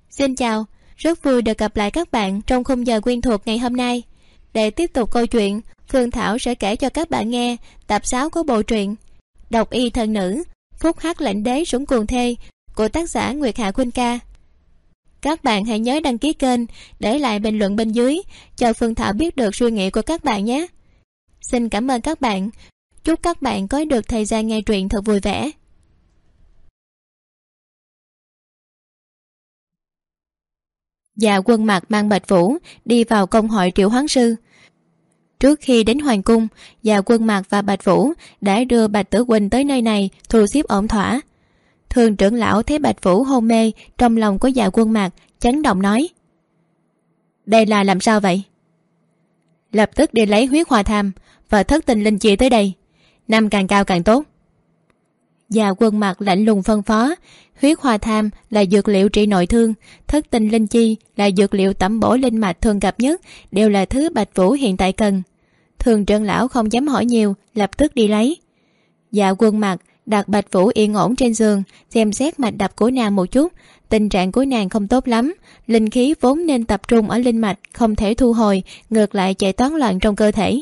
Xin chào, rất vui được gặp lại các bạn trong khung giờ quen thuộc ngày hôm nay. Để tiếp tục câu chuyện, Phương Thảo sẽ kể cho các bạn nghe tập 6 của bộ truyện Độc Y Thần Nữ, Phúc Hắc Lãnh Đế Sủng Cuồng Thê của tác giả Nguyệt Hạ Khuynh Ca. Các bạn hãy nhớ đăng ký kênh, để lại bình luận bên dưới cho Phương Thảo biết được suy nghĩ của các bạn nhé. Xin cảm ơn các bạn. Chúc các bạn có được thời gian nghe truyện thật vui vẻ. Dạ Quân Mặc mang Bạch Vũ đi vào công hội Triệu Hoán Sư. Trước khi đến hoàng cung, Dạ Quân Mặc và Bạch Vũ đã đưa Bạch Tử Quỳnh tới nơi này thu xếp ổn thỏa. Thường trưởng lão thấy Bạch Vũ hôn mê trong lòng của Dạ Quân Mặc, chấn động nói: "Đây là làm sao vậy?" "Lập tức đi lấy huyết hoa tham và thất tinh linh chi tới đây, năm càng cao càng tốt." Dạ Quân Mặc lạnh lùng phân phó. Huyết hoa tham là dược liệu trị nội thương, thất tinh linh chi là dược liệu tẩm bổ linh mạch thường gặp nhất, đều là thứ Bạch Vũ hiện tại cần. Thường trưởng lão không dám hỏi nhiều, lập tức đi lấy. Dạ Quân Mặc đặt Bạch Vũ yên ổn trên giường, xem xét mạch đập của nàng một chút. Tình trạng của nàng không tốt lắm, linh khí vốn nên tập trung ở linh mạch không thể thu hồi, ngược lại chạy toán loạn trong cơ thể.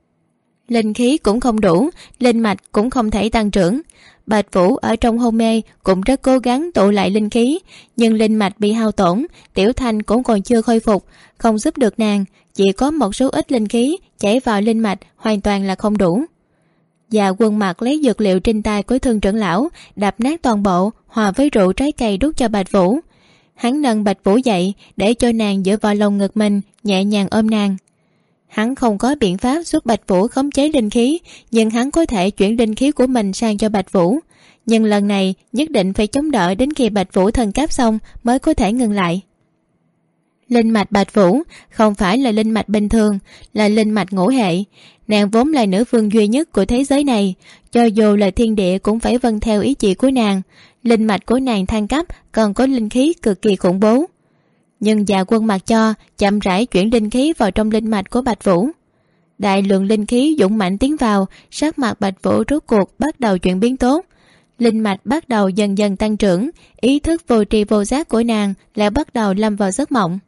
Linh khí cũng không đủ, linh mạch cũng không thể tăng trưởng. Bạch Vũ ở trong hôn mê cũng rất cố gắng tụ lại linh khí, nhưng linh mạch bị hao tổn, tiểu thanh cũng còn chưa khôi phục, không giúp được nàng, chỉ có một số ít linh khí chảy vào linh mạch, hoàn toàn là không đủ. Dạ Quân Mặc lấy dược liệu trên tay của Thương trưởng lão, đập nát toàn bộ, hòa với rượu trái cây đút cho Bạch Vũ. Hắn nâng Bạch Vũ dậy, để cho nàng dựa vào lồng ngực mình, nhẹ nhàng ôm nàng. Hắn không có biện pháp giúp Bạch Vũ khống chế linh khí, nhưng hắn có thể chuyển linh khí của mình sang cho Bạch Vũ. Nhưng lần này nhất định phải chống đỡ đến khi Bạch Vũ thần cáp xong mới có thể ngừng lại. Linh mạch Bạch Vũ không phải là linh mạch bình thường, là linh mạch ngũ hệ. Nàng vốn là nữ vương duy nhất của thế giới này, cho dù là thiên địa cũng phải vâng theo ý chỉ của nàng. Linh mạch của nàng thăng cấp còn có linh khí cực kỳ khủng bố. Nhưng Dạ Quân Mặc cho chậm rãi chuyển linh khí vào trong linh mạch của Bạch Vũ. Đại lượng linh khí dũng mãnh tiến vào, sắc mặt Bạch Vũ rốt cuộc bắt đầu chuyển biến tốt. Linh mạch bắt đầu dần dần tăng trưởng, ý thức vô tri vô giác của nàng lại bắt đầu lâm vào giấc mộng.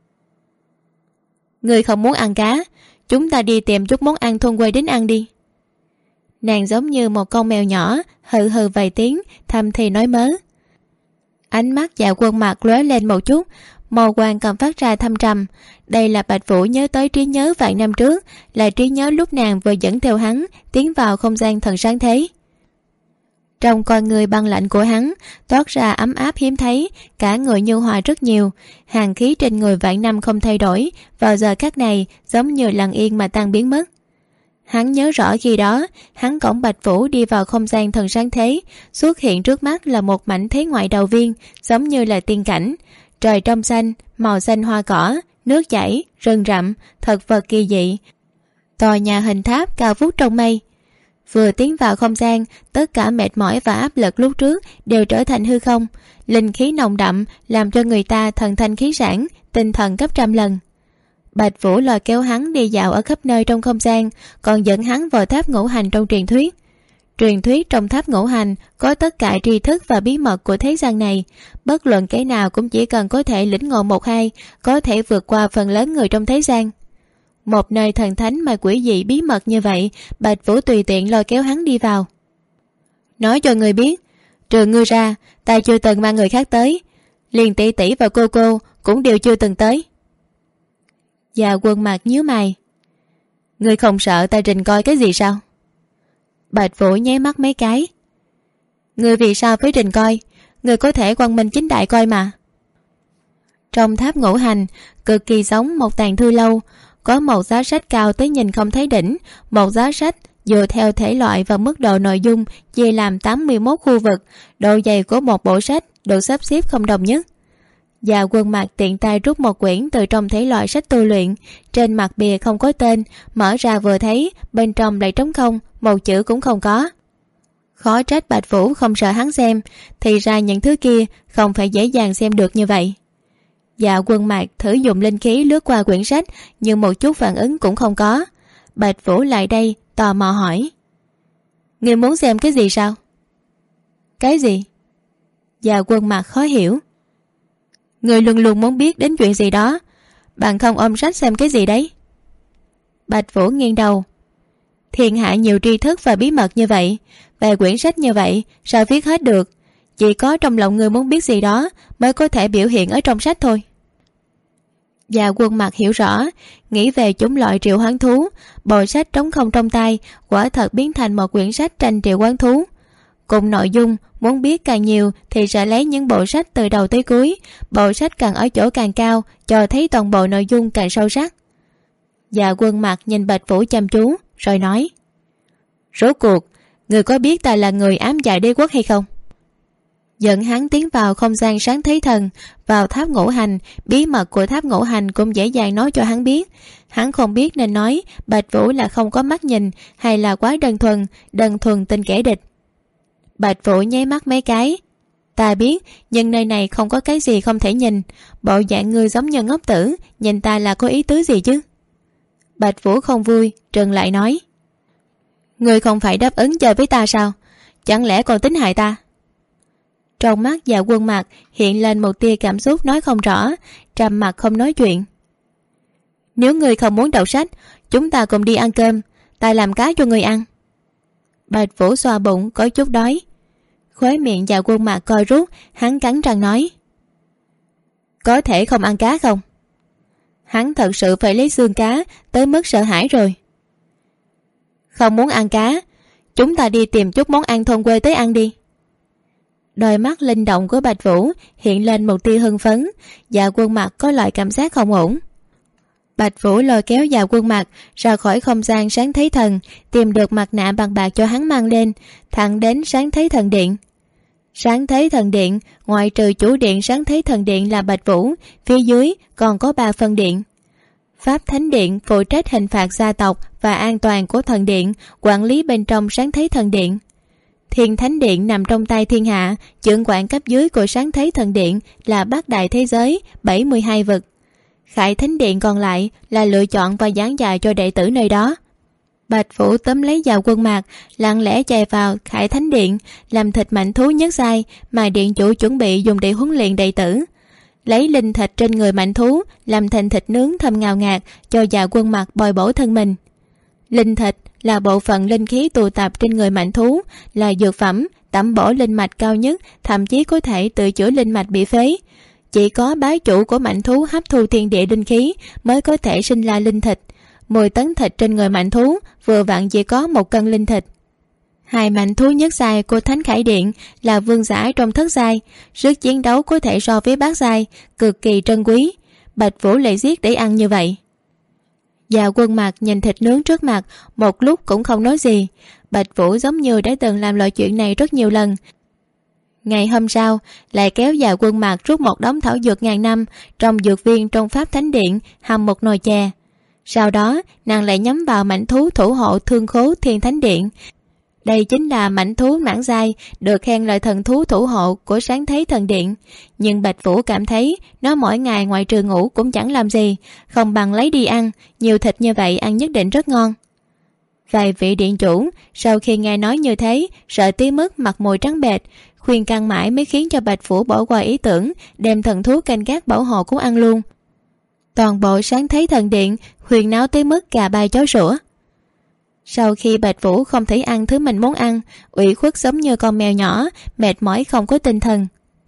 "Ngươi không muốn ăn cá, chúng ta đi tìm chút món ăn thôn quê đến ăn đi." Nàng giống như một con mèo nhỏ, hừ hừ vài tiếng, thầm thì nói mớ. Ánh mắt Dạ Quân Mặc lóe lên một chút, màu quang còn phát ra thâm trầm. Đây là Bạch Vũ nhớ tới trí nhớ vạn năm trước, là trí nhớ lúc nàng vừa dẫn theo hắn tiến vào không gian thần sáng thế. Trong con người băng lạnh của hắn toát ra ấm áp hiếm thấy, cả người nhu hòa rất nhiều. Hàn khí trên người vạn năm không thay đổi, vào giờ khắc này giống như lặng yên mà tan biến mất. Hắn nhớ rõ khi đó, hắn cõng Bạch Vũ đi vào không gian thần sáng thế, xuất hiện trước mắt là một mảnh thế ngoại đầu viên, giống như là tiên cảnh. Trời trong xanh, màu xanh hoa cỏ, nước chảy, rừng rậm, thực vật kỳ dị. Tòa nhà hình tháp cao vút trong mây. Vừa tiến vào không gian, tất cả mệt mỏi và áp lực lúc trước đều trở thành hư không. Linh khí nồng đậm làm cho người ta thần thanh khí sảng, tinh thần gấp trăm lần. Bạch Vũ lôi kéo hắn đi dạo ở khắp nơi trong không gian, còn dẫn hắn vào tháp ngũ hành trong truyền thuyết. Truyền thuyết trong tháp ngũ hành có tất cả tri thức và bí mật của thế gian này, bất luận kẻ nào cũng chỉ cần có thể lĩnh ngộ một hai, có thể vượt qua phần lớn người trong thế gian. Một nơi thần thánh mà quỷ dị bí mật như vậy, Bạch Vũ tùy tiện lôi kéo hắn đi vào. "Nói cho người biết, trừ ngươi ra, ta chưa từng mang người khác tới, liền tỷ tỷ và cô cũng đều chưa từng tới." Dạ Quân Mặc nhíu mày. "Ngươi không sợ ta rình coi cái gì sao?" Bạch Vũ nháy mắt mấy cái. "Ngươi vì sao phải rình coi? Ngươi có thể quang minh chính đại coi mà." Trong tháp ngũ hành cực kỳ giống một tàng thư lâu, có một giá sách cao tới nhìn không thấy đỉnh. Một giá sách dựa theo thể loại và mức độ nội dung chia làm 81 khu vực. Độ dày của một bộ sách được sắp xếp không đồng nhất. Dạ Quân Mặc tiện tay rút một quyển từ trong thể loại sách tu luyện. Trên mặt bìa không có tên, mở ra vừa thấy bên trong lại trống không, một chữ cũng không có. Khó trách Bạch Vũ không sợ hắn xem, thì ra những thứ kia không phải dễ dàng xem được như vậy. Dạ Quân Mặc thử dùng linh khí lướt qua quyển sách, nhưng một chút phản ứng cũng không có. Bạch Vũ lại đây tò mò hỏi: "Ngươi muốn xem cái gì sao?" "Cái gì?" Dạ Quân Mặc khó hiểu. Người luôn luôn muốn biết đến chuyện gì đó, bạn không ôm sách xem cái gì đấy? Bạch Vũ nghiêng đầu. Thiên hạ nhiều tri thức và bí mật như vậy, về quyển sách như vậy sao viết hết được? Chỉ có trong lòng người muốn biết gì đó mới có thể biểu hiện ở trong sách thôi. Dạ Quân Mặc hiểu rõ, nghĩ về chủng loại triệu hoán thú, bộ sách trống không trong tay quả thật biến thành một quyển sách tranh triệu hoán thú. Cùng nội dung, muốn biết càng nhiều thì sẽ lấy những bộ sách từ đầu tới cuối, bộ sách càng ở chỗ càng cao, cho thấy toàn bộ nội dung càng sâu sắc. Dạ Quân Mặc nhìn Bạch Vũ chăm chú, rồi nói: Rốt cuộc, người có biết ta là người ám dạ đế quốc hay không? Dẫn hắn tiến vào không gian sáng thế thần, vào tháp ngũ hành, bí mật của tháp ngũ hành cũng dễ dàng nói cho hắn biết. Hắn không biết nên nói Bạch Vũ là không có mắt nhìn, hay là quá đơn thuần tin kẻ địch. Bạch Vũ nháy mắt mấy cái. Ta biết, nhưng nơi này không có cái gì không thể nhìn. Bộ dạng người giống như ngốc tử, nhìn ta là có ý tứ gì chứ? Bạch Vũ không vui, trừng lại nói: Người không phải đáp ứng chơi với ta sao? Chẳng lẽ còn tính hại ta? Trong mắt Dạ Quân Mặc hiện lên một tia cảm xúc nói không rõ, trầm mặt không nói chuyện. Nếu người không muốn đọc sách, chúng ta cùng đi ăn cơm, ta làm cá cho người ăn. Bạch Vũ xoa bụng có chút đói. Khóe miệng Dạ Quân Mặc co rút, hắn cắn răng nói: Có thể không ăn cá không? Hắn thật sự phải lấy xương cá tới mức sợ hãi rồi. Không muốn ăn cá, chúng ta đi tìm chút món ăn thôn quê tới ăn đi. Đôi mắt linh động của Bạch Vũ hiện lên một tia hưng phấn. Dạ Quân Mặc có loại cảm giác không ổn. Bạch Vũ lôi kéo Dạ Quân Mặc ra khỏi không gian sáng thế thần, tìm được mặt nạ bằng bạc cho hắn mang lên, thẳng đến sáng thế thần điện. Sáng thế thần điện, ngoại trừ chủ điện sáng thế thần điện là Bạch Vũ, phía dưới còn có 3 phân điện. Pháp Thánh Điện phụ trách hình phạt gia tộc và an toàn của thần điện, quản lý bên trong sáng thế thần điện. Thiên Thánh Điện nằm trong tay thiên hạ, trưởng quản cấp dưới của sáng thế thần điện là bát đại thế giới, 72 vực. Khải Thánh Điện còn lại là lựa chọn và giảng dạy cho đệ tử nơi đó. Bạch Vũ tóm lấy Dạ Quân Mặc, lặng lẽ chạy vào Khải Thánh Điện, làm thịt mãnh thú nhất giai mà điện chủ chuẩn bị dùng để huấn luyện đệ tử. Lấy linh thịt trên người mãnh thú làm thành thịt nướng thơm ngào ngạt cho Dạ Quân Mặc bồi bổ thân mình. Linh thịt là bộ phận linh khí tụ tập trên người mãnh thú, là dược phẩm tẩm bổ linh mạch cao nhất, thậm chí có thể tự chữa linh mạch bị phế. Chỉ có bá chủ của mãnh thú hấp thu thiên địa linh khí mới có thể sinh ra linh thịt. 10 tấn thịt trên người mãnh thú vừa vặn chỉ có 1 cân linh thịt. 2 mãnh thú nhất giai của Thánh Khải Điện là vương giả trong thất giai, sức chiến đấu có thể so với bát giai, cực kỳ trân quý. Bạch Vũ lại giết để ăn như vậy. Dạ Quân Mặc nhìn thịt nướng trước mặt một lúc cũng không nói gì. Bạch Vũ giống như đã từng làm loại chuyện này rất nhiều lần. Ngày hôm sau lại kéo Dạ Quân Mặc rút một đống thảo dược ngàn năm trong dược viên trong Pháp Thánh Điện, hầm một nồi chè. Sau đó nàng lại nhắm vào mãnh thú thủ hộ thương khố Thiên Thánh Điện. Đây chính là mãnh thú mãn giai được khen là thần thú thủ hộ của sáng thế thần điện. Nhưng Bạch Vũ cảm thấy nó mỗi ngày ngoại trừ ngủ cũng chẳng làm gì, không bằng lấy đi ăn, nhiều thịt như vậy ăn nhất định rất ngon. Vài vị điện chủ sau khi nghe nói như thế, sợ tí mức mặt mày trắng bệch, khuyên can mãi mới khiến cho Bạch Vũ bỏ qua ý tưởng đem thần thú canh gác bảo hộ cũng ăn luôn. Toàn bộ sáng thế thần điện huyền náo tới mức gà bay chó sủa. Sau khi Bạch Vũ không thể ăn thứ mình muốn ăn, ủy khuất giống như con mèo nhỏ, mệt mỏi không có tinh thần.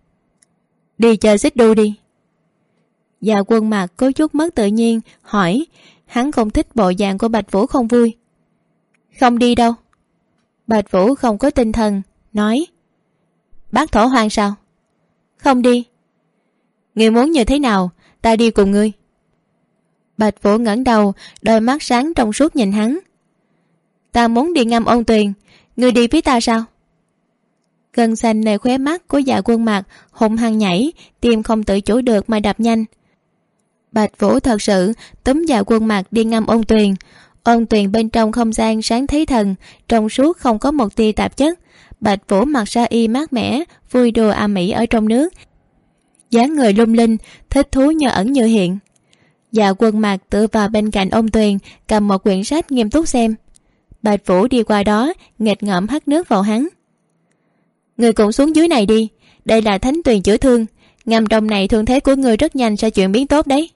Đi chơi xích đu đi. Dạ Quân Mặc có chút mất tự nhiên, hỏi. Hắn không thích bộ dạng của Bạch Vũ không vui. Không đi đâu. Bạch Vũ không có tinh thần, nói. Bác thổ hoang sao? Không đi. Ngươi muốn như thế nào, ta đi cùng ngươi. Bạch Vũ ngẩng đầu, đôi mắt sáng trong suốt nhìn hắn. Ta muốn đi ngâm ôn tuyền, ngươi đi với ta sao? Gân xanh nơi khóe mắt của Dạ Quân Mặc hung hăng nhảy, tim không tự chủ được mà đập nhanh. Bạch Vũ thật sự túm Dạ Quân Mặc đi ngâm ôn tuyền. Ôn tuyền bên trong không gian sáng thế thần, trong suốt không có một tia tạp chất. Bạch Vũ mặc sa y mát mẻ, vui đùa ầm ĩ ở trong nước, dáng người lung linh, thích thú như ẩn như hiện. Dạ Quân Mặc tựa vào bên cạnh ôn tuyền, cầm một quyển sách nghiêm túc xem. Bạch Vũ đi qua đó, nghịch ngợm hắt nước vào hắn. Người cũng xuống dưới này đi, đây là thánh tuyền chữa thương, ngâm trong này thương thế của ngươi rất nhanh sẽ chuyển biến tốt đấy.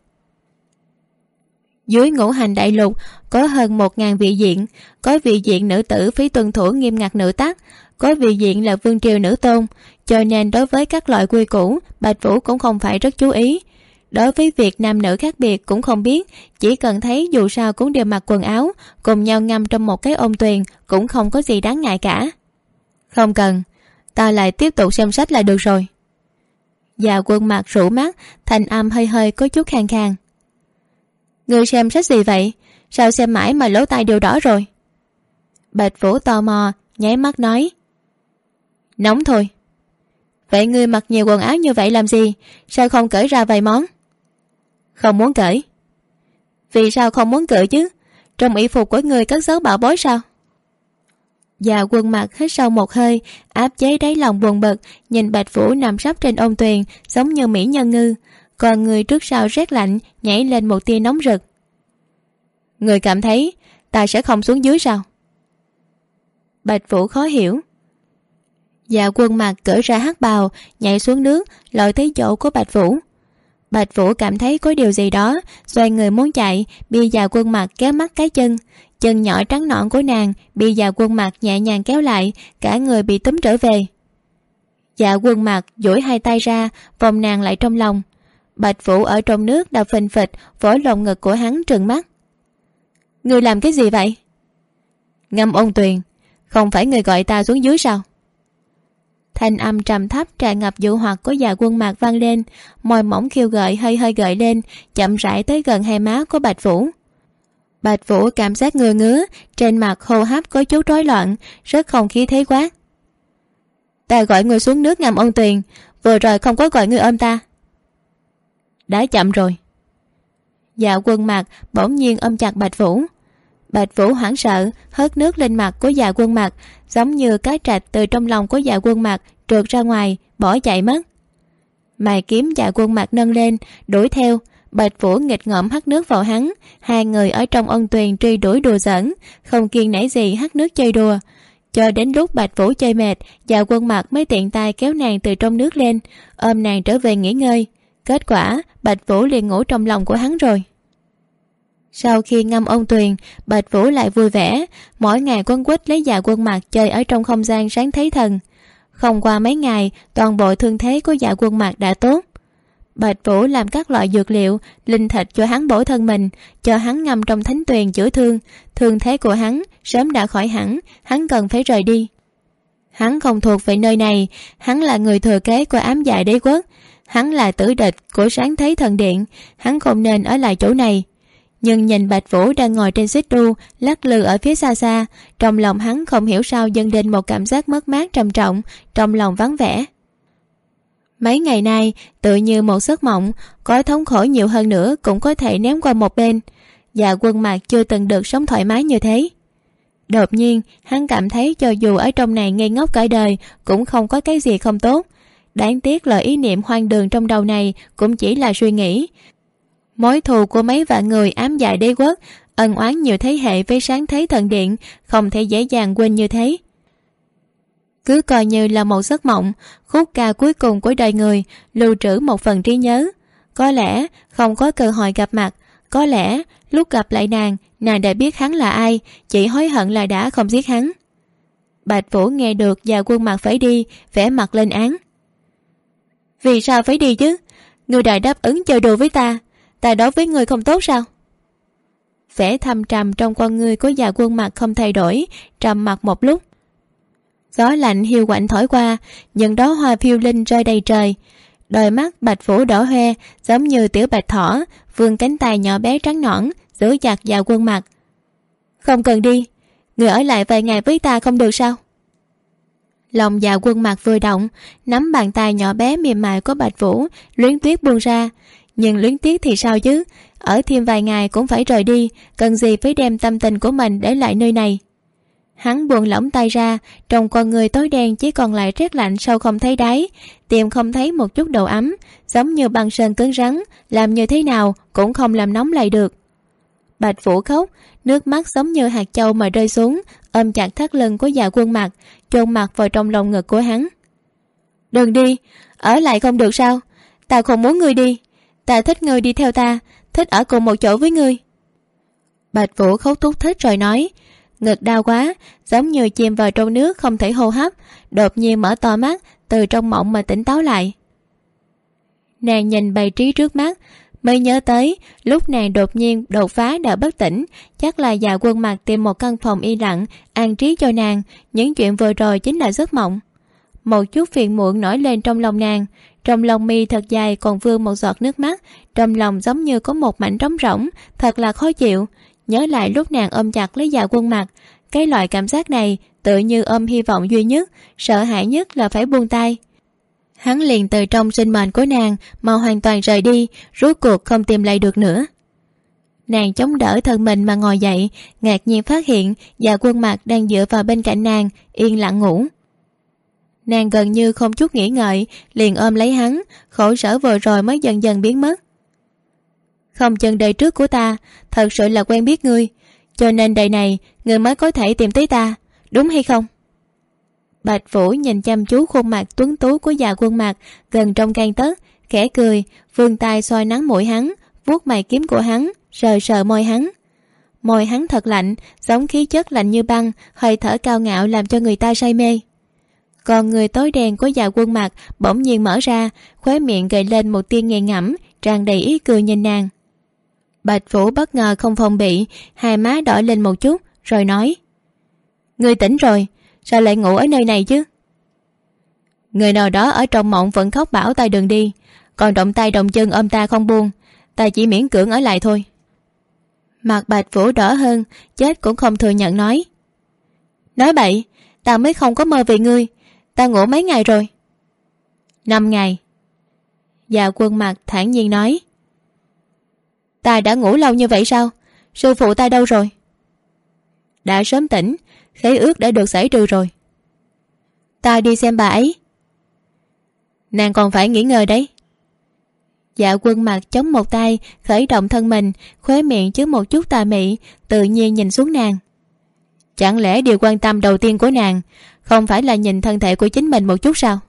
Dưới ngũ hành đại lục có hơn 1000 vị diện, có vị diện nữ tử phí tuân thủ nghiêm ngặt nữ tắc, có vị diện là vương triều nữ tôn, cho nên đối với các loại quy củ Bạch Vũ cũng không phải rất chú ý. Đối với việc nam nữ khác biệt cũng không biết, chỉ cần thấy dù sao cũng đều mặc quần áo cùng nhau ngâm trong một cái ôn tuyền cũng không có gì đáng ngại cả. Không cần, ta lại tiếp tục xem sách là được rồi. Dạ Quân Mặc rũ mắt, thanh âm hơi hơi có chút khàn khàn. Ngươi xem sách gì vậy? Sao xem mãi mà lỗ tai đều đỏ rồi? Bạch Vũ tò mò nháy mắt nói. Nóng thôi. Vậy ngươi mặc nhiều quần áo như vậy làm gì? Sao không cởi ra vài món? Không muốn cởi. Vì sao không muốn cởi chứ? Trong y phục của ngươi cất giấu bảo bối sao? Dạ Quân Mặc hít sâu một hơi, áp chế đáy lòng buồn bực, nhìn Bạch Vũ nằm sấp trên ôn tuyền giống như mỹ nhân ngư, còn người trước sau rét lạnh nhảy lên một tia nóng rực. Người cảm thấy ta sẽ không xuống dưới sao? Bạch Vũ khó hiểu. Dạ Quân Mặc cởi ra hắc bào, nhảy xuống nước, lội tới chỗ của Bạch Vũ. Bạch Vũ cảm thấy có điều gì đó, xoay người muốn chạy, bị Dạ Quân Mặc kéo mắt cái chân. Chân nhỏ trắng nõn của nàng bị Dạ Quân Mặc nhẹ nhàng kéo lại, cả người bị túm trở về. Dạ Quân Mặc duỗi hai tay ra, vòng nàng lại trong lòng. Bạch Vũ ở trong nước đập phình phịch, vỗ lồng ngực của hắn trừng mắt. Ngươi làm cái gì vậy? Ngâm ôn tuyền, không phải người gọi ta xuống dưới sao? Thanh âm trầm thấp tràn ngập dụ hoặc của Dạ Quân Mặc vang lên, môi mỏng khiêu gợi hơi hơi gợi lên, chậm rãi tới gần hai má của Bạch Vũ. Bạch Vũ cảm giác ngứa ngứa, trên mặt hô hấp có chút rối loạn, rất không khí thế quát. Ta gọi người xuống nước ngâm ôn tuyền, vừa rồi không có gọi người ôm ta. Đã chậm rồi. Dạ Quân Mặc bỗng nhiên ôm chặt Bạch Vũ. Bạch Vũ hoảng sợ hớt nước lên mặt của Dạ Quân Mặc, giống như cá trạch từ trong lòng của Dạ Quân Mặc trượt ra ngoài, bỏ chạy mất. Mày kiếm Dạ Quân Mặc nâng lên, đuổi theo. Bạch Vũ nghịch ngợm hắt nước vào hắn, hai người ở trong ôn tuyền truy đuổi đùa giỡn, không kiêng nể gì hắt nước chơi đùa. Cho đến lúc Bạch Vũ chơi mệt, Dạ Quân Mặc mới tiện tay kéo nàng từ trong nước lên, ôm nàng trở về nghỉ ngơi. Kết quả Bạch Vũ liền ngủ trong lòng của hắn rồi. Sau khi ngâm ôn tuyền, Bạch Vũ lại vui vẻ, mỗi ngày quấn quýt lấy Dạ Quân Mặc chơi ở trong không gian sáng thấy thần. Không qua mấy ngày, toàn bộ thương thế của Dạ Quân Mặc đã tốt. Bạch Vũ làm các loại dược liệu, linh thịt cho hắn bổ thân mình, cho hắn ngâm trong thánh tuyền chữa thương. Thương thế của hắn sớm đã khỏi hẳn, hắn cần phải rời đi. Hắn không thuộc về nơi này, hắn là người thừa kế của ám dạ đế quốc, hắn là tử địch của sáng thế thần điện, hắn không nên ở lại chỗ này. Nhưng nhìn Bạch Vũ đang ngồi trên xích đu lắc lư ở phía xa xa, trong lòng hắn không hiểu sao dâng lên một cảm giác mất mát trầm trọng, trong lòng vắng vẻ. Mấy ngày nay tự như một giấc mộng, có thống khổ nhiều hơn nữa cũng có thể ném qua một bên. Dạ Quân Mặc chưa từng được sống thoải mái như thế. Đột nhiên hắn cảm thấy cho dù ở trong này ngây ngốc cả đời cũng không có cái gì không tốt. Đáng tiếc lời ý niệm hoang đường trong đầu này cũng chỉ là suy nghĩ. Mối thù của mấy vạn người ám dạ đế quốc, ân oán nhiều thế hệ với sáng thế thần điện, không thể dễ dàng quên như thế. Cứ coi như là một giấc mộng, khúc ca cuối cùng của đời người, lưu trữ một phần trí nhớ. Có lẽ không có cơ hội gặp mặt, có lẽ lúc gặp lại nàng đã biết hắn là ai, chỉ hối hận là đã không giết hắn. Bạch Vũ nghe được Dạ Quân Mặc phải đi, vẻ mặt lên án. Vì sao phải đi chứ? Ngươi đã đáp ứng chơi đùa với ta đối với ngươi không tốt sao? Vẻ thâm trầm trong con ngươi của Dạ Quân Mặc không thay đổi, trầm mặc một lúc. Gió lạnh hiu quạnh thổi qua, những đóa hoa phiêu linh rơi đầy trời. Đôi mắt Bạch Vũ đỏ hoe giống như tiểu bạch thỏ, vươn cánh tay nhỏ bé trắng nõn giữ chặt Dạ Quân Mặc. Không cần đi, người ở lại vài ngày với ta không được sao? Lòng Dạ Quân Mặc vừa động, nắm bàn tay nhỏ bé mềm mại của Bạch Vũ, luyến tiếc buông ra. Nhưng luyến tiếc thì sao chứ, ở thêm vài ngày cũng phải rời đi, cần gì phải đem tâm tình của mình để lại nơi này. Hắn buông lỏng tay ra, trong con người tối đen chỉ còn lại rét lạnh sâu không thấy đáy, tìm không thấy một chút độ ấm, giống như băng sơn cứng rắn, làm như thế nào cũng không làm nóng lại được. Bạch Vũ khóc, nước mắt giống như hạt châu mà rơi xuống, ôm chặt thắt lưng của Dạ Quân Mặc, chôn mặt vào trong lòng ngực của hắn. Đừng đi, ở lại không được sao? Ta không muốn ngươi đi, ta thích ngươi đi theo ta, thích ở cùng một chỗ với ngươi. Bạch Vũ khóc thút thích rồi nói. Ngực đau quá, giống như chìm vào trong nước không thể hô hấp, đột nhiên mở to mắt, từ trong mộng mà tỉnh táo lại. Nàng nhìn bày trí trước mắt, mới nhớ tới lúc nàng đột nhiên đột phá đã bất tỉnh, chắc là Dạ Quân Mặc tìm một căn phòng yên lặng an trí cho nàng. Những chuyện vừa rồi chính là giấc mộng. Một chút phiền muộn nổi lên trong lòng nàng, trong lông mi thật dài còn vương một giọt nước mắt, trong lòng giống như có một mảnh trống rỗng, thật là khó chịu. Nhớ lại lúc nàng ôm chặt lấy Dạ Quân Mặc, cái loại cảm giác này tự như ôm hy vọng duy nhất, sợ hãi nhất là phải buông tay. Hắn liền từ trong sinh mệnh của nàng mà hoàn toàn rời đi, rốt cuộc không tìm lại được nữa. Nàng chống đỡ thân mình mà ngồi dậy, ngạc nhiên phát hiện Dạ Quân Mặc đang dựa vào bên cạnh nàng, yên lặng ngủ. Nàng gần như không chút nghĩ ngợi liền ôm lấy hắn, khổ sở vừa rồi mới dần dần biến mất. Không chừng đời trước của ta thật sự là quen biết ngươi, cho nên đời này ngươi mới có thể tìm tới ta, đúng hay không? Bạch Vũ nhìn chăm chú khuôn mặt tuấn tú của Dạ Quân Mặc gần trong gang tấc, khẽ cười, vươn tay xoa nắng mũi hắn, vuốt mày kiếm của hắn, sờ sờ môi hắn. Môi hắn thật lạnh, giống khí chất lạnh như băng, hơi thở cao ngạo làm cho người ta say mê. Còn người tối đen của Dạ Quân Mặc bỗng nhiên mở ra, khóe miệng gợi lên một tia nghiền ngẫm, tràn đầy ý cười nhìn nàng. Bạch Vũ bất ngờ không phòng bị, hai má đỏ lên một chút, rồi nói: Ngươi tỉnh rồi, sao lại ngủ ở nơi này chứ? Người nào đó ở trong mộng vẫn khóc bảo ta đừng đi, còn động tay động chân ôm ta không buông, ta chỉ miễn cưỡng ở lại thôi. Mặt Bạch Vũ đỏ hơn, chết cũng không thừa nhận nói: Nói bậy, ta mới không có mơ về ngươi, ta ngủ mấy ngày rồi? 5 ngày. Dạ Quân Mặc thản nhiên nói. Ta đã ngủ lâu như vậy sao? Sư phụ ta đâu rồi? Đã sớm tỉnh, khế ước đã được giải trừ rồi. Ta đi xem bà ấy. Nàng còn phải nghỉ ngơi đấy. Dạ Quân Mặc chống một tay, khởi động thân mình, khóe miệng chứa một chút tà mị, tự nhiên nhìn xuống nàng. Chẳng lẽ điều quan tâm đầu tiên của nàng không phải là nhìn thân thể của chính mình một chút sao?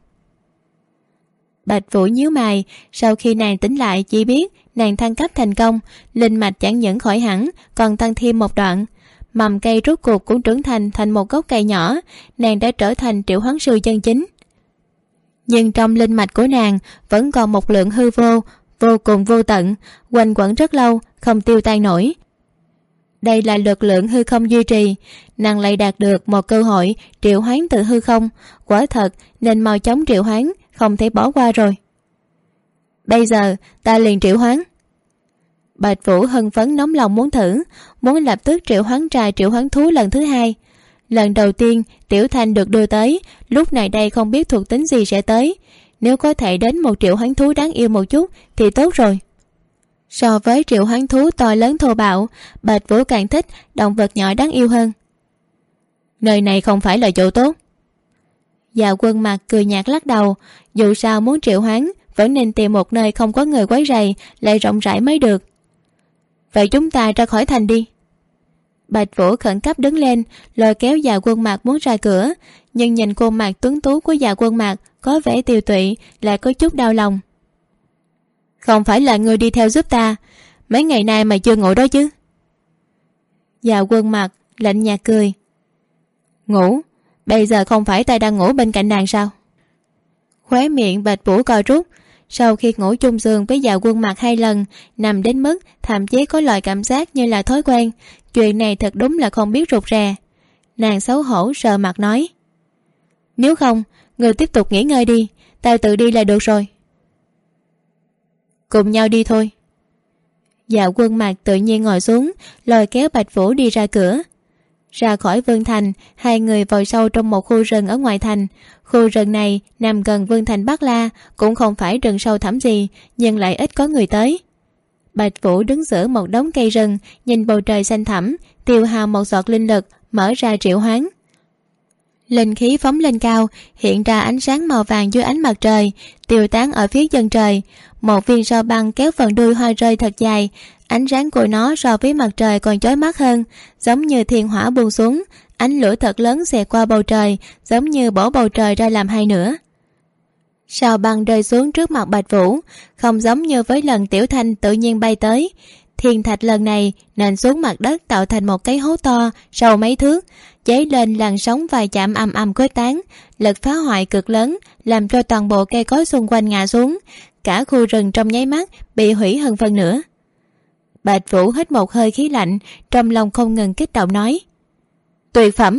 Bạch Vũ nhíu mày, sau khi nàng tỉnh lại chỉ biết nàng thăng cấp thành công, linh mạch chẳng những khỏi hẳn còn tăng thêm một đoạn. Mầm cây rốt cuộc cũng trưởng thành một gốc cây nhỏ, nàng đã trở thành triệu hoán sư chân chính. Nhưng trong linh mạch của nàng vẫn còn một lượng hư vô, vô cùng vô tận, quanh quẩn rất lâu, không tiêu tan nổi. Đây là lực lượng hư không duy trì, nàng lại đạt được một cơ hội triệu hoán từ hư không, quả thật nên mau chóng triệu hoán, không thể bỏ qua rồi. Bây giờ ta liền triệu hoán. Bạch Vũ hưng phấn nóng lòng muốn thử, muốn lập tức triệu hoán ra triệu hoán thú lần thứ hai. Lần đầu tiên Tiểu Thanh được đưa tới, lúc này đây không biết thuộc tính gì sẽ tới, nếu có thể đến một triệu hoán thú đáng yêu một chút thì tốt rồi. So với triệu hoán thú to lớn thô bạo, Bạch Vũ càng thích động vật nhỏ đáng yêu hơn. Nơi này không phải là chỗ tốt. Dạ Quân Mặc cười nhạt lắc đầu, dù sao muốn triệu hoán vẫn nên tìm một nơi không có người quấy rầy, lại rộng rãi mới được. Vậy chúng ta ra khỏi thành đi. Bạch Vũ khẩn cấp đứng lên, lôi kéo Dạ Quân Mặc muốn ra cửa, nhưng nhìn khuôn mặt tuấn tú của Dạ Quân Mặc có vẻ tiều tụy, lại có chút đau lòng. Không phải là ngươi đi theo giúp ta, mấy ngày nay mà chưa ngủ đó chứ? Dạ Quân Mặc lạnh nhạt cười. Ngủ? Bây giờ không phải ta đang ngủ bên cạnh nàng sao? Khóe miệng Bạch Vũ co rút. Sau khi ngủ chung giường với Dạ Quân Mặc 2 lần, nằm đến mức thậm chí có loại cảm giác như là thói quen. Chuyện này thật đúng là không biết rụt rè. Nàng xấu hổ sờ mặt nói: Nếu không, người tiếp tục nghỉ ngơi đi, ta tự đi là được rồi. Cùng nhau đi thôi. Dạ Quân Mặc tự nhiên ngồi xuống, lôi kéo Bạch Vũ đi ra cửa. Ra khỏi Vương Thành, hai người vào sâu trong một khu rừng ở ngoài thành. Khu rừng này nằm gần Vương Thành Bắc La, cũng không phải rừng sâu thẳm gì, nhưng lại ít có người tới. Bạch Vũ đứng giữa một đống cây rừng, nhìn bầu trời xanh thẳm, tiêu hao một giọt linh lực, mở ra triệu hoán. Linh khí phóng lên cao, hiện ra ánh sáng màu vàng dưới ánh mặt trời, tiêu tán ở phía chân trời. Một viên sao băng kéo phần đuôi hoa rơi thật dài, ánh sáng của nó so với mặt trời còn chói mắt hơn, giống như thiên hỏa buông xuống. Ánh lửa thật lớn xẹt qua bầu trời, giống như bổ bầu trời ra làm hai nửa. Sao băng rơi xuống trước mặt Bạch Vũ, không giống như với lần Tiểu Thanh tự nhiên bay tới. Thiên thạch lần này nện xuống mặt đất tạo thành một cái hố to sâu mấy thước, cháy lên làn sóng vài chạm ầm ầm khuếch tán, lực phá hoại cực lớn làm cho toàn bộ cây cối xung quanh ngã xuống, cả khu rừng trong nháy mắt bị hủy hơn phân nửa. Bạch Vũ hít một hơi khí lạnh, trong lòng không ngừng kích động nói: tuyệt phẩm!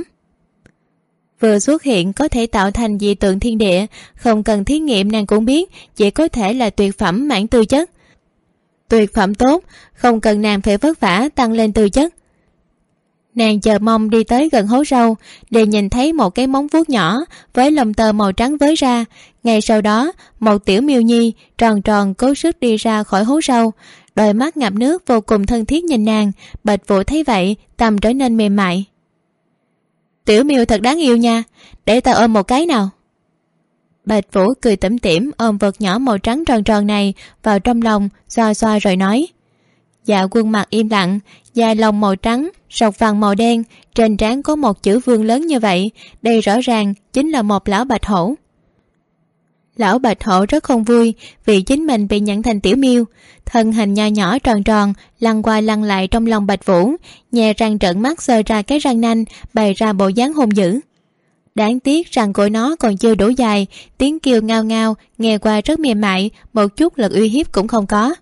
Vừa xuất hiện có thể tạo thành dị tượng thiên địa, không cần thí nghiệm nàng cũng biết chỉ có thể là tuyệt phẩm mãn tư chất. Tuyệt phẩm tốt, không cần nàng phải vất vả tăng lên tư chất. Nàng chờ mong đi tới gần hố sâu để nhìn thấy một cái móng vuốt nhỏ với lông tơ màu trắng với ra. Ngay sau đó một tiểu miêu nhi tròn tròn cố sức đi ra khỏi hố sâu, đôi mắt ngập nước vô cùng thân thiết nhìn nàng. Bạch Vũ thấy vậy tâm trở nên mềm mại. Tiểu miêu thật đáng yêu nha, để ta ôm một cái nào. Bạch Vũ cười tủm tỉm ôm vật nhỏ màu trắng tròn tròn này vào trong lòng, xoa xoa rồi nói. Dạ Quân Mặc im lặng, da lông màu trắng sọc vàng màu đen, trên trán có một chữ vương lớn như vậy, đây rõ ràng chính là một lão bạch hổ. Lão bạch hổ rất không vui vì chính mình bị nhận thành tiểu miêu, thân hình nho nhỏ tròn tròn lăn qua lăn lại trong lòng Bạch Vũ, nhè răng trợn mắt giơ ra cái răng nanh bày ra bộ dáng hung dữ. Đáng tiếc răng của nó còn chưa đủ dài, tiếng kêu ngao ngao nghe qua rất mềm mại, một chút lực uy hiếp cũng không có.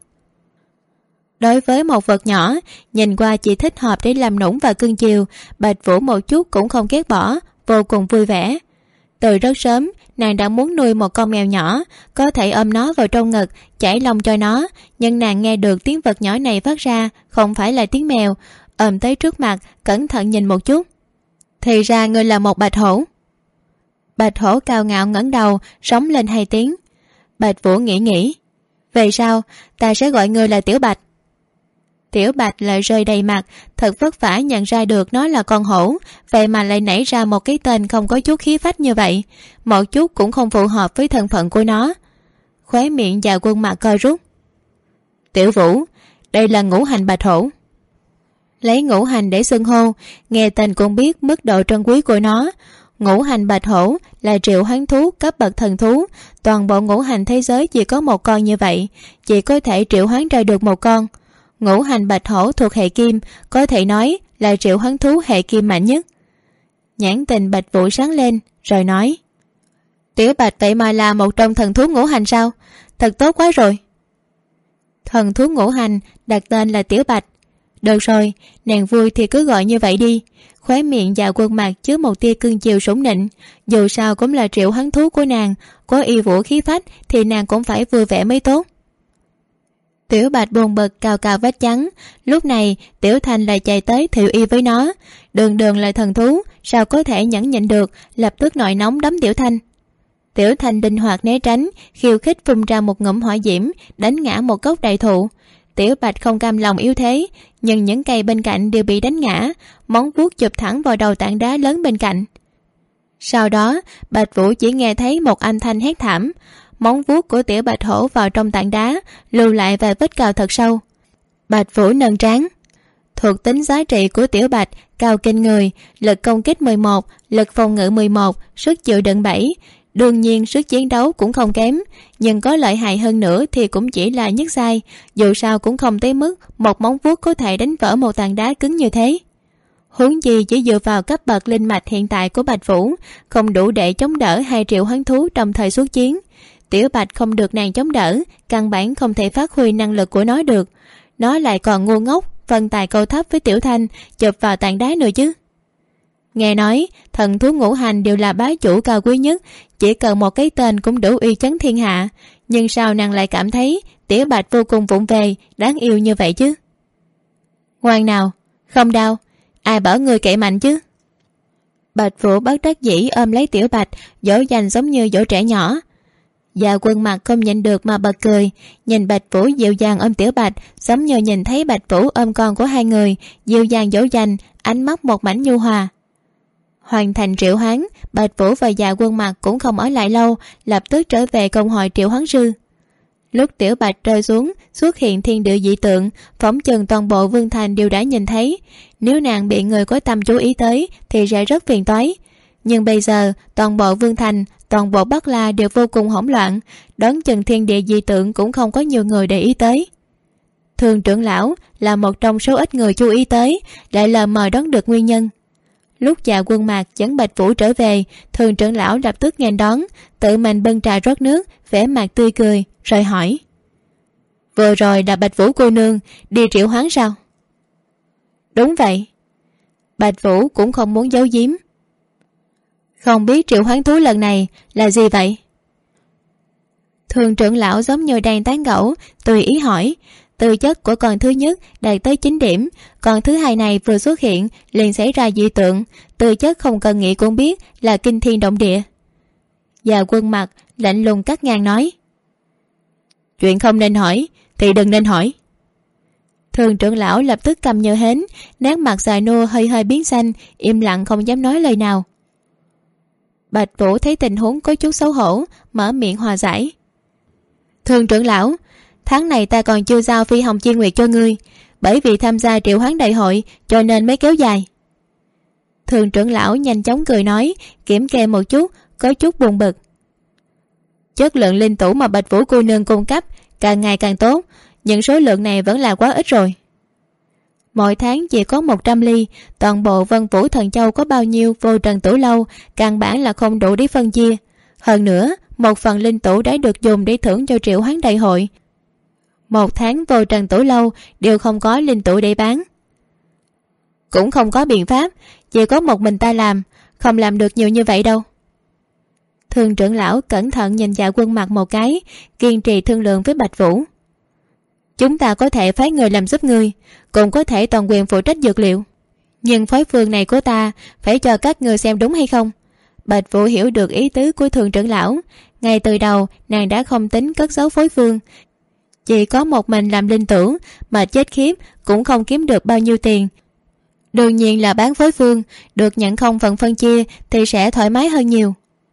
Đối với một vật nhỏ nhìn qua chỉ thích hợp để làm nũng và cưng chiều, Bạch Vũ một chút cũng không ghét bỏ, vô cùng vui vẻ. Từ rất sớm nàng đã muốn nuôi một con mèo nhỏ, có thể ôm nó vào trong ngực chảy lông cho nó, nhưng nàng nghe được tiếng vật nhỏ này phát ra không phải là tiếng mèo, ôm tới trước mặt cẩn thận nhìn một chút. Thì ra ngươi là một bạch hổ. Bạch hổ cao ngạo ngẩng đầu sóng lên 2 tiếng. Bạch Vũ nghĩ về sau ta sẽ gọi ngươi là Tiểu Bạch. Tiểu Bạch lại rơi đầy mặt, thật vất vả nhận ra được nó là con hổ, vậy mà lại nảy ra một cái tên không có chút khí phách như vậy, một chút cũng không phù hợp với thân phận của nó. Khóe miệng Dạ Quân Mặc co rút. Tiểu Vũ, đây là ngũ hành bạch hổ. Lấy ngũ hành để xưng hô, nghe tên cũng biết mức độ trân quý của nó. Ngũ hành bạch hổ là triệu hoán thú cấp bậc thần thú, toàn bộ ngũ hành thế giới chỉ có một con như vậy, chỉ có thể triệu hoán ra được một con. Ngũ hành bạch hổ thuộc hệ kim, có thể nói là triệu hoán thú hệ kim mạnh nhất. Nhãn tình Bạch Vũ sáng lên rồi nói. Tiểu Bạch vậy mà là một trong thần thú ngũ hành sao? Thật tốt quá rồi. Thần thú ngũ hành đặt tên là Tiểu Bạch. Được rồi, nàng vui thì cứ gọi như vậy đi. Khóe miệng Dạ Quân Mặc chứa một tia cưng chiều sủng nịnh, dù sao cũng là triệu hoán thú của nàng, có y vũ khí phách thì nàng cũng phải vui vẻ mới tốt. Tiểu Bạch buồn bực cào cào vết trắng, lúc này Tiểu Thanh lại chạy tới thiệu y với nó. Đường đường là thần thú, sao có thể nhẫn nhịn được, lập tức nổi nóng đấm Tiểu Thanh. Tiểu Thanh linh hoạt né tránh, khiêu khích phun ra một ngụm hỏa diễm, đánh ngã một gốc đại thụ. Tiểu Bạch không cam lòng yếu thế, nhưng những cây bên cạnh đều bị đánh ngã, móng vuốt chụp thẳng vào đầu tảng đá lớn bên cạnh. Sau đó Bạch Vũ chỉ nghe thấy một âm thanh hét thảm, móng vuốt của Tiểu Bạch hổ vào trong tảng đá lưu lại vài vết cào thật sâu. Bạch Vũ nâng trán. Thuộc tính giá trị của Tiểu Bạch cao kinh người, lực công kích 11, lực phòng ngự 11, sức chịu đựng 7, đương nhiên sức chiến đấu cũng không kém, nhưng có lợi hại hơn nữa thì cũng chỉ là nhất giai, dù sao cũng không tới mức một móng vuốt có thể đánh vỡ một tảng đá cứng như thế. Huống gì chỉ dựa vào cấp bậc linh mạch hiện tại của Bạch Vũ không đủ để chống đỡ 2 triệu hoán thú trong thời xuất chiến. Tiểu Bạch không được nàng chống đỡ, căn bản không thể phát huy năng lực của nó được. Nó lại còn ngu ngốc phân tài câu thấp với Tiểu Thanh chụp vào tảng đá nữa chứ. Nghe nói thần thú ngũ hành đều là bá chủ cao quý nhất, chỉ cần một cái tên cũng đủ uy chấn thiên hạ, nhưng sao nàng lại cảm thấy Tiểu Bạch vô cùng vụng về, đáng yêu như vậy chứ? Ngoan nào, không đau, ai bảo người cậy mạnh chứ? Bạch Vũ bất đắc dĩ ôm lấy Tiểu Bạch, dỗ dành giống như dỗ trẻ nhỏ. Dạ Quân Mặc không nhịn được mà bật cười, nhìn Bạch Vũ dịu dàng ôm Tiểu Bạch, giống như nhìn thấy Bạch Vũ ôm con của hai người, dịu dàng dỗ dành, ánh mắt một mảnh nhu hòa. Hoàn thành triệu hoán, Bạch Vũ và Dạ Quân Mặc cũng không ở lại lâu, lập tức trở về công hội triệu hoán sư. Lúc Tiểu Bạch rơi xuống, xuất hiện thiên địa dị tượng, phỏng chừng toàn bộ Vương Thành đều đã nhìn thấy. Nếu nàng bị người có tâm chú ý tới thì sẽ rất phiền toái. Nhưng bây giờ toàn bộ Vương Thành, toàn bộ Bắc La đều vô cùng hỗn loạn, đón chừng thiên địa dị tượng cũng không có nhiều người để ý tới. Thường trưởng lão là một trong số ít người chú ý tới, lại lờ mờ đoán được nguyên nhân. Lúc Dạ Quân Mạc dẫn Bạch Vũ trở về, thường trưởng lão lập tức nghênh đón, tự mình bưng trà rót nước, vẻ mặt tươi cười, rồi hỏi: vừa rồi là Bạch Vũ cô nương đi triệu hoán sao? Đúng vậy. Bạch Vũ cũng không muốn giấu giếm. Không biết triệu hoán thú lần này là gì vậy? Thường trưởng lão giống như đang tán gẫu, tùy ý hỏi. Tư chất của con thứ nhất đạt tới 9 điểm, còn thứ hai này vừa xuất hiện liền xảy ra dị tượng, tư chất không cần nghĩ cũng biết là kinh thiên động địa. Dạ Quân Mạc lạnh lùng cắt ngang nói: chuyện không nên hỏi thì đừng nên hỏi. Thường trưởng lão lập tức cầm nhờ hến, nét mặt dài nua hơi hơi biến xanh, im lặng không dám nói lời nào. Bạch Vũ thấy tình huống có chút xấu hổ, mở miệng hòa giải: thường trưởng lão, tháng này ta còn chưa giao Phi Hồng Chi Nguyệt cho ngươi, bởi vì tham gia triệu hoán đại hội cho nên mới kéo dài. Thường trưởng lão nhanh chóng cười nói, kiểm kê một chút, có chút buồn bực. Chất lượng linh tủ mà Bạch Vũ cô nương cung cấp càng ngày càng tốt, nhưng số lượng này vẫn là quá ít rồi. Mỗi tháng chỉ có 100 ly, toàn bộ Vân Vũ Thần Châu có bao nhiêu vô trần tủ lâu, căn bản là không đủ để phân chia. Hơn nữa, một phần linh tủ đã được dùng để thưởng cho triệu hoán đại hội. Một tháng vô trần tủ lâu đều không có linh tủ để bán. Cũng không có biện pháp, chỉ có một mình ta làm, không làm được nhiều như vậy đâu. Thường trưởng lão cẩn thận nhìn Dạ Quân Mạc một cái, kiên trì thương lượng với Bạch Vũ. Chúng ta có thể phái người làm giúp ngươi, cũng có thể toàn quyền phụ trách dược liệu, nhưng phối phương này của ta phải cho các ngươi xem đúng hay không. Bạch Vũ hiểu được ý tứ của thường trưởng lão, ngay từ đầu nàng đã không tính cất giấu phối phương, chỉ có một mình làm linh tưởng mà chết khiếp cũng không kiếm được bao nhiêu tiền. Đương nhiên là bán phối phương, được nhận không phần phân chia thì sẽ thoải mái hơn nhiều.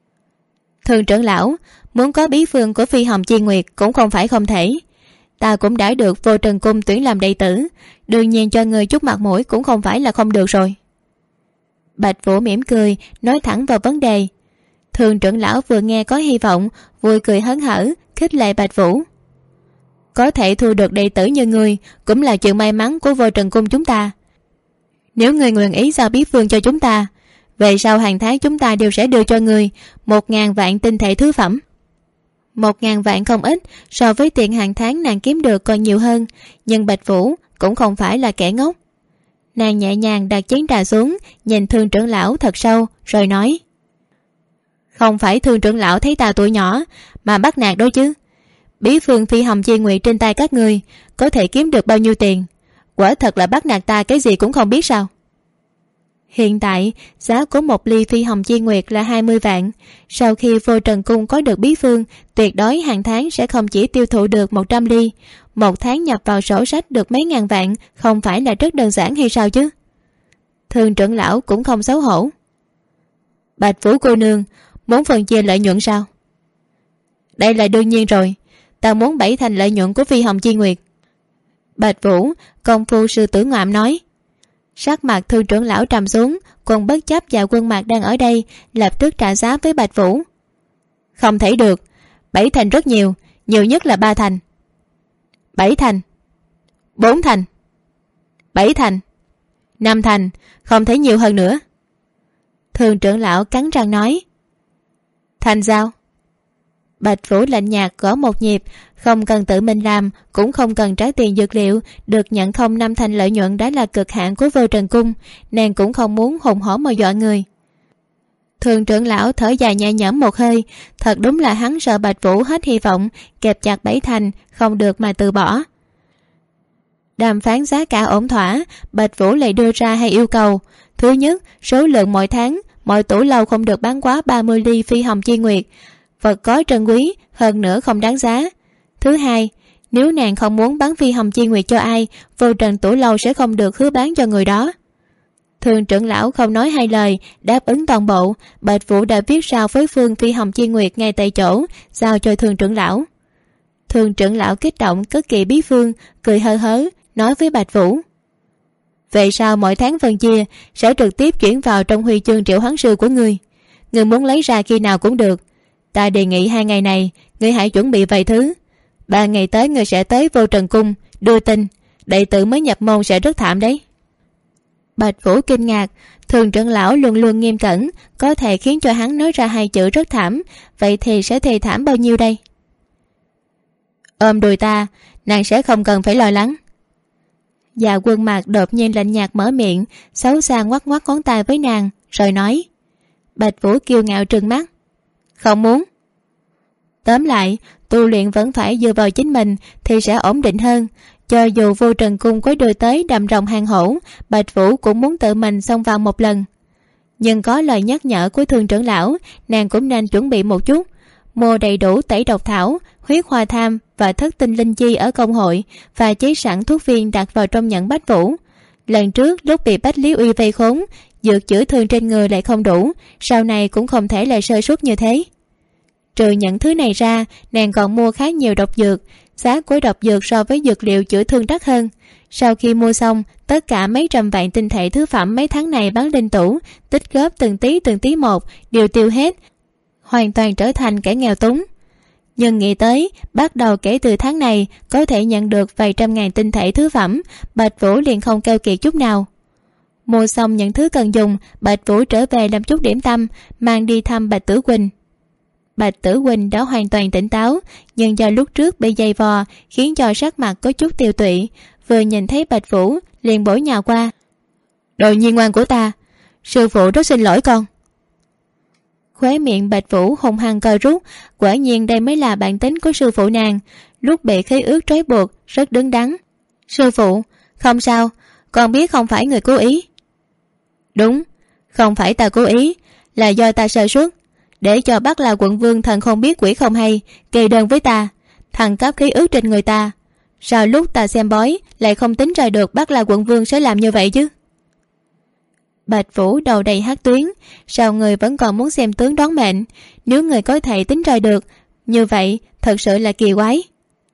Thường trưởng lão, muốn có bí phương của Phi Hồng Chi Nguyệt cũng không phải không thể. Ta cũng đã được Vô Trần Cung tuyển làm đệ tử, đương nhiên cho người chút mặt mũi cũng không phải là không được rồi. Bạch Vũ mỉm cười, nói thẳng vào vấn đề. Thường trưởng lão vừa nghe có hy vọng, vui cười hớn hở, khích lệ Bạch Vũ. Có thể thu được đệ tử như ngươi cũng là chuyện may mắn của Vô Trần Cung chúng ta. Nếu ngươi nguyện ý giao bí phương cho chúng ta, về sau hàng tháng chúng ta đều sẽ đưa cho ngươi 1.000 vạn tinh thể thứ phẩm. 1.000 vạn không ít, so với tiền hàng tháng nàng kiếm được còn nhiều hơn, nhưng Bạch Vũ cũng không phải là kẻ ngốc. Nàng nhẹ nhàng đặt chén trà xuống, nhìn Thường trưởng lão thật sâu, rồi nói: không phải Thường trưởng lão thấy ta tuổi nhỏ mà bắt nạt đâu chứ. Bí phương Phi Hồng Chi Nguyệt trên tay các ngươi có thể kiếm được bao nhiêu tiền, quả thật là bắt nạt ta cái gì cũng không biết sao. Hiện tại giá của một ly Phi Hồng Chi Nguyệt là 20 vạn. Sau khi Vô Trần Cung có được bí phương, tuyệt đối hàng tháng sẽ không chỉ tiêu thụ được 100 ly, một tháng nhập vào sổ sách được mấy ngàn vạn, không phải là rất đơn giản hay sao chứ? Thường trưởng lão cũng không xấu hổ. Bạch Vũ cô nương muốn phần chia lợi nhuận sao? Đây là đương nhiên rồi, ta muốn 7 thành lợi nhuận của Phi Hồng Chi Nguyệt. Bạch Vũ công phu sư tử ngoạm nói. Sắc mặt Thường trưởng lão trầm xuống, còn bất chấp Dạ Quân Mạc đang ở đây, lập tức trả giá với Bạch Vũ. Không thể được, 7 thành rất nhiều, nhiều nhất là 3 thành. 7 thành, 4 thành, 7 thành, 5 thành, không thể nhiều hơn nữa. Thường trưởng lão cắn răng nói. Thành sao? Bạch Vũ lạnh nhạt gõ một nhịp, không cần tự mình làm, cũng không cần trả tiền dược liệu, được nhận không 5 thành lợi nhuận đã là cực hạn của Vô Trần Cung, nàng cũng không muốn hùng hổ mà dọa người. Thường trưởng lão thở dài nhẹ nhõm một hơi, thật đúng là hắn sợ Bạch Vũ hết hy vọng, kẹp chặt 7 thành, không được mà từ bỏ. Đàm phán giá cả ổn thỏa, Bạch Vũ lại đưa ra 2 yêu cầu. Thứ nhất, số lượng mỗi tháng, mỗi tủ lâu không được bán quá 30 ly Phi Hồng Chi Nguyệt, vật có trân quý, hơn nữa không đáng giá. Thứ hai, nếu nàng không muốn bán Phi Hồng Chi Nguyệt cho ai, Vô Trần tủ lâu sẽ không được hứa bán cho người đó. Thường trưởng lão không nói 2 lời, đáp ứng toàn bộ. Bạch Vũ đã viết ra phối phương Phi Hồng Chi Nguyệt ngay tại chỗ, giao cho thường trưởng lão. Thường trưởng lão kích động cất kỹ bí phương, cười hơ hớ, nói với Bạch Vũ. Vậy sao mỗi tháng phân chia sẽ trực tiếp chuyển vào trong huy chương triệu hoán sư của ngươi. Ngươi muốn lấy ra khi nào cũng được, Ta đề nghị 2 ngày này ngươi hãy chuẩn bị vài thứ. 3 ngày tới ngươi sẽ tới Vô Trần Cung đưa tin, đệ tử mới nhập môn sẽ rất thảm đấy. Bạch Vũ kinh ngạc, thường trưởng lão luôn luôn nghiêm cẩn, có thể khiến cho hắn nói ra 2 chữ rất thảm, vậy thì sẽ thê thảm bao nhiêu đây? Ôm đùi ta, nàng sẽ không cần phải lo lắng. Dạ Quân Mạc đột nhiên lạnh nhạt mở miệng, xấu xa ngoắc ngoắc ngón tay với nàng, rồi nói. Bạch Vũ kiêu ngạo trừng mắt. Không muốn. Tóm lại, tu luyện vẫn phải dựa vào chính mình thì sẽ ổn định hơn. Cho dù Vô Trần Cung có đưa tới đầm rồng hang hổ, Bạch Vũ cũng muốn tự mình xông vào một lần. Nhưng có lời nhắc nhở của thường trưởng lão, nàng cũng nên chuẩn bị một chút. Mua đầy đủ tẩy độc thảo, huyết hoa tham và thất tinh linh chi ở công hội, và chế sẵn thuốc viên đặt vào trong nhẫn Bách Vũ. Lần trước lúc bị Bách Lý Uy vây khốn, dược chữa thương trên người lại không đủ, sau này cũng không thể lại sơ suất như thế. Trừ những thứ này ra, nàng còn mua khá nhiều độc dược. Giá của độc dược so với dược liệu chữa thương đắt hơn. Sau khi mua xong, tất cả mấy trăm vạn tinh thể thứ phẩm mấy tháng này bán lên tủ, tích góp từng tí một, đều tiêu hết, hoàn toàn trở thành kẻ nghèo túng. Nhưng nghĩ tới, bắt đầu kể từ tháng này có thể nhận được vài trăm ngàn tinh thể thứ phẩm, Bạch Vũ liền không keo kiệt chút nào. Mua xong những thứ cần dùng, Bạch Vũ trở về làm chút điểm tâm, mang đi thăm Bạch Tử Quỳnh. Bạch Tử Quỳnh đã hoàn toàn tỉnh táo, nhưng do lúc trước bị dày vò khiến cho sắc mặt có chút tiêu tụy, vừa nhìn thấy Bạch Vũ liền bổ nhào qua. Đồ nhi ngoan của ta, sư phụ rất xin lỗi con. Khóe miệng Bạch Vũ hung hăng co rút, quả nhiên đây mới là bản tính của sư phụ nàng, lúc bị khí ước trói buộc rất đứng đắn. Sư phụ, không sao, con biết không phải người cố ý. Đúng, không phải ta cố ý, là do ta sơ suất, để cho Bắc La quận vương thần không biết quỷ không hay kê đơn với ta, thằng cấp khí ước trên người ta. Sao lúc ta xem bói lại không tính ra được Bắc La quận vương sẽ làm như vậy chứ? Bạch Vũ đầu đầy hắc tuyến, sao người vẫn còn muốn xem tướng đoán mệnh? Nếu người có thể tính ra được như vậy, thật sự là kỳ quái.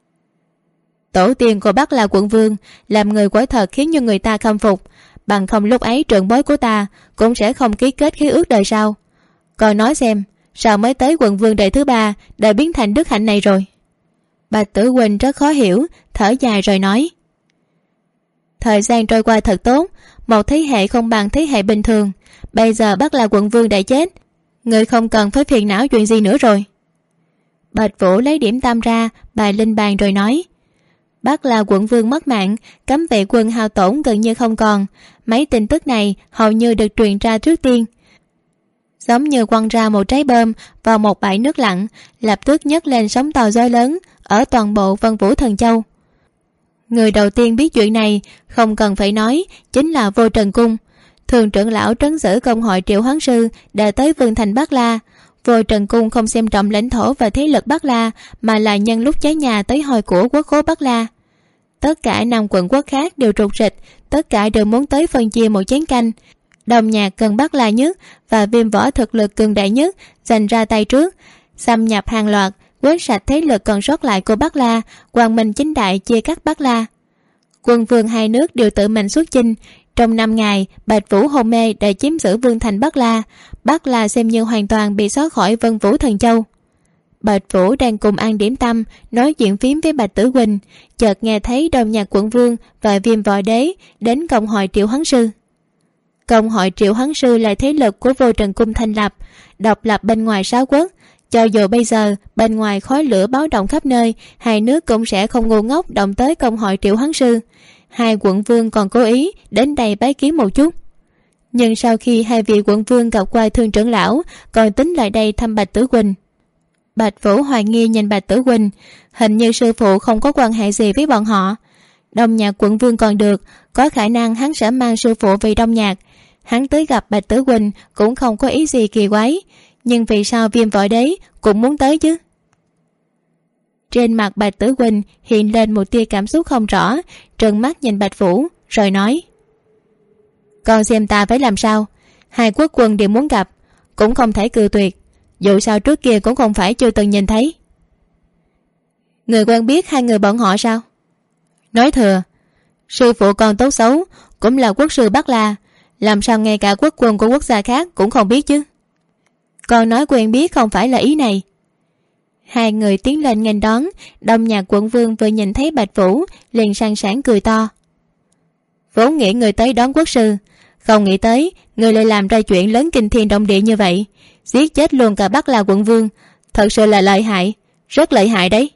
Tổ tiên của Bắc La quận vương làm người quả thật khiến cho người ta khâm phục, bằng không lúc ấy trưởng bối của ta cũng sẽ không ký kết khí ước đời sau. Còn nói xem, sao mới tới quận vương đời thứ 3 đã biến thành đức hạnh này rồi? Bạch Tử Quỳnh rất khó hiểu, thở dài rồi nói. Thời gian trôi qua thật tốt, một thế hệ không bằng thế hệ bình thường. Bây giờ Bắc La quận vương đã chết, người không cần phải phiền não chuyện gì nữa rồi. Bạch Vũ lấy điểm tâm ra bài lên bàn rồi nói. Bắc La quận vương mất mạng, cấm vệ quân hao tổn gần như không còn. Mấy tin tức này hầu như được truyền ra trước tiên, giống như quăng ra một trái bom vào một bãi nước lặng, lập tức nhấc lên sóng to gió lớn ở toàn bộ Vân Vũ Thần Châu. Người đầu tiên biết chuyện này không cần phải nói, chính là Vô Trần Cung. Thường trưởng lão trấn giữ công hội Triệu Hoán Sư đã tới vương thành Bắc La. Vô Trần Cung không xem trọng lãnh thổ và thế lực Bắc La, mà là nhân lúc cháy nhà tới hồi của quốc khố Bắc La. Tất cả 5 quận quốc khác đều trục rịch, tất cả đều muốn tới phân chia một chén canh. Đồng Nhạc cần Bắc La nhất và Viêm Võ thực lực cường đại nhất giành ra tay trước, xâm nhập hàng loạt, quét sạch thế lực còn sót lại của Bắc La, quang minh chính đại chia cắt Bắc La. Quân vương 2 nước đều tự mình xuất chinh. Trong 5 ngày, Bạch Vũ hôn mê đã chiếm giữ vương thành Bắc La. Bắc La xem như hoàn toàn bị xóa khỏi Vân Vũ Thần Châu. Bạch Vũ đang cùng ăn điểm tâm, nói chuyện phím với Bạch Tử Quỳnh, chợt nghe thấy Đồng Nhạc quận vương và Viêm Võ đế đến công hội Triệu Hoán Sư. Công hội Triệu Hoán Sư là thế lực của Vô Trần Cung thành lập, độc lập bên ngoài 6 quốc. Cho dù bây giờ bên ngoài khói lửa báo động khắp nơi, 2 nước cũng sẽ không ngu ngốc động tới công hội Triệu Hoán Sư. 2 quận vương còn cố ý đến đây bái kiến một chút. Nhưng sau khi 2 vị quận vương gặp qua thương trưởng lão, còn tính lại đây thăm Bạch Tử Quỳnh. Bạch Vũ hoài nghi nhìn Bạch Tử Quỳnh, hình như sư phụ không có quan hệ gì với bọn họ. Đông Nhạc quận vương còn được, có khả năng hắn sẽ mang sư phụ về Đông Nhạc. Hắn tới gặp Bạch Tử Quỳnh cũng không có ý gì kỳ quái, nhưng vì sao Viêm Võ đế cũng muốn tới chứ? Trên mặt Bạch Tử Quỳnh hiện lên một tia cảm xúc không rõ, trợn mắt nhìn Bạch Vũ rồi nói. Con xem ta phải làm sao? 2 quốc quân đều muốn gặp, cũng không thể cự tuyệt, dù sao trước kia cũng không phải chưa từng nhìn thấy. Người quen biết 2 người bọn họ sao? Nói thừa, sư phụ con tốt xấu cũng là quốc sư Bắc La, làm sao ngay cả quốc quân của quốc gia khác cũng không biết chứ? Con nói quen biết không phải là ý này. Hai người tiến lên nghênh đón. Đông Nhạc quận vương vừa nhìn thấy Bạch Vũ liền sang sảng cười to. Vốn nghĩ người tới đón quốc sư, không nghĩ tới người lại làm ra chuyện lớn kinh thiên động địa như vậy, giết chết luôn cả Bắc La quận vương. Thật sự là lợi hại, rất lợi hại đấy.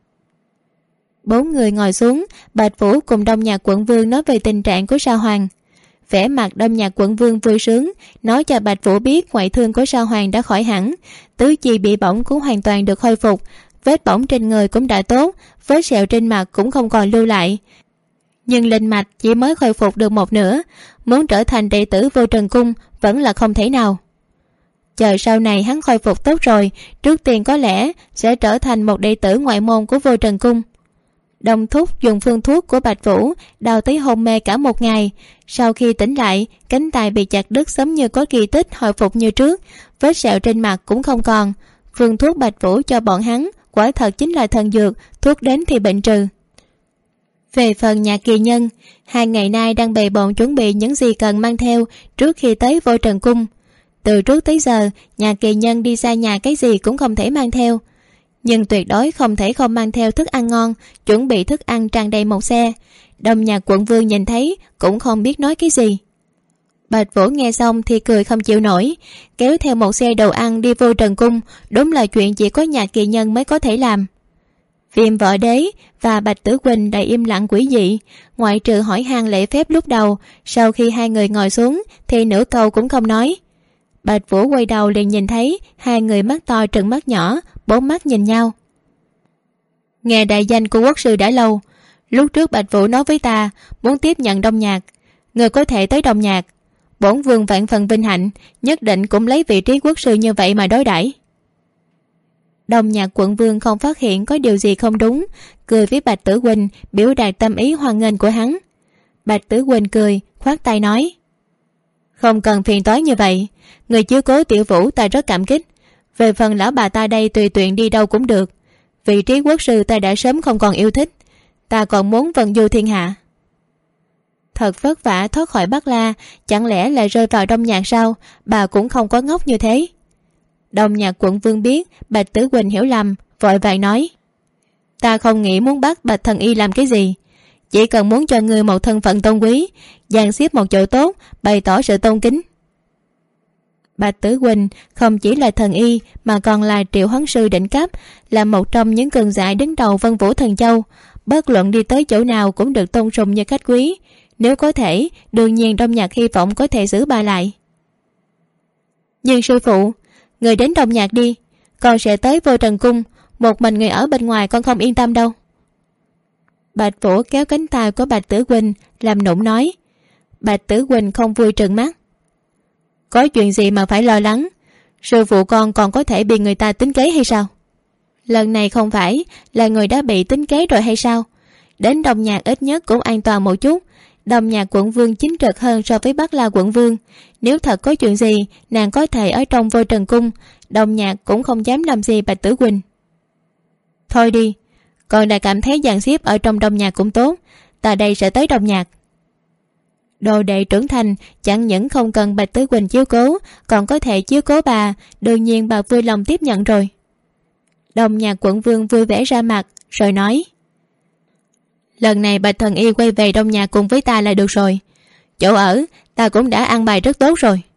Bốn người ngồi xuống. Bạch Vũ cùng Đông Nhạc quận vương nói về tình trạng của Sa Hoàng. Vẻ mặt Đông Nhạc quận vương vui sướng, nói cho Bạch Vũ biết ngoại thương của Sa Hoàng đã khỏi hẳn, tứ chi bị bỏng cũng hoàn toàn được khôi phục, vết bỏng trên người cũng đã tốt, vết sẹo trên mặt cũng không còn lưu lại, nhưng linh mạch chỉ mới khôi phục được một nửa, muốn trở thành đệ tử Vô Trần Cung vẫn là không thể nào. Chờ sau này hắn khôi phục tốt rồi, trước tiên có lẽ sẽ trở thành một đệ tử ngoại môn của Vô Trần Cung. Đông thúc dùng phương thuốc của Bạch Vũ đau tới hôn mê cả một ngày. Sau khi tỉnh lại, cánh tay bị chặt đứt giống như có kỳ tích hồi phục như trước, vết sẹo trên mặt cũng không còn. Phương thuốc Bạch Vũ cho bọn hắn quả thật chính là thần dược, thuốc đến thì bệnh trừ. Về phần Nhạc Kỳ Nhân, 2 ngày nay đang bề bộn chuẩn bị những gì cần mang theo trước khi tới Vô Trần Cung. Từ trước tới giờ, Nhạc Kỳ Nhân đi xa nhà cái gì cũng không thể mang theo, nhưng tuyệt đối không thể không mang theo thức ăn ngon, chuẩn bị thức ăn tràn đầy một xe. Đông Nhạc quận vương nhìn thấy cũng không biết nói cái gì. Bạch Vũ nghe xong thì cười không chịu nổi, kéo theo một xe đồ ăn đi Vô Trần Cung, đúng là chuyện chỉ có Nhạc Kỳ Nhân mới có thể làm. Viêm Võ Đế và Bạch Tử Quỳnh đầy im lặng quỷ dị, ngoại trừ hỏi han lễ phép lúc đầu. Sau khi hai người ngồi xuống thì nửa câu cũng không nói. Bạch Vũ quay đầu liền nhìn thấy hai người mắt to trừng mắt nhỏ, bốn mắt nhìn nhau. Nghe đại danh của quốc sư đã lâu, lúc trước Bạch Vũ nói với ta muốn tiếp nhận Đông Nhạc, người có thể tới Đông Nhạc, bổn vương vạn phần vinh hạnh, nhất định cũng lấy vị trí quốc sư như vậy mà đối đãi. Đông Nhạc quận vương không phát hiện có điều gì không đúng, cười với Bạch Tử Quỳnh biểu đạt tâm ý hoan nghênh của hắn. Bạch Tử Quỳnh cười khoát tay nói, không cần phiền toái như vậy, người chiếu cố Tiểu Vũ ta rất cảm kích. Về phần lão bà ta đây tùy tiện đi đâu cũng được, vị trí quốc sư ta đã sớm không còn yêu thích, ta còn muốn vần du thiên hạ. Thật vất vả thoát khỏi Bắc La, chẳng lẽ lại rơi vào Đông Nhạc sao? Bà cũng không có ngốc như thế. Đông Nhạc quận vương biết Bạch Tử Quỳnh hiểu lầm, vội vàng nói, ta không nghĩ muốn bắt Bạch thần y làm cái gì, chỉ cần muốn cho người một thân phận tôn quý, dàn xếp một chỗ tốt, bày tỏ sự tôn kính. Bạch Tử Quỳnh không chỉ là thần y mà còn là triệu hoán sư đỉnh cấp, là một trong những cường giả đứng đầu Vân Vũ Thần Châu, bất luận đi tới chỗ nào cũng được tôn sùng như khách quý. Nếu có thể, đương nhiên Đông Nhạc hy vọng có thể giữ bà lại. Nhưng sư phụ, người đến Đông Nhạc đi, con sẽ tới Vô Trần Cung, một mình người ở bên ngoài con không yên tâm đâu. Bạch Vũ kéo cánh tay của Bạch Tử Quỳnh làm nũng nói. Bạch Tử Quỳnh không vui trừng mắt, có chuyện gì mà phải lo lắng, sư phụ con còn có thể bị người ta tính kế hay sao? Lần này không phải là người đã bị tính kế rồi hay sao? Đến Đông Nhạc ít nhất cũng an toàn một chút. Đông Nhạc quận vương chính trực hơn so với Bắc La quận vương, nếu thật có chuyện gì nàng có thể ở trong Vô Trần Cung, Đông Nhạc cũng không dám làm gì Bạch Tử Quỳnh. Thôi đi, con đã cảm thấy dàn xếp ở trong Đông Nhạc cũng tốt, ta đây sẽ tới Đông Nhạc. Đồ đệ trưởng thành chẳng những không cần Bạch Tử Quỳnh chiếu cố, còn có thể chiếu cố bà, đương nhiên bà vui lòng tiếp nhận rồi. Đông Nhạc quận vương vui vẻ ra mặt rồi nói, lần này Bạch thần y quay về Đông Nhạc cùng với ta là được rồi, chỗ ở ta cũng đã ăn bài rất tốt rồi.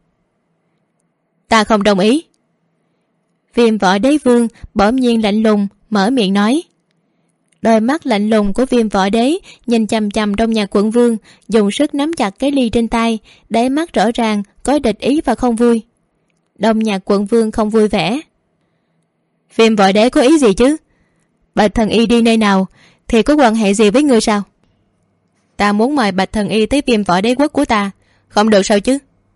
Ta không đồng ý. Viêm Võ Đế vương bỗng nhiên lạnh lùng mở miệng nói. Đôi mắt lạnh lùng của Viêm Võ Đế nhìn chằm chằm Đông Nhạc quận vương, dùng sức nắm chặt cái ly trên tay, đáy mắt rõ ràng có địch ý và không vui. Đông Nhạc quận vương không vui vẻ. Viêm Võ Đế có ý gì chứ? Bạch thần y đi nơi nào thì có quan hệ gì với ngươi sao? Ta muốn mời Bạch thần y tới Viêm Võ Đế quốc của ta, không được sao chứ?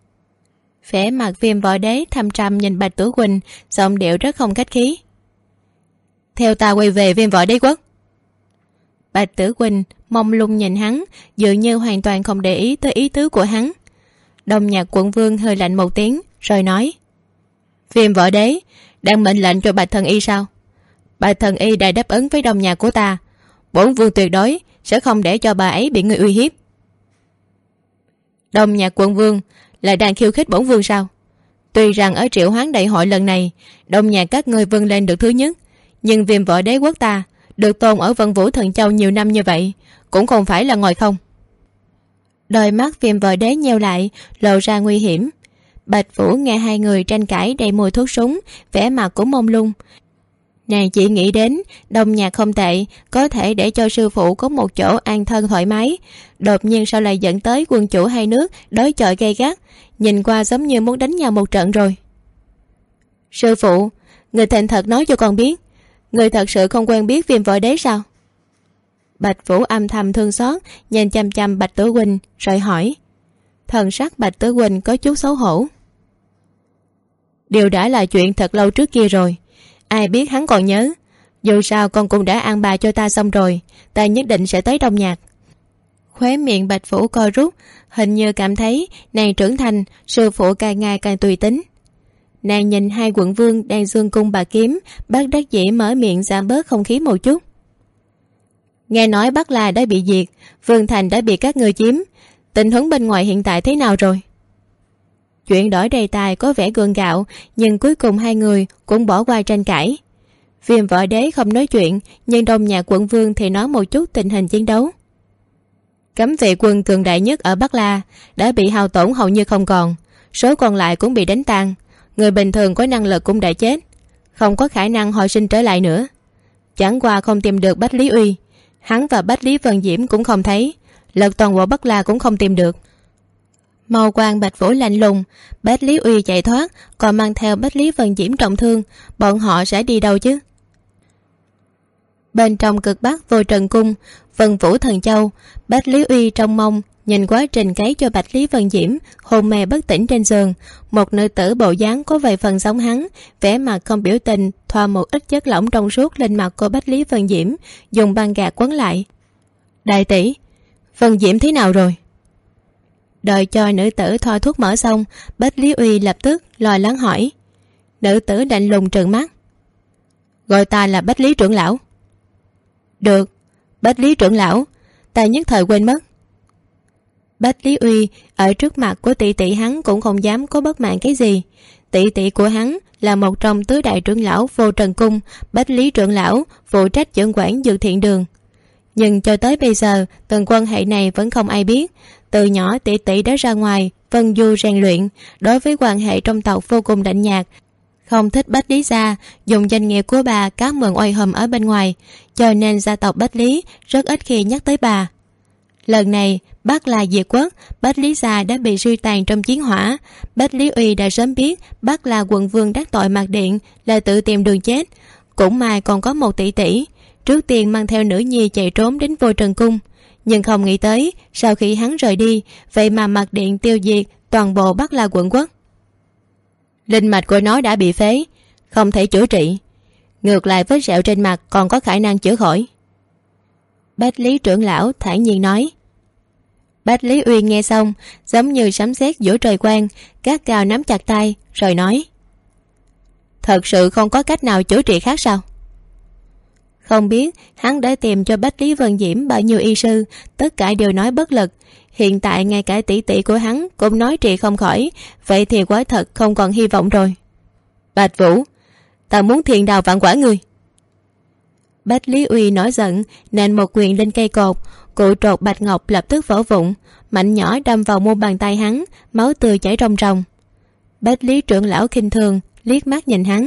Vẻ mặt Viêm Võ Đế thâm trầm nhìn Bạch Tử Quỳnh, giọng điệu rất không khách khí. Theo ta quay về Viêm Võ Đế quốc. Bạch Tử Quỳnh mông lung nhìn hắn, dường như hoàn toàn không để ý tới ý tứ của hắn. Đông Nhạc quận vương hơi lạnh một tiếng rồi nói, Viêm Võ Đế đang mệnh lệnh cho Bạch thần y sao? Bạch thần y đã đáp ứng với Đông Nhạc của ta, bổn vương tuyệt đối sẽ không để cho bà ấy bị người uy hiếp. Đông Nhạc quận vương là đang khiêu khích bổn vương sao? Tuy rằng ở triệu hoán đại hội lần này Đông Nhạc các ngươi vươn lên được thứ nhất, Nhưng Viêm Võ Đế quốc ta được tôn ở Vân Vũ Thần Châu nhiều năm như vậy, cũng không phải là ngồi không. Đôi mắt Viêm Võ Đế nheo lại, lộ ra nguy hiểm. Bạch Vũ nghe hai người tranh cãi đầy mùi thuốc súng, vẻ mặt cũng mông lung. Nàng chỉ nghĩ đến Đông Nhạc không tệ, có thể để cho sư phụ có một chỗ an thân thoải mái. Đột nhiên sao lại dẫn tới quân chủ hai nước đối chọi gay gắt, nhìn qua giống như muốn đánh nhau một trận rồi. Sư phụ, người thành thật nói cho con biết, người thật sự không quen biết Viêm Võ Đế sao? Bạch Vũ âm thầm thương xót, nhìn chăm chăm Bạch Tử Huynh rồi hỏi. Thần sắc Bạch Tử Huynh có chút xấu hổ. Điều đã là chuyện thật lâu trước kia rồi, ai biết hắn còn nhớ. Dù sao con cũng đã an bài cho ta xong rồi, ta nhất định sẽ tới Đông Nhạc. Khóe miệng Bạch Vũ co rút, hình như cảm thấy nàng trưởng thành, sư phụ càng ngày càng tùy tính. Nàng nhìn hai quận vương đang dương cung bà kiếm, bất đắc dĩ mở miệng giảm bớt không khí một chút. Nghe nói Bắc La đã bị diệt, Vương Thành đã bị các người chiếm, tình huống bên ngoài hiện tại thế nào rồi? Chuyện đổi đề tài có vẻ gượng gạo, nhưng cuối cùng hai người cũng bỏ qua tranh cãi. Viêm Võ Đế không nói chuyện, nhưng Đông Nhạc quận vương thì nói một chút tình hình chiến đấu. Cấm vệ quân cường đại nhất ở Bắc La đã bị hao tổn hầu như không còn, số còn lại cũng bị đánh tan. Người bình thường có năng lực cũng đã chết, không có khả năng hồi sinh trở lại nữa. Chẳng qua không tìm được Bách Lý Uy, hắn và Bách Lý Vân Diễm cũng không thấy, lật toàn bộ Bắc La cũng không tìm được. Màu quang Bạch Vũ lạnh lùng, Bách Lý Uy chạy thoát, còn mang theo Bách Lý Vân Diễm trọng thương, bọn họ sẽ đi đâu chứ? Bên trong cực bắc Vô Trần Cung, Vân Vũ Thần Châu, Bách Lý Uy trong mông nhìn quá trình cấy cho Bạch Lý Vân Diễm hôn mê bất tỉnh trên giường. Một nữ tử bộ dáng có vài phần giống hắn, vẻ mặt không biểu tình, thoa một ít chất lỏng trong suốt lên mặt của Bách Lý Vân Diễm, dùng băng gạc quấn lại. Đại tỷ, Vân Diễm thế nào rồi? Đợi cho nữ tử thoa thuốc mỡ xong, Bách Lý Uy lập tức lo lắng hỏi. Nữ tử lạnh lùng trợn mắt. Gọi ta là Bách Lý trưởng lão. Được, Bách Lý trưởng lão, ta nhất thời quên mất. Bách Lý Uy ở trước mặt của tỷ tỷ hắn cũng không dám có bất mãn cái gì. Tỷ tỷ của hắn là một trong tứ đại trưởng lão Vô Trần Cung, Bách Lý trưởng lão phụ trách trưởng quản Dược Thiện Đường. Nhưng cho tới bây giờ tầng quan hệ này vẫn không ai biết. Từ nhỏ tỷ tỷ đã ra ngoài Vân Du rèn luyện, đối với quan hệ trong tộc vô cùng lạnh nhạt, không thích Bách Lý gia dùng danh nghĩa của bà cá mượn oai hùm ở bên ngoài, cho nên gia tộc Bách Lý rất ít khi nhắc tới bà. Lần này Bắc La diệt quốc, Bách Lý gia đã bị suy tàn trong chiến hỏa. Bách Lý Uy đã sớm biết Bắc La quận vương đắc tội Mạc Điện là tự tìm đường chết. Cũng may còn có một tỷ tỷ, trước tiên mang theo nữ nhi chạy trốn đến Vô Trần Cung. Nhưng không nghĩ tới sau khi hắn rời đi, vậy mà Mạc Điện tiêu diệt toàn bộ Bắc La quận quốc. Linh mạch của nó đã bị phế, không thể chữa trị, ngược lại vết sẹo trên mặt còn có khả năng chữa khỏi. Bách Lý trưởng lão thản nhiên nói. Bách Lý Uy nghe xong giống như sấm sét giữa trời quang, gắt gao nắm chặt tay rồi nói. Thật sự không có cách nào chữa trị khác sao? Không biết hắn đã tìm cho Bách Lý Vân Diễm bao nhiêu y sư, tất cả đều nói bất lực. Hiện tại ngay cả tỷ tỷ của hắn cũng nói trị không khỏi, vậy thì quả thật không còn hy vọng rồi. Bạch Vũ, ta muốn thiền đào vạn quả ngươi. Bách Lý Uy nổi giận nên một quyền lên cây cột, cụ trột bạch ngọc lập tức vỡ vụn, mạnh nhỏ đâm vào mu bàn tay hắn, máu tươi chảy ròng ròng. Bách Lý trưởng lão khinh thường liếc mắt nhìn hắn.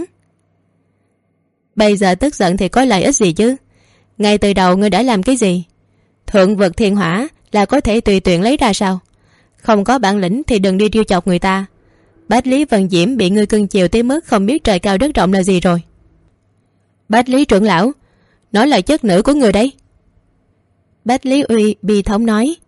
Bây giờ tức giận thì có lợi ích gì chứ? Ngay từ đầu ngươi đã làm cái gì? Thượng vực thiên hỏa là có thể tùy tiện lấy ra sao? Không có bản lĩnh thì đừng đi trêu chọc người ta. Bách Lý Vân Diễm bị ngươi cưng chiều tới mức không biết trời cao đất rộng là gì rồi. Bách Lý trưởng lão, nó là chất nữ của người đấy. Bách Lý Uy bi thống nói.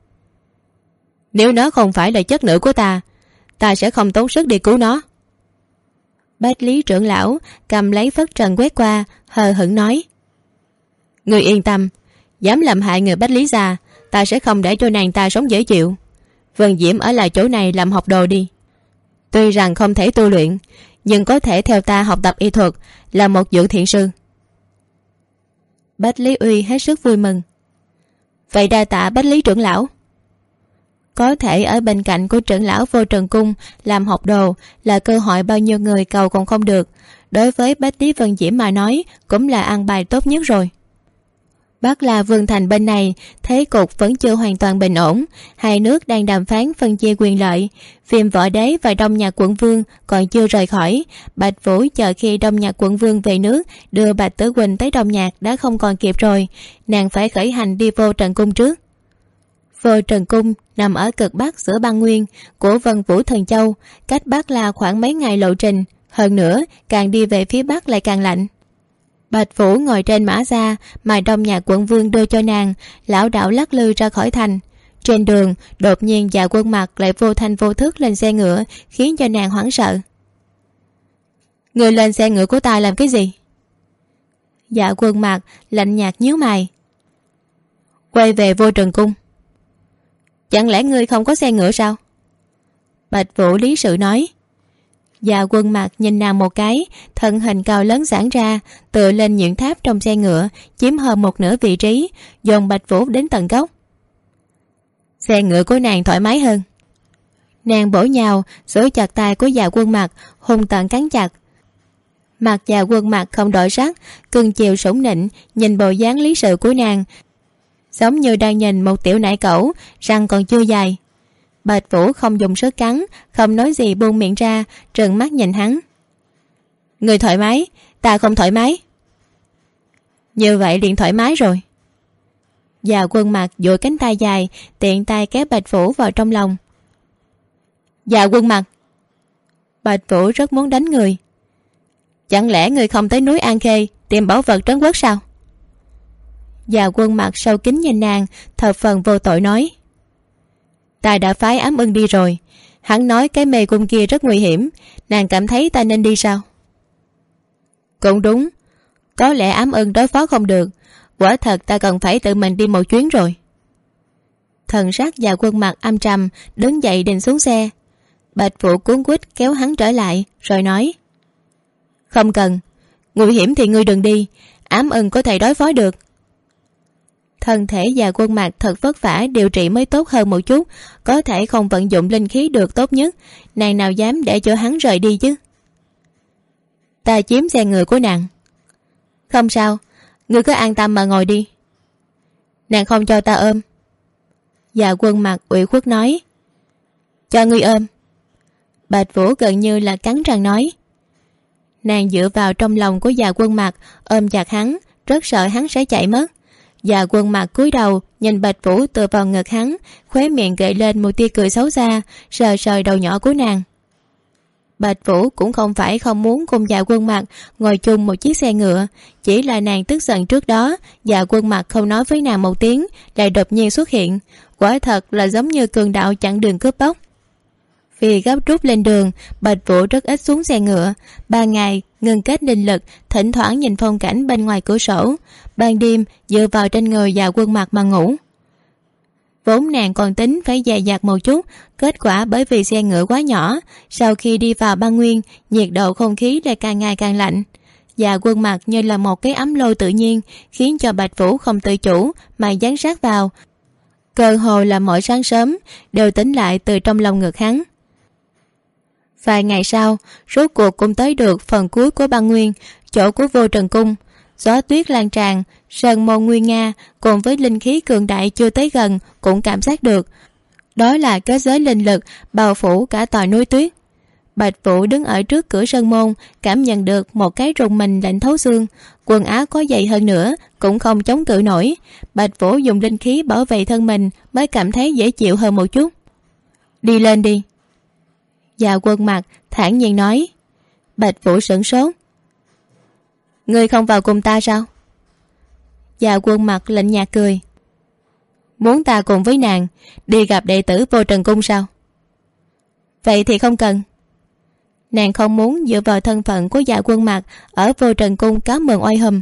Nếu nó không phải là chất nữ của ta, ta sẽ không tốn sức đi cứu nó. Bách Lý trưởng lão cầm lấy phất trần quét qua, hờ hững nói. Người yên tâm, dám làm hại người Bách Lý gia, ta sẽ không để cho nàng ta sống dễ chịu. Vân Diễm ở lại chỗ này làm học đồ đi. Tuy rằng không thể tu luyện, nhưng có thể theo ta học tập y thuật, là một dược thiện sư. Bách Lý Uy hết sức vui mừng. Vậy đa tạ Bách Lý trưởng lão. Có thể ở bên cạnh của trưởng lão Vô Trần Cung làm học đồ là cơ hội bao nhiêu người cầu còn không được. đối với Bách Lý Vân Diễm mà nói cũng là ăn bài tốt nhất rồi. Bắc La Vương thành bên này thế cục vẫn chưa hoàn toàn bình ổn, hai nước đang đàm phán phân chia quyền lợi. Viêm Võ Đế và Đông Nhạc Quận Vương còn chưa rời khỏi. Bạch Vũ chờ khi Đông Nhạc Quận Vương về nước đưa Bạch Tử Quỳnh tới Đông Nhạc đã không còn kịp rồi, nàng phải khởi hành đi Vô Trần Cung trước. Vô Trần Cung nằm ở cực bắc giữa băng nguyên của Vân Vũ Thần Châu, cách Bắc La khoảng mấy ngày lộ trình, hơn nữa càng đi về phía bắc lại càng lạnh. Bạch Vũ ngồi trên mã xa mà Đông Nhạc Quận Vương đưa cho nàng, lảo đảo lắc lư ra khỏi thành. Trên đường đột nhiên Dạ Quân Mặc lại vô thanh vô thức lên xe ngựa, khiến cho nàng hoảng sợ. Người lên xe ngựa của ta làm cái gì? Dạ Quân Mặc lạnh nhạt nhíu mày. Quay về Vô Trần Cung. Chẳng lẽ ngươi không có xe ngựa sao? Bạch Vũ lý sự nói. Dạ Quân Mặc nhìn nàng một cái, thân hình cao lớn giãn ra, tựa lên những tháp trong xe ngựa, chiếm hơn một nửa vị trí, dồn Bạch Vũ đến tận gốc. Xe ngựa của nàng thoải mái hơn. Nàng bổ nhào giữ chặt tay của Dạ Quân Mặc, hung tợn cắn chặt. Mặt Dạ Quân Mặc không đổi sắc, cưng chiều sủng nịnh nhìn bộ dáng lý sự của nàng, giống như đang nhìn một tiểu nải cẩu, răng còn chưa dài. Bạch Vũ không dùng sức cắn, không nói gì buông miệng ra, trừng mắt nhìn hắn. Người thoải mái, ta không thoải mái. Như vậy liền thoải mái rồi. Dạ Quân Mặc duỗi cánh tay dài, tiện tay kéo Bạch Vũ vào trong lòng. Dạ Quân Mặc. Bạch Vũ rất muốn đánh người. Chẳng lẽ người không tới núi An Khê tìm bảo vật trấn quốc sao? Dạ Quân Mặc sâu kín nhìn nàng, thập phần vô tội nói. Ta đã phái Ám Ưng đi rồi. Hắn nói cái mê cung kia rất nguy hiểm. Nàng cảm thấy ta nên đi sao? Cũng đúng. Có lẽ Ám Ưng đối phó không được. Quả thật ta cần phải tự mình đi một chuyến rồi. Thần sắc Dạ Quân Mặc âm trầm, đứng dậy định xuống xe. Bạch Vũ cuống quýt kéo hắn trở lại, rồi nói. Không cần. Nguy hiểm thì ngươi đừng đi. Ám Ưng có thể đối phó được. Thân thể Dạ Quân Mặc thật vất vả điều trị mới tốt hơn một chút, có thể không vận dụng linh khí được tốt nhất, nàng nào dám để cho hắn rời đi chứ. Ta chiếm xe ngựa của nàng. Không sao, ngươi cứ an tâm mà ngồi đi. Nàng không cho ta ôm. Dạ Quân Mặc ủy khuất nói. Cho ngươi ôm. Bạch Vũ gần như là cắn răng nói. Nàng dựa vào trong lòng của Dạ Quân Mặc, ôm chặt hắn, rất sợ hắn sẽ chạy mất. Dạ Quân Mặc cúi đầu nhìn Bạch Vũ tựa vào ngực hắn, khóe miệng gợi lên một tia cười xấu xa, sờ sờ đầu nhỏ của nàng. Bạch Vũ cũng không phải không muốn cùng Dạ Quân Mặc ngồi chung một chiếc xe ngựa, chỉ là nàng tức giận trước đó Dạ Quân Mặc không nói với nàng một tiếng, lại đột nhiên xuất hiện, quả thật là giống như cường đạo chặn đường cướp bóc. Vì gấp rút lên đường, Bạch Vũ rất ít xuống xe ngựa. 3 ngày ngừng kết linh lực, thỉnh thoảng nhìn phong cảnh bên ngoài cửa sổ, ban đêm dựa vào trên người Dạ Quân Mặc mà ngủ. Vốn nàng còn tính phải dè dặt một chút, kết quả bởi vì xe ngựa quá nhỏ, sau khi đi vào băng nguyên, nhiệt độ không khí lại càng ngày càng lạnh. Dạ Quân Mặc như là một cái ấm lôi tự nhiên, khiến cho Bạch Vũ không tự chủ mà dán sát vào, cơ hồ là mỗi sáng sớm đều tỉnh lại từ trong lòng ngực hắn. Vài ngày sau, rốt cuộc cũng tới được phần cuối của băng nguyên, chỗ của Vô Trần Cung. Gió tuyết lan tràn, sơn môn nguy nga cùng với linh khí cường đại chưa tới gần cũng cảm giác được. Đó là kết giới linh lực bao phủ cả tòa núi tuyết. Bạch Vũ đứng ở trước cửa sơn môn, cảm nhận được một cái rùng mình lạnh thấu xương. Quần áo có dày hơn nữa cũng không chống cự nổi. Bạch Vũ dùng linh khí bảo vệ thân mình mới cảm thấy dễ chịu hơn một chút. Đi lên đi. Dạ Quân Mặc thản nhiên nói. Bạch Vũ sửng sốt. Ngươi không vào cùng ta sao? Dạ Quân Mặc lạnh nhạt cười. Muốn ta cùng với nàng đi gặp đệ tử Vô Trần Cung sao? Vậy thì không cần. Nàng không muốn dựa vào thân phận của Dạ Quân Mặc ở Vô Trần Cung cáo mượn oai hùm.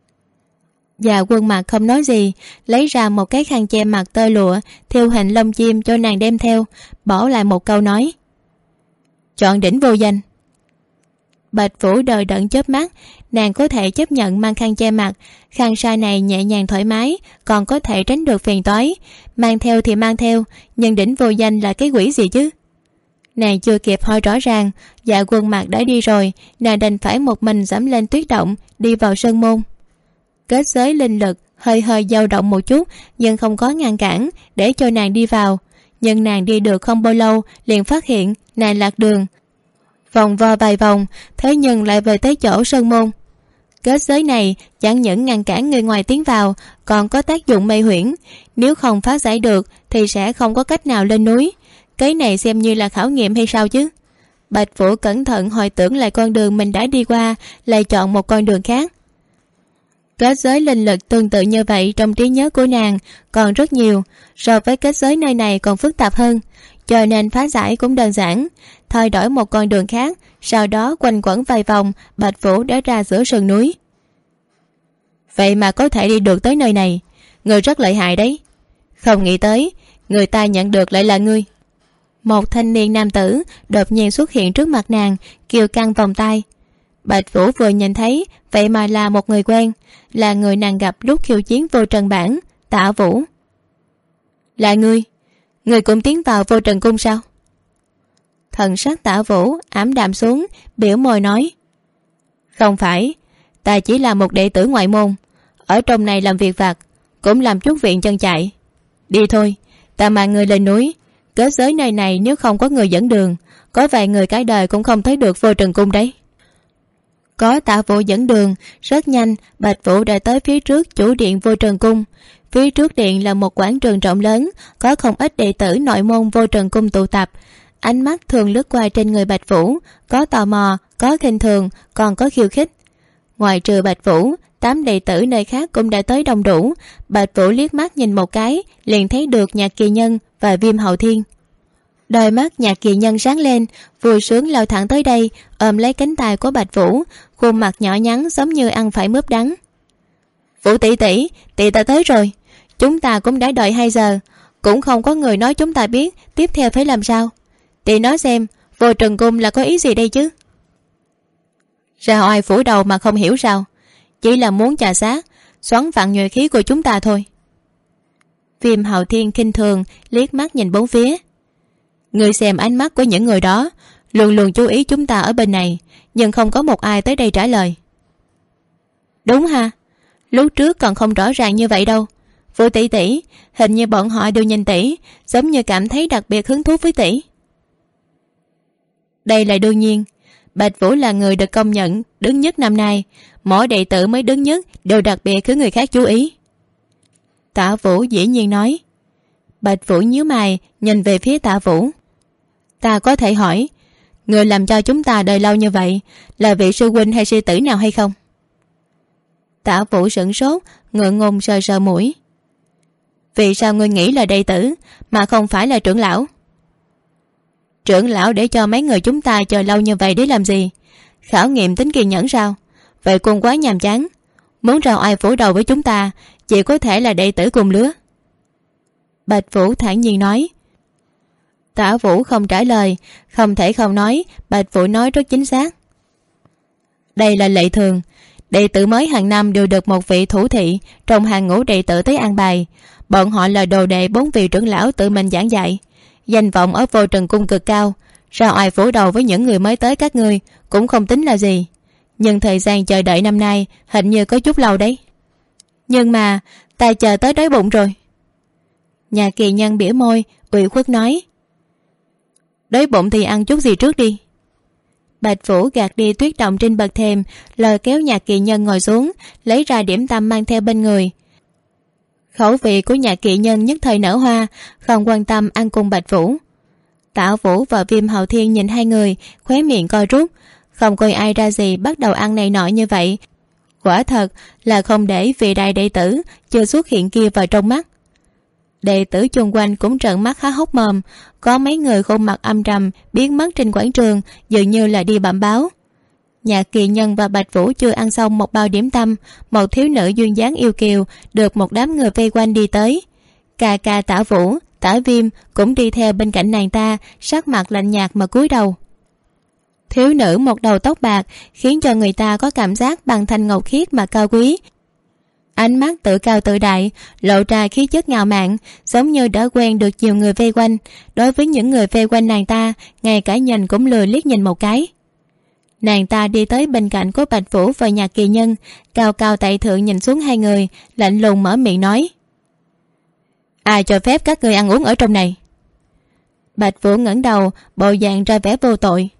Dạ Quân Mặc không nói gì, lấy ra một cái khăn che mặt tơ lụa thêu hình lông chim cho nàng đem theo, bỏ lại một câu nói. Chọn đỉnh vô danh. Bạch Vũ đờ đẫn chớp mắt, nàng có thể chấp nhận mang khăn che mặt, khăn sa này nhẹ nhàng thoải mái, còn có thể tránh được phiền toái. Mang theo thì mang theo, nhưng đỉnh vô danh là cái quỷ gì chứ? Nàng chưa kịp hỏi rõ ràng, Dạ Quân Mạc đã đi rồi. Nàng đành phải một mình dẫm lên tuyết động đi vào sân môn. Kết giới linh lực hơi hơi dao động một chút, nhưng không có ngăn cản để cho nàng đi vào. Nhưng nàng đi được không bao lâu liền phát hiện nàng lạc đường, vòng vo vài vòng, thế nhưng lại về tới chỗ sân môn. Kết giới này chẳng những ngăn cản người ngoài tiến vào, còn có tác dụng mê huyễn. Nếu không phá giải được thì sẽ không có cách nào lên núi. Cái này xem như là khảo nghiệm hay sao chứ? Bạch Vũ cẩn thận hồi tưởng lại con đường mình đã đi qua, lại chọn một con đường khác. Kết giới linh lực tương tự như vậy trong trí nhớ của nàng còn rất nhiều, so với kết giới nơi này còn phức tạp hơn, cho nên phá giải cũng đơn giản. Thay đổi một con đường khác, sau đó quanh quẩn vài vòng, Bạch Vũ đã ra giữa sườn núi. Vậy mà có thể đi được tới nơi này, người rất lợi hại đấy. Không nghĩ tới người ta nhận được lại là ngươi. Một thanh niên nam tử đột nhiên xuất hiện trước mặt nàng, kiều căng vòng tay. Bạch Vũ vừa nhìn thấy, vậy mà là một người quen, là người nàng gặp lúc khiêu chiến vô trần bản, Tạ Vũ. Là ngươi cũng tiến vào vô trần cung sao? Thần sắc Tạ Vũ ảm đạm xuống, biểu môi nói: Không phải, ta chỉ là một đệ tử ngoại môn, ở trong này làm việc vặt, cũng làm chút viện chân chạy. Đi thôi, ta mang người lên núi. Kết giới nơi này nếu không có người dẫn đường, có vài người cái đời cũng không thấy được vô trần cung đấy. Có Tạ Vũ dẫn đường, rất nhanh Bạch Vũ đã tới phía trước chủ điện vô trần cung. Phía trước điện là một quảng trường rộng lớn, có không ít đệ tử nội môn vô trần cung tụ tập. Ánh mắt thường lướt qua trên người Bạch Vũ, có tò mò, có khinh thường, còn có khiêu khích. Ngoài trừ Bạch Vũ, 8 đệ tử nơi khác cũng đã tới đông đủ. Bạch Vũ liếc mắt nhìn một cái, liền thấy được Nhạc Kỳ Nhân và Viêm Hậu Thiên. Đôi mắt Nhạc Kỳ Nhân sáng lên, vui sướng lao thẳng tới đây, ôm lấy cánh tay của Bạch Vũ, khuôn mặt nhỏ nhắn giống như ăn phải mướp đắng. Vũ tỷ tỷ, tỷ ta tới rồi. Chúng ta cũng đã đợi 2 giờ, cũng không có người nói chúng ta biết tiếp theo phải làm sao. Tỷ nói xem, vô trần cung là có ý gì đây chứ? Ra oai phủ đầu mà không hiểu sao? Chỉ là muốn chà sát, xoắn vặn nhuệ khí của chúng ta thôi. Viêm Hậu Thiên khinh thường liếc mắt nhìn bốn phía. Người xem ánh mắt của những người đó, luôn luôn chú ý chúng ta ở bên này, nhưng không có một ai tới đây trả lời. Đúng ha, lúc trước còn không rõ ràng như vậy đâu. Vũ tỷ tỷ, hình như bọn họ đều nhìn tỷ, giống như cảm thấy đặc biệt hứng thú với tỷ. Đây là đương nhiên, Bạch Vũ là người được công nhận đứng nhất năm nay, mỗi đệ tử mới đứng nhất đều đặc biệt khiến người khác chú ý. Tạ Vũ dĩ nhiên nói. Bạch Vũ nhíu mày nhìn về phía Tạ Vũ. Ta có thể hỏi, người làm cho chúng ta đợi lâu như vậy là vị sư huynh hay sư tử nào hay không? Tạ Vũ sửng sốt, ngượng ngùng sờ sờ mũi. Vì sao ngươi nghĩ là đệ tử mà không phải là trưởng lão? Trưởng lão để cho mấy người chúng ta chờ lâu như vậy để làm gì? Khảo nghiệm tính kiên nhẫn sao? Vậy cũng quá nhàm chán. Muốn ra oai phủ đầu với chúng ta chỉ có thể là đệ tử cùng lứa. Bạch Vũ thản nhiên nói. Tạ Vũ không trả lời, không thể không nói, Bạch Vũ nói rất chính xác. Đây là lệ thường, đệ tử mới hàng năm đều được một vị thủ thị trong hàng ngũ đệ tử tới an bài. Bọn họ là đồ đệ 4 vị trưởng lão tự mình giảng dạy, danh vọng ở vô trần cung cực cao. Ra oai phủ đầu với những người mới tới các ngươi cũng không tính là gì, nhưng thời gian chờ đợi năm nay hình như có chút lâu đấy. Nhưng mà ta chờ tới đói bụng rồi. Nhà Kỳ Nhân bỉa môi ủy khuất nói. Đói bụng thì ăn chút gì trước đi. Bạch Vũ gạt đi tuyết động trên bậc thềm, lôi kéo Nhà Kỳ Nhân ngồi xuống, lấy ra điểm tâm mang theo bên người. Khẩu vị của Nhà Kỳ Nhân nhất thời nở hoa, không quan tâm ăn cùng Bạch Vũ. Tạ Vũ và Viêm Hậu Thiên nhìn hai người, khóe miệng co rút, không coi ai ra gì bắt đầu ăn này nọ như vậy. Quả thật là không để vị đại đệ tử chưa xuất hiện kia vào trong mắt. Đệ tử chung quanh cũng trợn mắt há hốc mồm, có mấy người khuôn mặt âm trầm biến mất trên quảng trường, dường như là đi bẩm báo. Nhà Kỳ Nhân và Bạch Vũ chưa ăn xong một bao điểm tâm, một thiếu nữ duyên dáng yêu kiều được một đám người vây quanh đi tới. Ca ca Tạ Vũ, Tạ Viêm cũng đi theo bên cạnh nàng ta, sắc mặt lạnh nhạt mà cúi đầu. Thiếu nữ một đầu tóc bạc khiến cho người ta có cảm giác bằng thanh ngọc khiết mà cao quý. Ánh mắt tự cao tự đại, lộ ra khí chất ngạo mạn, giống như đã quen được nhiều người vây quanh. Đối với những người vây quanh nàng ta, ngay cả nhìn cũng lười liếc nhìn một cái. Nàng ta đi tới bên cạnh của Bạch Vũ và Nhạc Kỳ Nhân, cao cao tại thượng nhìn xuống hai người, lạnh lùng mở miệng nói: ai cho phép các người ăn uống ở trong này? Bạch Vũ ngẩng đầu, bộ dạng ra vẻ vô tội.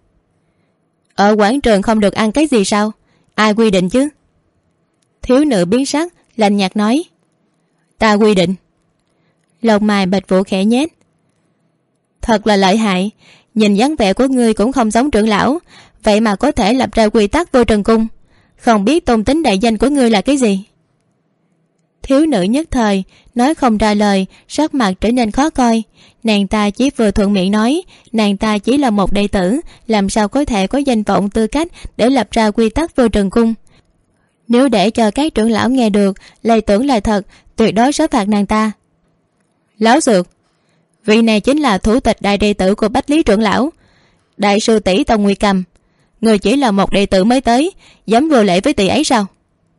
Ở quảng trường không được ăn cái gì sao? Ai quy định chứ? Thiếu nữ biến sắc, lạnh nhạt nói: ta quy định. Lông mày Bạch Vũ khẽ nhếch. Thật là lợi hại, nhìn dáng vẻ của ngươi cũng không giống trưởng lão, vậy mà có thể lập ra quy tắc vô trần cung. Không biết tôn tính đại danh của ngươi là cái gì? Thiếu nữ nhất thời nói không ra lời, sắc mặt trở nên khó coi. Nàng ta chỉ vừa thuận miệng nói nàng ta chỉ là một đệ tử, làm sao có thể có danh vọng tư cách để lập ra quy tắc vô trần cung. Nếu để cho các trưởng lão nghe được, lại tưởng là thật, tuyệt đối sẽ phạt nàng ta. Láo xược, vị này chính là thủ tịch đại đệ tử của Bách Lý trưởng lão, đại sư tỷ Tông Nguyệt Cầm. Người chỉ là một đệ tử mới tới, dám vô lễ với tỷ ấy sao?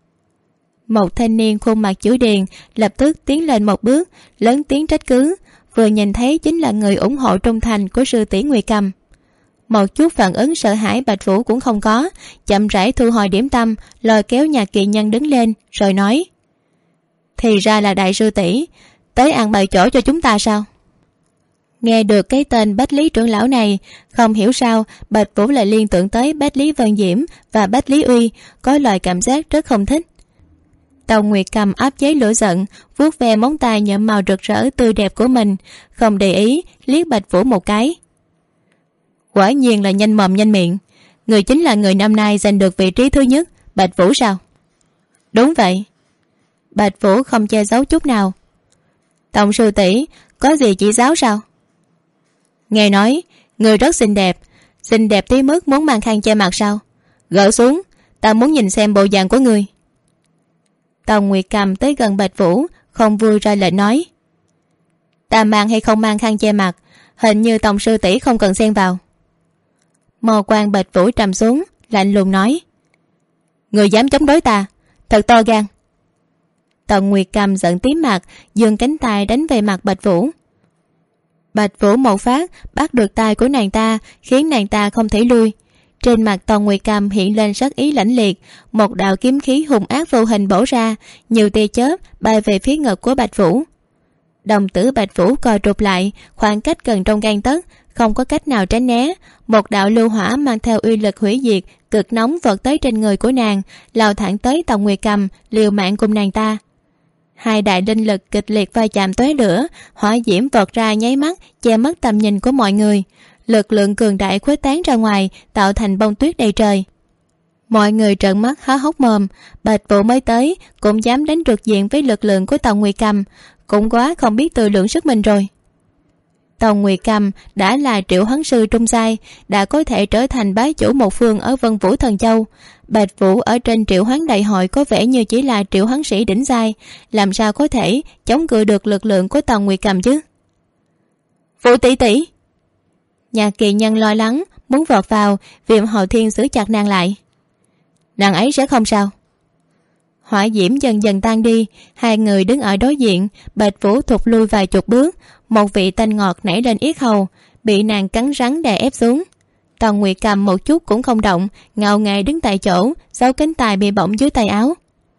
Một thanh niên khuôn mặt chữ điền lập tức tiến lên một bước, lớn tiếng trách cứ. Vừa nhìn thấy chính là người ủng hộ trung thành của sư tỷ Nguyệt Cầm. Một chút phản ứng sợ hãi Bạch Vũ cũng không có, chậm rãi thu hồi điểm tâm, lôi kéo Nhạc Kỳ Nhân đứng lên rồi nói: thì ra là đại sư tỷ tới ăn bày chỗ cho chúng ta sao? Nghe được cái tên Bách Lý trưởng lão này, không hiểu sao Bạch Vũ lại liên tưởng tới Bách Lý Vân Diễm và Bách Lý Uy, có loại cảm giác rất không thích. Tông Nguyệt Cầm áp chế lửa giận, vuốt ve móng tay nhuộm màu rực rỡ tươi đẹp của mình, không để ý liếc Bạch Vũ một cái. Quả nhiên là nhanh mồm nhanh miệng, người chính là người năm nay giành được vị trí thứ nhất, Bạch Vũ sao? Đúng vậy. Bạch Vũ không che giấu chút nào. Tổng sư tỷ có gì chỉ giáo sao? Nghe nói người rất xinh đẹp tới mức muốn mang khăn che mặt sao? Gỡ xuống, ta muốn nhìn xem bộ dạng của người. Tông Nguyệt Cầm tới gần Bạch Vũ, không vui ra lệnh nói: ta mang hay không mang khăn che mặt, hình như tổng sư tỷ không cần xen vào. Màu quan Bạch Vũ trầm xuống, lạnh lùng nói: người dám chống đối ta, thật to gan. Tông Nguyệt Cầm giận tím mặt, giương cánh tay đánh về mặt Bạch Vũ. Bạch Vũ một phát bắt được tay của nàng ta, khiến nàng ta không thể lui. Trên mặt Tông Nguyệt Cầm hiện lên sắc ý lãnh liệt, một đạo kiếm khí hung ác vô hình bổ ra, nhiều tia chớp bay về phía ngực của Bạch Vũ. Đồng tử Bạch Vũ co rụt lại, khoảng cách gần trong gang tấc, không có cách nào tránh né. Một đạo lưu hỏa mang theo uy lực hủy diệt cực nóng vọt tới trên người của nàng, lao thẳng tới Tông Nguyệt Cầm, liều mạng cùng nàng ta. Hai đại linh lực kịch liệt va chạm tóe lửa, hỏa diễm vọt ra nháy mắt che mất tầm nhìn của mọi người. Lực lượng cường đại khuếch tán ra ngoài, tạo thành bông tuyết đầy trời. Mọi người trợn mắt há hốc mồm. Bạch Vũ mới tới cũng dám đánh trực diện với lực lượng của Tông Nguyệt Cầm, cũng quá không biết tự lượng sức mình rồi. Tông Nguyệt Cầm đã là triệu hoán sư trung giai, đã có thể trở thành bá chủ một phương ở Vân Vũ Thần Châu. Bạch Vũ ở trên triệu hoán đại hội có vẻ như chỉ là triệu hoán sĩ đỉnh giai, làm sao có thể chống cự được lực lượng của Tông Nguyệt Cầm chứ? Vũ tỷ tỷ! Nhạc Kỳ Nhân lo lắng muốn vọt vào, Viêm Hậu Thiên giữ chặt nàng lại. Nàng ấy sẽ không sao. Hỏa diễm dần dần tan đi, hai người đứng ở đối diện. Bạch Vũ thụt lui vài chục bước, một vị tanh ngọt nảy lên yết hầu, bị nàng cắn rắn đè ép xuống. Tông Nguyệt Cầm một chút cũng không động, ngạo nghễ đứng tại chỗ, giấu cánh tay bị bỏng dưới tay áo.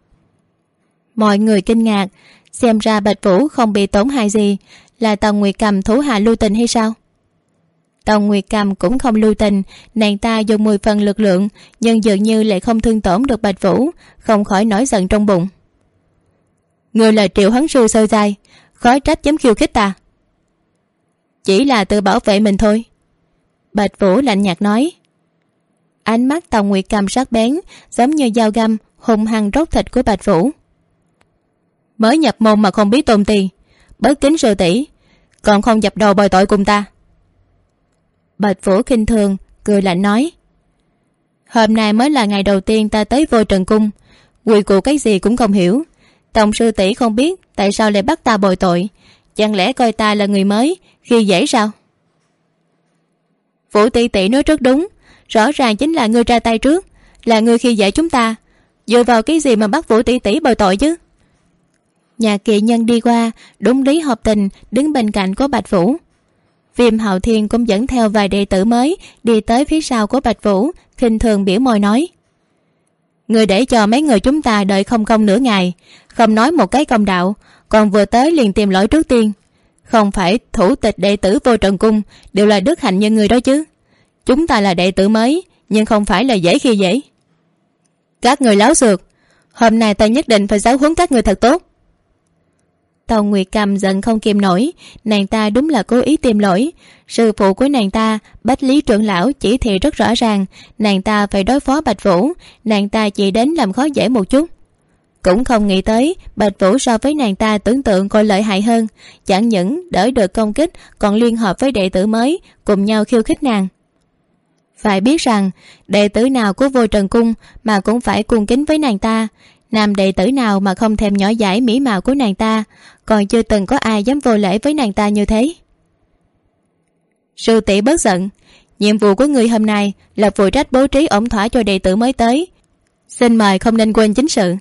Mọi người kinh ngạc, xem ra Bạch Vũ không bị tổn hại gì, là Tông Nguyệt Cầm thủ hạ lưu tình hay sao? Tông Nguyệt Cầm cũng không lưu tình, nàng ta dùng 10 phần lực lượng, nhưng dường như lại không thương tổn được Bạch Vũ, không khỏi nổi giận trong bụng. Người là triệu hoán sư sơ giai, khó trách dám khiêu khích ta. Chỉ là tự bảo vệ mình thôi. Bạch Vũ lạnh nhạt nói. Ánh mắt Tông Nguyệt Cầm sắc bén, giống như dao găm hung hăng róc thịt của Bạch Vũ. Mới nhập môn mà không biết tôn ti, bất kính sư tỷ, còn không dập đầu bồi tội cùng ta. Bạch Vũ khinh thường cười lạnh nói. Hôm nay mới là ngày đầu tiên ta tới Vô Trần Cung, quy củ cái gì cũng không hiểu. Tổng sư tỷ không biết tại sao lại bắt ta bồi tội, chẳng lẽ coi ta là người mới khi dễ sao? Vũ tỷ tỷ nói rất đúng, rõ ràng chính là ngươi ra tay trước, là ngươi khi dễ chúng ta, dựa vào cái gì mà bắt Vũ tỷ tỷ bồi tội chứ? Nhà kỳ nhân đi qua, đúng lý hợp tình đứng bên cạnh của Bạch Vũ. Viêm Hạo Thiên cũng dẫn theo vài đệ tử mới đi tới phía sau của Bạch Vũ, khinh thường biểu môi nói: người để cho mấy người chúng ta đợi không công nửa ngày, không nói một cái công đạo, còn vừa tới liền tìm lỗi trước tiên. Không phải thủ tịch đệ tử Vô Trần Cung đều là đức hạnh như người đó chứ? Chúng ta là đệ tử mới, nhưng không phải là dễ khi dễ. Các người láo xược, hôm nay ta nhất định phải giáo huấn các người thật tốt. Tâu Nguyệt Cầm giận không kìm nổi, nàng ta đúng là cố ý tìm lỗi. Sư phụ của nàng ta, Bách Lý trưởng lão chỉ thị rất rõ ràng, nàng ta phải đối phó Bạch Vũ, nàng ta chỉ đến làm khó dễ một chút. Cũng không nghĩ tới Bạch Vũ so với nàng ta tưởng tượng còn lợi hại hơn, chẳng những đỡ được công kích còn liên hợp với đệ tử mới cùng nhau khiêu khích nàng. Phải biết rằng đệ tử nào của Vô Trần Cung mà cũng phải cung kính với nàng ta, nam đệ tử nào mà không thèm nhỏ dãi mỹ mạo của nàng ta, còn chưa từng có ai dám vô lễ với nàng ta như thế. Sư tỷ bớt giận, nhiệm vụ của người hôm nay là phụ trách bố trí ổn thỏa cho đệ tử mới tới, xin mời không nên quên chính sự.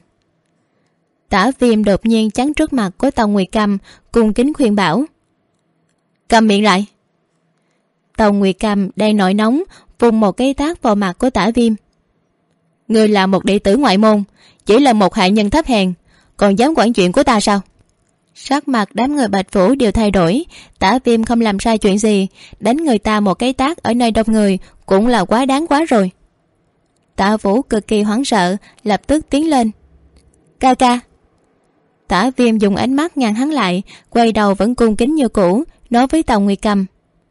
Tả Viêm đột nhiên chắn trước mặt của Tâu Nguyệt Cầm, cung kính khuyên bảo: cầm miệng lại. Tâu Nguyệt Cầm đang nổi nóng, vung một cái tát vào mặt của Tả Viêm. Ngươi là một đệ tử ngoại môn, chỉ là một hạ nhân thấp hèn, còn dám quản chuyện của ta sao? Sắc mặt đám người Bạch Vũ đều thay đổi. Tả Viêm không làm sai chuyện gì, đánh người ta một cái tát ở nơi đông người cũng là quá đáng quá rồi. Tả Vũ cực kỳ hoảng sợ, lập tức tiến lên: ca ca. Tả Viêm dùng ánh mắt ngăn hắn lại, quay đầu vẫn cung kính như cũ, nói với Tâu Nguyệt Cầm: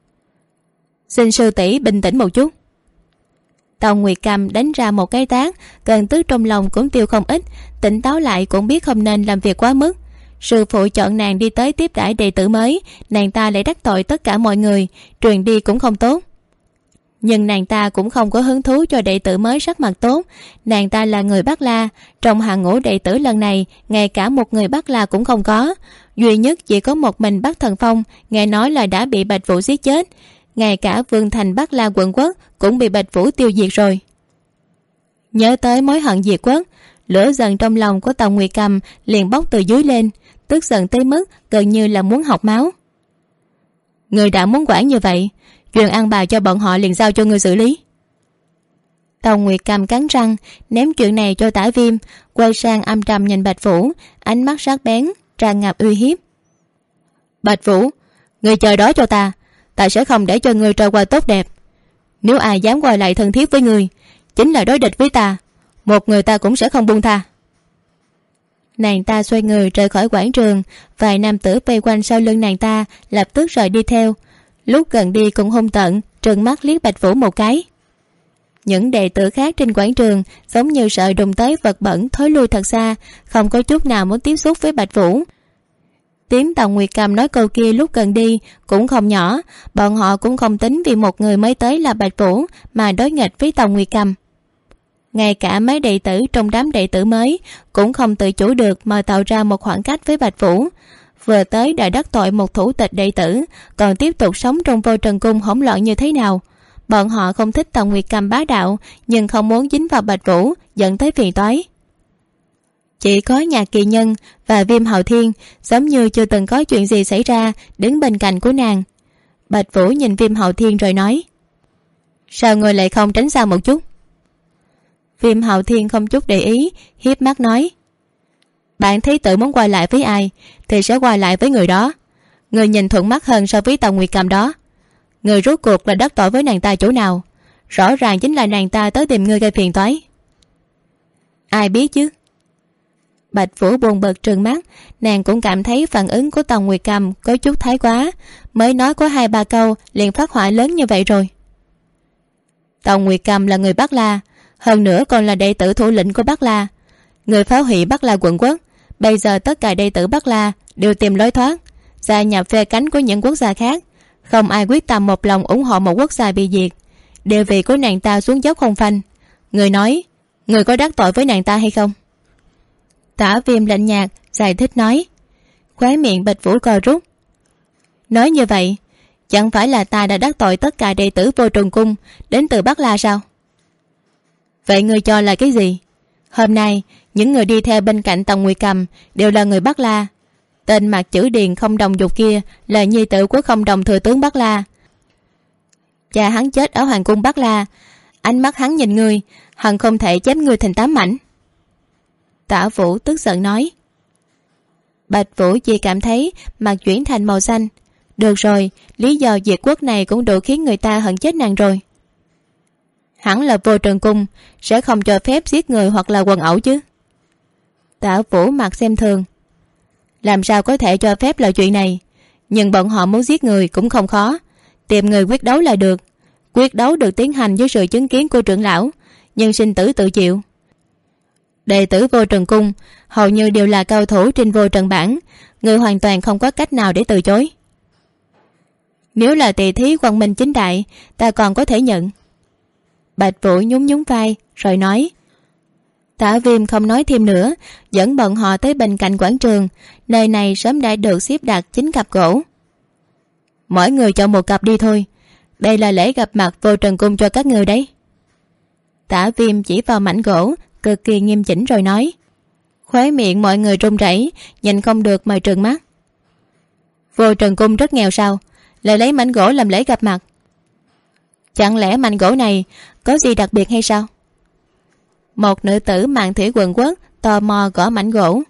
xin sư tỷ bình tĩnh một chút. Tâu Nguyệt Cầm đánh ra một cái tát, cơn tức trong lòng cũng tiêu không ít, tỉnh táo lại cũng biết không nên làm việc quá mức. Sư phụ chọn nàng đi tới tiếp đãi đệ tử mới, nàng ta lại đắc tội tất cả mọi người, truyền đi cũng không tốt. Nhưng nàng ta cũng không có hứng thú cho đệ tử mới sắc mặt tốt. Nàng ta là người Bắc La, trong hàng ngũ đệ tử lần này ngay cả một người Bắc La cũng không có, duy nhất chỉ có một mình Bắc Thần Phong nghe nói là đã bị Bạch Vũ giết chết. Ngay cả vương thành Bắc La quận quốc cũng bị Bạch Vũ tiêu diệt rồi. Nhớ tới mối hận diệt quốc, lửa giận trong lòng của Tâu Nguyệt Cầm liền bốc từ dưới lên, tức giận tới mức gần như là muốn học máu. Người đã muốn quản như vậy, chuyện ăn bài cho bọn họ liền giao cho người xử lý. Tâu Nguyệt Cầm cắn răng ném chuyện này cho Tả Viêm, quay sang âm trầm nhìn Bạch Vũ, ánh mắt sắc bén tràn ngập uy hiếp. Bạch Vũ, người chờ đó cho ta, ta sẽ không để cho người trôi qua tốt đẹp. Nếu ai dám quay lại thân thiết với người, chính là đối địch với ta, một người ta cũng sẽ không buông tha. Nàng ta xoay người rời khỏi quảng trường, vài nam tử vây quanh sau lưng nàng ta lập tức rời đi theo, lúc gần đi cũng hung tợn trừng mắt liếc Bạch Vũ một cái. Những đệ tử khác trên quảng trường giống như sợ đụng tới vật bẩn thối lui thật xa, không có chút nào muốn tiếp xúc với Bạch Vũ. Tiếng Tâu Nguyệt Cầm nói câu kia lúc gần đi cũng không nhỏ, bọn họ cũng không tính vì một người mới tới là Bạch Vũ mà đối nghịch với Tâu Nguyệt Cầm. Ngay cả mấy đệ tử trong đám đệ tử mới cũng không tự chủ được mà tạo ra một khoảng cách với Bạch Vũ. Vừa tới đã đắc tội một thủ tịch đệ tử, còn tiếp tục sống trong Vô Trần Cung hỗn loạn như thế nào. Bọn họ không thích Tâu Nguyệt Cầm bá đạo, nhưng không muốn dính vào Bạch Vũ dẫn tới phiền toái. Chỉ có nhà kỳ nhân và Viêm Hạo Thiên giống như chưa từng có chuyện gì xảy ra, đứng bên cạnh của nàng. Bạch Vũ nhìn Viêm Hạo Thiên rồi nói: sao người lại không tránh xa một chút? Viêm Hạo Thiên không chút để ý, hiếp mắt nói: bạn thấy tự muốn quay lại với ai thì sẽ quay lại với người đó. Người nhìn thuận mắt hơn so với Tâu Nguyệt Cầm đó. Người rốt cuộc là đắc tội với nàng ta chỗ nào? Rõ ràng chính là nàng ta tới tìm ngươi gây phiền toái. Ai biết chứ? Bạch Vũ buồn bực trừng mắt, nàng cũng cảm thấy phản ứng của Tâu Nguyệt Cầm có chút thái quá, mới nói có 2-3 câu liền phát hỏa lớn như vậy rồi. Tâu Nguyệt Cầm là người Bắc La, hơn nữa còn là đệ tử thủ lĩnh của Bắc La, người phá hủy Bắc La quận quốc. Bây giờ tất cả đệ tử Bắc La đều tìm lối thoát, gia nhập phe cánh của những quốc gia khác, không ai quyết tâm một lòng ủng hộ một quốc gia bị diệt. Địa vị của nàng ta xuống dốc không phanh. Người nói, người có đắc tội với nàng ta hay không? Tả Viêm lạnh nhạt giải thích nói. Khóe miệng Bạch Vũ co rút. Nói như vậy, chẳng phải là ta đã đắc tội tất cả đệ tử Vô Trùng Cung đến từ Bắc La sao? Vậy ngươi cho là cái gì? Hôm nay Những người đi theo bên cạnh Tòng Nguyệt Cầm đều là người Bắc La. Tên mặt chữ Điền không đồng dục kia là nhi tử của không đồng thừa tướng Bắc La. Cha hắn chết ở hoàng cung Bắc La. Ánh mắt hắn nhìn ngươi, hận không thể chém ngươi thành 8 mảnh. Tả Vũ tức giận nói. Bạch Vũ chỉ cảm thấy mặt chuyển thành màu xanh. Được rồi, lý do diệt quốc này cũng đủ khiến người ta hận chết nàng rồi. Hẳn là Vô Trần Cung sẽ không cho phép giết người hoặc là quần ẩu chứ. Tả Vũ mặt xem thường. Làm sao có thể cho phép là chuyện này. Nhưng bọn họ muốn giết người cũng không khó. Tìm người quyết đấu là được. Quyết đấu được tiến hành với sự chứng kiến của trưởng lão, nhưng sinh tử tự chịu. Đệ tử Vô Trần Cung hầu như đều là cao thủ trên Vô Trần Bảng. Người hoàn toàn không có cách nào để từ chối. Nếu là tỳ thí quang minh chính đại, ta còn có thể nhận. Bạch Vũ nhún nhún vai rồi nói. Tả Viêm không nói thêm nữa, dẫn bọn họ tới bên cạnh quảng trường. Nơi này sớm đã được xếp đặt 9 cặp gỗ. Mỗi người chọn một cặp đi thôi. Đây là lễ gặp mặt Vô Trần Cung cho các người đấy. Tả Viêm chỉ vào mảnh gỗ cực kỳ nghiêm chỉnh rồi nói. Khóe miệng mọi người run rẩy, nhìn không được mà trừng mắt. Vô Trần Cung rất nghèo sao, lại lấy mảnh gỗ làm lễ gặp mặt? Chẳng lẽ mảnh gỗ này có gì đặc biệt hay sao? Một nữ tử Mạn Thủy Quận Quốc tò mò gõ mảnh gỗ.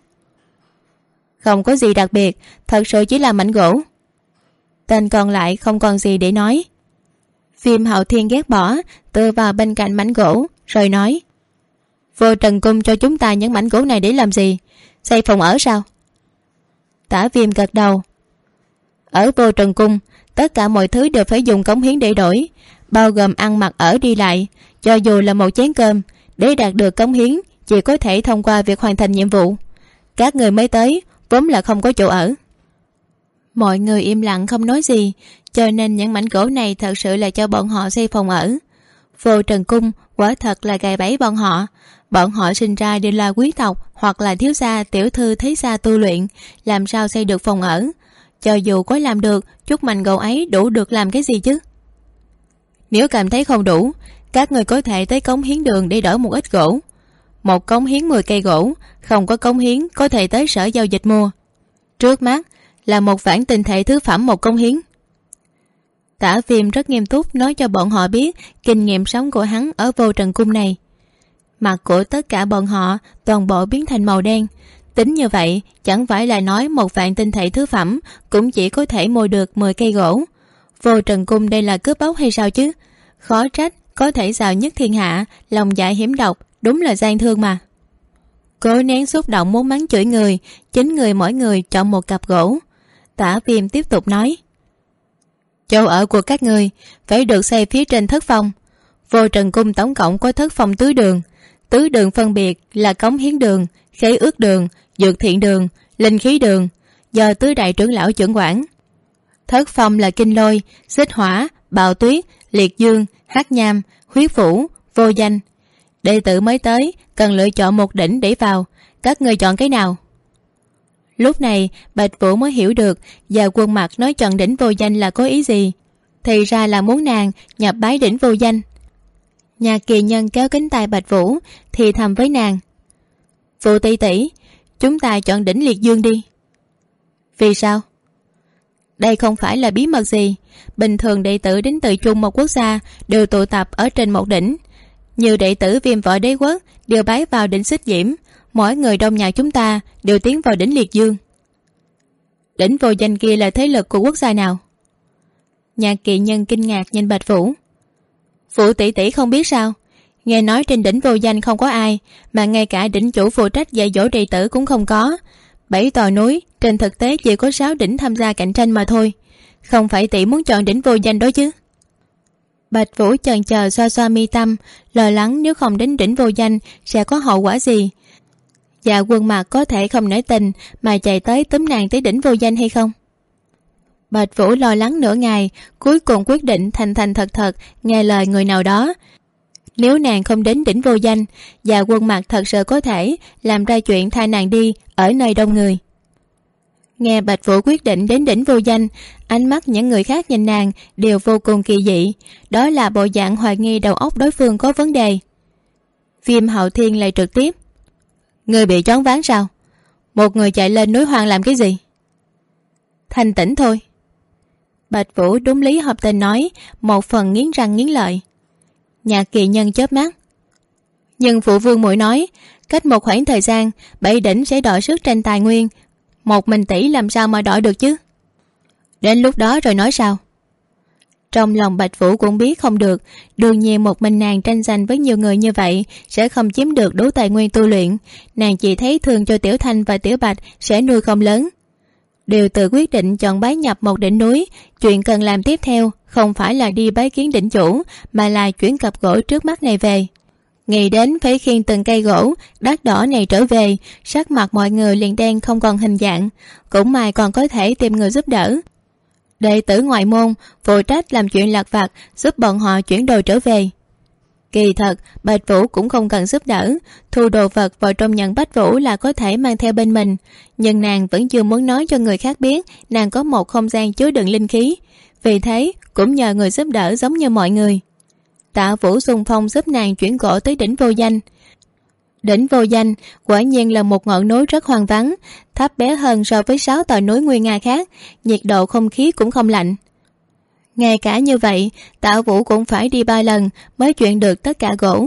Không có gì đặc biệt, thật sự chỉ là mảnh gỗ. Tên còn lại không còn gì để nói. Viêm Hạo Thiên ghét bỏ, tựa vào bên cạnh mảnh gỗ rồi nói. Vô Trần Cung cho chúng ta những mảnh gỗ này để làm gì? Xây phòng ở sao? Tả Viêm gật đầu. Ở Vô Trần Cung, tất cả mọi thứ đều phải dùng cống hiến để đổi, bao gồm ăn mặc ở đi lại. Cho dù là một chén cơm, để đạt được cống hiến chỉ có thể thông qua việc hoàn thành nhiệm vụ. Các người mới tới vốn là không có chỗ ở. Mọi người im lặng không nói gì, cho nên những mảnh gỗ này thật sự là cho bọn họ xây phòng ở. Vô Trần Cung quả thật là gài bẫy bọn họ. Bọn họ sinh ra đều là quý tộc hoặc là thiếu gia tiểu thư thế gia tu luyện, làm sao xây được phòng ở? Cho dù có làm được, chút mảnh gỗ ấy đủ được làm cái gì chứ? Nếu cảm thấy không đủ, các người có thể tới cống hiến đường để đổi một ít gỗ. Một cống hiến 10 cây gỗ, không có cống hiến có thể tới sở giao dịch mua. Trước mắt là 1 vạn tinh thể thứ phẩm một cống hiến. Tả Viêm rất nghiêm túc nói cho bọn họ biết kinh nghiệm sống của hắn ở Vô Trần Cung này. Mặt của tất cả bọn họ toàn bộ biến thành màu đen. Tính như vậy, chẳng phải là nói 1 vạn tinh thể thứ phẩm cũng chỉ có thể mua được 10 cây gỗ. Vô Trần Cung đây là cướp bóc hay sao chứ? Khó trách có thể giàu nhất thiên hạ, lòng dạ hiểm độc, đúng là gian thương mà. Cố nén xúc động muốn mắng chửi người, 9 người mỗi người chọn một cặp gỗ. Tả Viêm tiếp tục nói. Chỗ ở của các người phải được xây phía trên thất phong. Vô Trần Cung tổng cộng có thất phong tứ đường. Tứ đường phân biệt là cống hiến đường, khế ước đường, dược thiện đường, linh khí đường, do tứ đại trưởng lão trưởng quản. Thất phong là kinh lôi, xích hỏa, bạo tuyết, liệt dương, hắc nham, huyết vũ, vô danh. Đệ tử mới tới cần lựa chọn một đỉnh để vào. Các người chọn cái nào? Lúc này Bạch Vũ mới hiểu được Dạ Quân Mặc nói chọn đỉnh vô danh là có ý gì. Thì ra là muốn nàng nhập bái đỉnh vô danh. Nhà Kỳ Nhân kéo cánh tay Bạch Vũ thì thầm với nàng. Phụ tỷ tỷ, chúng ta chọn đỉnh liệt dương đi. Vì sao? Đây không phải là bí mật gì. Bình thường đệ tử đến từ chung một quốc gia đều tụ tập ở trên một đỉnh. Nhiều đệ tử Viêm Võ Đế Quốc đều bái vào đỉnh Xích Diễm. Mỗi người trong nhà chúng ta đều tiến vào đỉnh liệt dương. Đỉnh vô danh kia là thế lực của quốc gia nào? Nhà Kỳ Nhân kinh ngạc nhìn Bạch Vũ. Phụ tỷ tỷ không biết sao? Nghe nói trên đỉnh vô danh không có ai, mà ngay cả đỉnh chủ phụ trách dạy dỗ đệ tử cũng không có. 7 tòa núi trên thực tế chỉ có 6 đỉnh tham gia cạnh tranh mà thôi. Không phải tỷ muốn chọn đỉnh vô danh đó chứ? Bạch Vũ chần chờ xoa xoa mi tâm, lo lắng nếu không đến đỉnh vô danh sẽ có hậu quả gì. Dạ Quân Mặc có thể không nể tình mà chạy tới túm nàng tới đỉnh vô danh hay không? Bạch Vũ lo lắng nửa ngày, cuối cùng quyết định thành thành thật thật nghe lời người nào đó. Nếu nàng không đến đỉnh vô danh, Dạ Quân Mặc thật sự có thể làm ra chuyện thay nàng đi ở nơi đông người. Nghe Bạch Vũ quyết định đến đỉnh vô danh, ánh mắt những người khác nhìn nàng đều vô cùng kỳ dị. Đó là bộ dạng hoài nghi đầu óc đối phương có vấn đề. Viêm Hạo Thiên lại trực tiếp. Người bị choáng váng sao? Một người chạy lên núi hoang làm cái gì? Thanh tĩnh thôi. Bạch Vũ đúng lý hợp tình nói, một phần nghiến răng nghiến lợi. Nhạc Kỳ Nhân chớp mắt. Nhưng phụ vương muội nói, cách một khoảng thời gian, Bảy đỉnh sẽ đọ sức tranh tài nguyên. Một mình tỷ làm sao mà đọ được chứ? Đến lúc đó rồi nói sao? Trong lòng Bạch Vũ cũng biết không được, đương nhiên một mình nàng tranh giành với nhiều người như vậy sẽ không chiếm được đủ tài nguyên tu luyện. Nàng chỉ thấy thường cho Tiểu Thanh và Tiểu Bạch sẽ nuôi không lớn. Đều tự quyết định chọn bái nhập một đỉnh núi. Chuyện cần làm tiếp theo không phải là đi bái kiến đỉnh chủ, mà là chuyển cặp gỗ trước mắt này về. Nghĩ đến phải khiêng từng cây gỗ đắt đỏ này trở về, sắc mặt mọi người liền đen không còn hình dạng. Cũng may còn có thể tìm người giúp đỡ. Đệ tử ngoại môn phụ trách làm chuyện lặt vặt, giúp bọn họ chuyển đồ trở về. Kỳ thật Bạch Vũ cũng không cần giúp đỡ, thu đồ vật vào trong nhận Bách Vũ là có thể mang theo bên mình. Nhưng nàng vẫn chưa muốn nói cho người khác biết nàng có một không gian chứa đựng linh khí, vì thế cũng nhờ người giúp đỡ giống như mọi người. Tạ Vũ xung phong giúp nàng chuyển gỗ tới đỉnh Vô Danh. Đỉnh Vô Danh quả nhiên là một ngọn núi rất hoang vắng, thấp bé hơn so với 6 tòa núi nguy nga khác, nhiệt độ không khí cũng không lạnh. Ngay cả như vậy, Tạ Vũ cũng phải đi 3 lần mới chuyển được tất cả gỗ.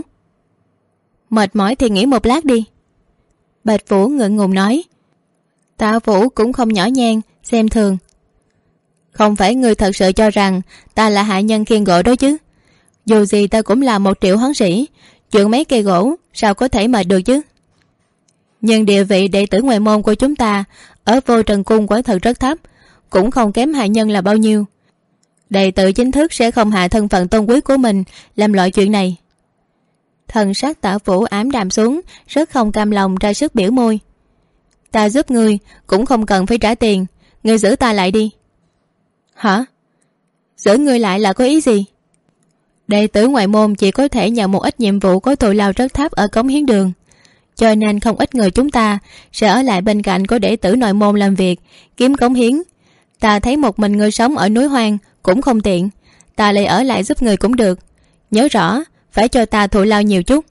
Mệt mỏi thì nghỉ một lát đi. Bạch Vũ ngượng ngùng nói. Tạ Vũ cũng không nhỏ nhen, xem thường. Không phải ngươi thật sự cho rằng ta là hạ nhân khiêng gỗ đó chứ? Dù gì ta cũng là 1 triệu hoán sĩ, chuyện mấy cây gỗ sao có thể mệt được chứ? Nhưng địa vị đệ tử ngoại môn của chúng ta ở Vô Trần Cung quả thật rất thấp, cũng không kém hạ nhân là bao nhiêu. Đệ tử chính thức sẽ không hạ thân phận tôn quý của mình làm loại chuyện này. Thần sắc Tạ Vũ ảm đạm xuống, rất không cam lòng ra sức biểu môi. Ta giúp ngươi cũng không cần phải trả tiền, ngươi giữ ta lại đi. Hả? Giữ ngươi lại là có ý gì? Đệ tử ngoại môn chỉ có thể nhận một ít nhiệm vụ có thù lao rất thấp ở cống hiến đường, cho nên không ít người chúng ta sẽ ở lại bên cạnh của đệ tử nội môn làm việc, kiếm cống hiến. Ta thấy một mình ngươi sống ở núi hoang cũng không tiện, ta lại ở lại giúp người cũng được. Nhớ rõ phải cho ta thù lao nhiều chút.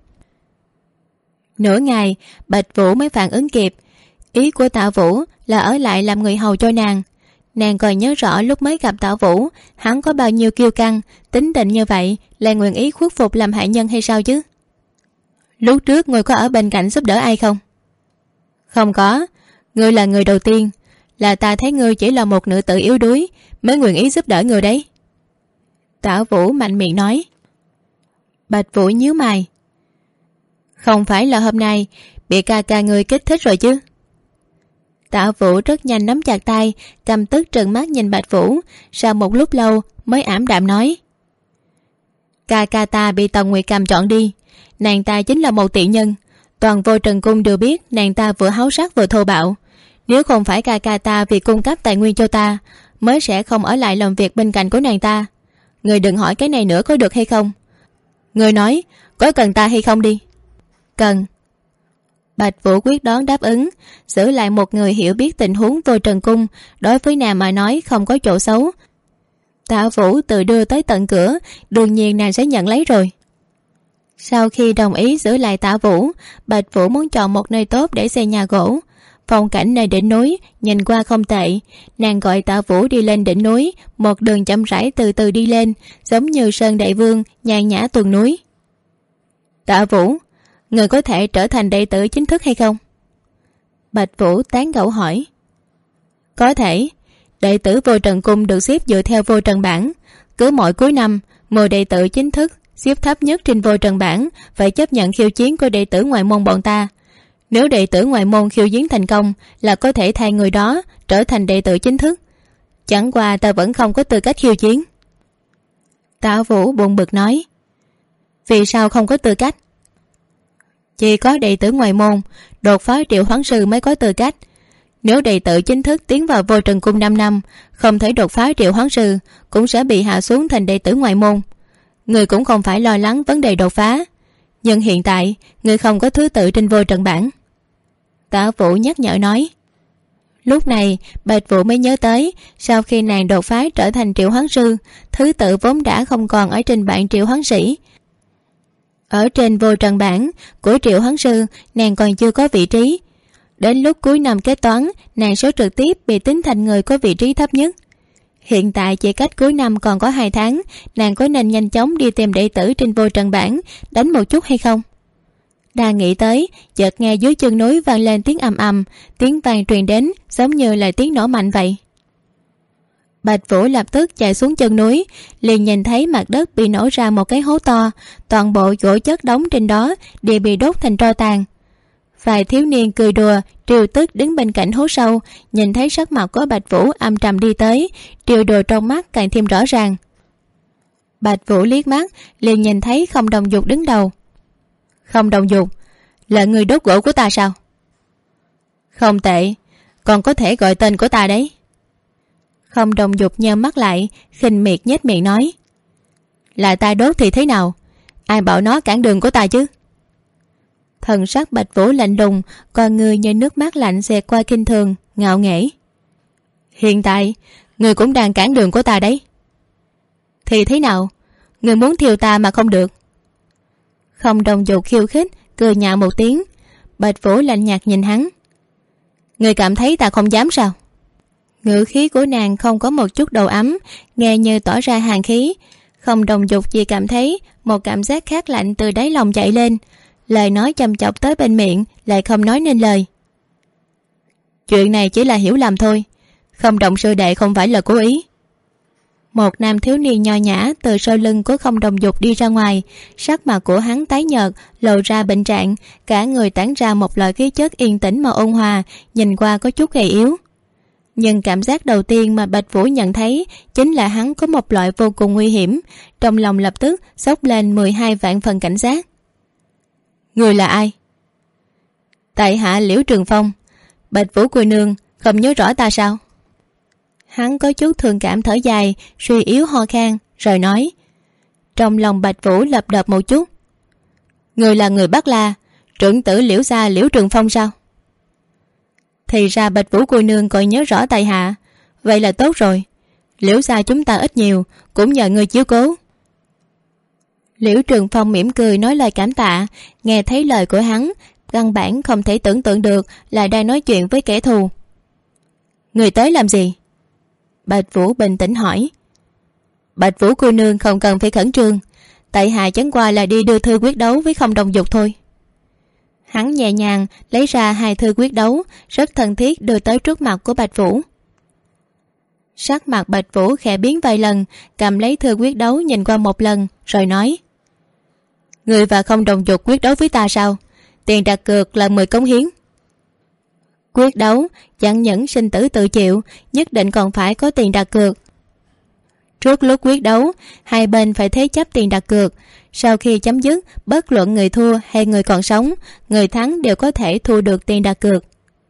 Nửa ngày Bạch Vũ mới phản ứng kịp. Ý của Tạ Vũ là ở lại làm người hầu cho nàng. Nàng còn nhớ rõ lúc mới gặp Tạ Vũ, hắn có bao nhiêu kiêu căng, tính tình như vậy là nguyện ý khuất phục làm hạ nhân hay sao chứ? Lúc trước ngươi có ở bên cạnh giúp đỡ ai không? Không có, ngươi là người đầu tiên. Là ta thấy ngươi chỉ là một nữ tử yếu đuối mới nguyện ý giúp đỡ người đấy. Tạ Vũ mạnh miệng nói. Bạch Vũ nhíu mày. Không phải là hôm nay bị ca ca ngươi kích thích rồi chứ? Tạ Vũ rất nhanh nắm chặt tay, căm tức trừng mắt nhìn Bạch Vũ, sau một lúc lâu mới ảm đạm nói. Ca ca ta bị Tần Nguyệt Cầm chọn đi, nàng ta chính là một tiện nhân. Toàn Vô Trần Cung đều biết nàng ta vừa háo sắc vừa thô bạo. Nếu không phải ca ca ta vì cung cấp tài nguyên cho ta, mới sẽ không ở lại làm việc bên cạnh của nàng ta. Người đừng hỏi cái này nữa có được hay không? Người nói có cần ta hay không đi? Cần. Bạch Vũ quyết đoán đáp ứng. Giữ lại một người hiểu biết tình huống Vô Trần Cung đối với nàng mà nói không có chỗ xấu. Tạ Vũ tự đưa tới tận cửa, đương nhiên nàng sẽ nhận lấy rồi. Sau khi đồng ý giữ lại Tạ Vũ, Bạch Vũ muốn chọn một nơi tốt để xây nhà gỗ. Phong cảnh nơi đỉnh núi nhìn qua không tệ. Nàng gọi Tạ Vũ đi lên đỉnh núi, một đường chậm rãi từ từ đi lên, giống như Sơn Đại Vương nhàn nhã tuần núi. Tạ Vũ, người có thể trở thành đệ tử chính thức hay không? Bạch Vũ tán gẫu hỏi. Có thể. Đệ tử Vô Trần Cung được xếp dựa theo Vô Trần bảng. Cứ mỗi cuối năm 10 đệ tử chính thức xếp thấp nhất trên Vô Trần bảng phải chấp nhận khiêu chiến của đệ tử ngoại môn bọn ta. Nếu đệ tử ngoại môn khiêu chiến thành công là có thể thay người đó trở thành đệ tử chính thức. Chẳng qua ta vẫn không có tư cách khiêu chiến. Tạ Vũ buồn bực nói. Vì sao không có tư cách? Chỉ có đệ tử ngoại môn đột phá triệu hoán sư mới có tư cách. Nếu đệ tử chính thức tiến vào Vô Trần Cung 5 năm không thể đột phá triệu hoán sư, cũng sẽ bị hạ xuống thành đệ tử ngoại môn. Người cũng không phải lo lắng vấn đề đột phá. Nhưng hiện tại người không có thứ tự trên Vô Trần bảng. Tạ Vũ nhắc nhở nói. Lúc này Bạch Vũ mới nhớ tới, sau khi nàng đột phá trở thành triệu hoán sư, thứ tự vốn đã không còn ở trên bảng triệu hoán sĩ. Ở trên vô trần bảng của Triệu Hoán Sư, nàng còn chưa có vị trí. Đến lúc cuối năm kết toán, nàng sẽ trực tiếp bị tính thành người có vị trí thấp nhất. Hiện tại chỉ cách cuối năm còn có 2 tháng, nàng có nên nhanh chóng đi tìm đệ tử trên vô trần bảng đánh một chút hay không? Đang nghĩ tới, chợt nghe dưới chân núi vang lên tiếng ầm ầm, tiếng vang truyền đến giống như là tiếng nổ mạnh vậy. Bạch Vũ lập tức chạy xuống chân núi, liền nhìn thấy mặt đất bị nổ ra một cái hố to, toàn bộ gỗ chất đóng trên đó đều bị đốt thành tro tàn. Vài thiếu niên cười đùa trêu tức đứng bên cạnh hố sâu, nhìn thấy sắc mặt của Bạch Vũ âm trầm đi tới, trêu đùa trong mắt càng thêm rõ ràng. Bạch Vũ liếc mắt liền nhìn thấy Không Đồng Dục đứng đầu. Không Đồng Dục, là người đốt gỗ của ta sao? Không tệ, còn có thể gọi tên của ta đấy. Không Đồng Dục nheo mắt lại, khinh miệt nhếch miệng nói. Là ta đốt thì thế nào? Ai bảo nó cản đường của ta chứ? Thần sắc Bạch Vũ lạnh lùng, con người như nước mắt lạnh xẹt qua kinh thường, ngạo nghễ. Hiện tại, người cũng đang cản đường của ta đấy. Thì thế nào? Người muốn thiêu ta mà không được. Không Đồng Dục khiêu khích, cười nhạo một tiếng. Bạch Vũ lạnh nhạt nhìn hắn. Người cảm thấy ta không dám sao? Ngữ khí của nàng không có một chút độ ấm, nghe như tỏ ra hàn khí. Không Đồng Dục chỉ cảm thấy một cảm giác khát lạnh từ đáy lòng chạy lên, lời nói chăm chọc tới bên miệng lại không nói nên lời. Chuyện này chỉ là hiểu lầm thôi, Không Đồng sư đệ không phải là cố ý. Một nam thiếu niên nho nhã từ sau lưng của Không Đồng Dục đi ra ngoài, sắc mặt của hắn tái nhợt, lộ ra bệnh trạng, cả người tản ra một loại khí chất yên tĩnh mà ôn hòa, nhìn qua có chút gầy yếu. Nhưng cảm giác đầu tiên mà Bạch Vũ nhận thấy chính là hắn có một loại vô cùng nguy hiểm, trong lòng lập tức xốc lên 12 vạn phần cảnh giác. Người là ai? Tại hạ Liễu Trường Phong. Bạch Vũ cô nương không nhớ rõ ta sao? Hắn có chút thương cảm thở dài, suy yếu ho khan rồi nói. Trong lòng Bạch Vũ lập đập một chút. Người là người Bắc La, trưởng tử Liễu gia Liễu Trường Phong sao? Thì ra Bạch Vũ cô nương còn nhớ rõ tại hạ, vậy là tốt rồi. Liễu gia chúng ta ít nhiều cũng nhờ người chiếu cố. Liễu Trường Phong mỉm cười nói lời cảm tạ, nghe thấy lời của hắn, căn bản không thể tưởng tượng được là đang nói chuyện với kẻ thù. Người tới làm gì? Bạch Vũ bình tĩnh hỏi. Bạch Vũ cô nương không cần phải khẩn trương, tại hạ chẳng qua là đi đưa thư quyết đấu với Không Đồng Dục thôi. Hắn nhẹ nhàng lấy ra 2 thư quyết đấu, rất thân thiết đưa tới trước mặt của Bạch Vũ. Sắc mặt Bạch Vũ khẽ biến vài lần, cầm lấy thư quyết đấu nhìn qua một lần rồi nói. Người và Không Đồng Dục quyết đấu với ta sao? Tiền đặt cược là 10 cống hiến. Quyết đấu chẳng những sinh tử tự chịu, nhất định còn phải có tiền đặt cược. Trước lúc quyết đấu, hai bên phải thế chấp tiền đặt cược. Sau khi chấm dứt, bất luận người thua hay người còn sống, người thắng đều có thể thu được tiền đặt cược.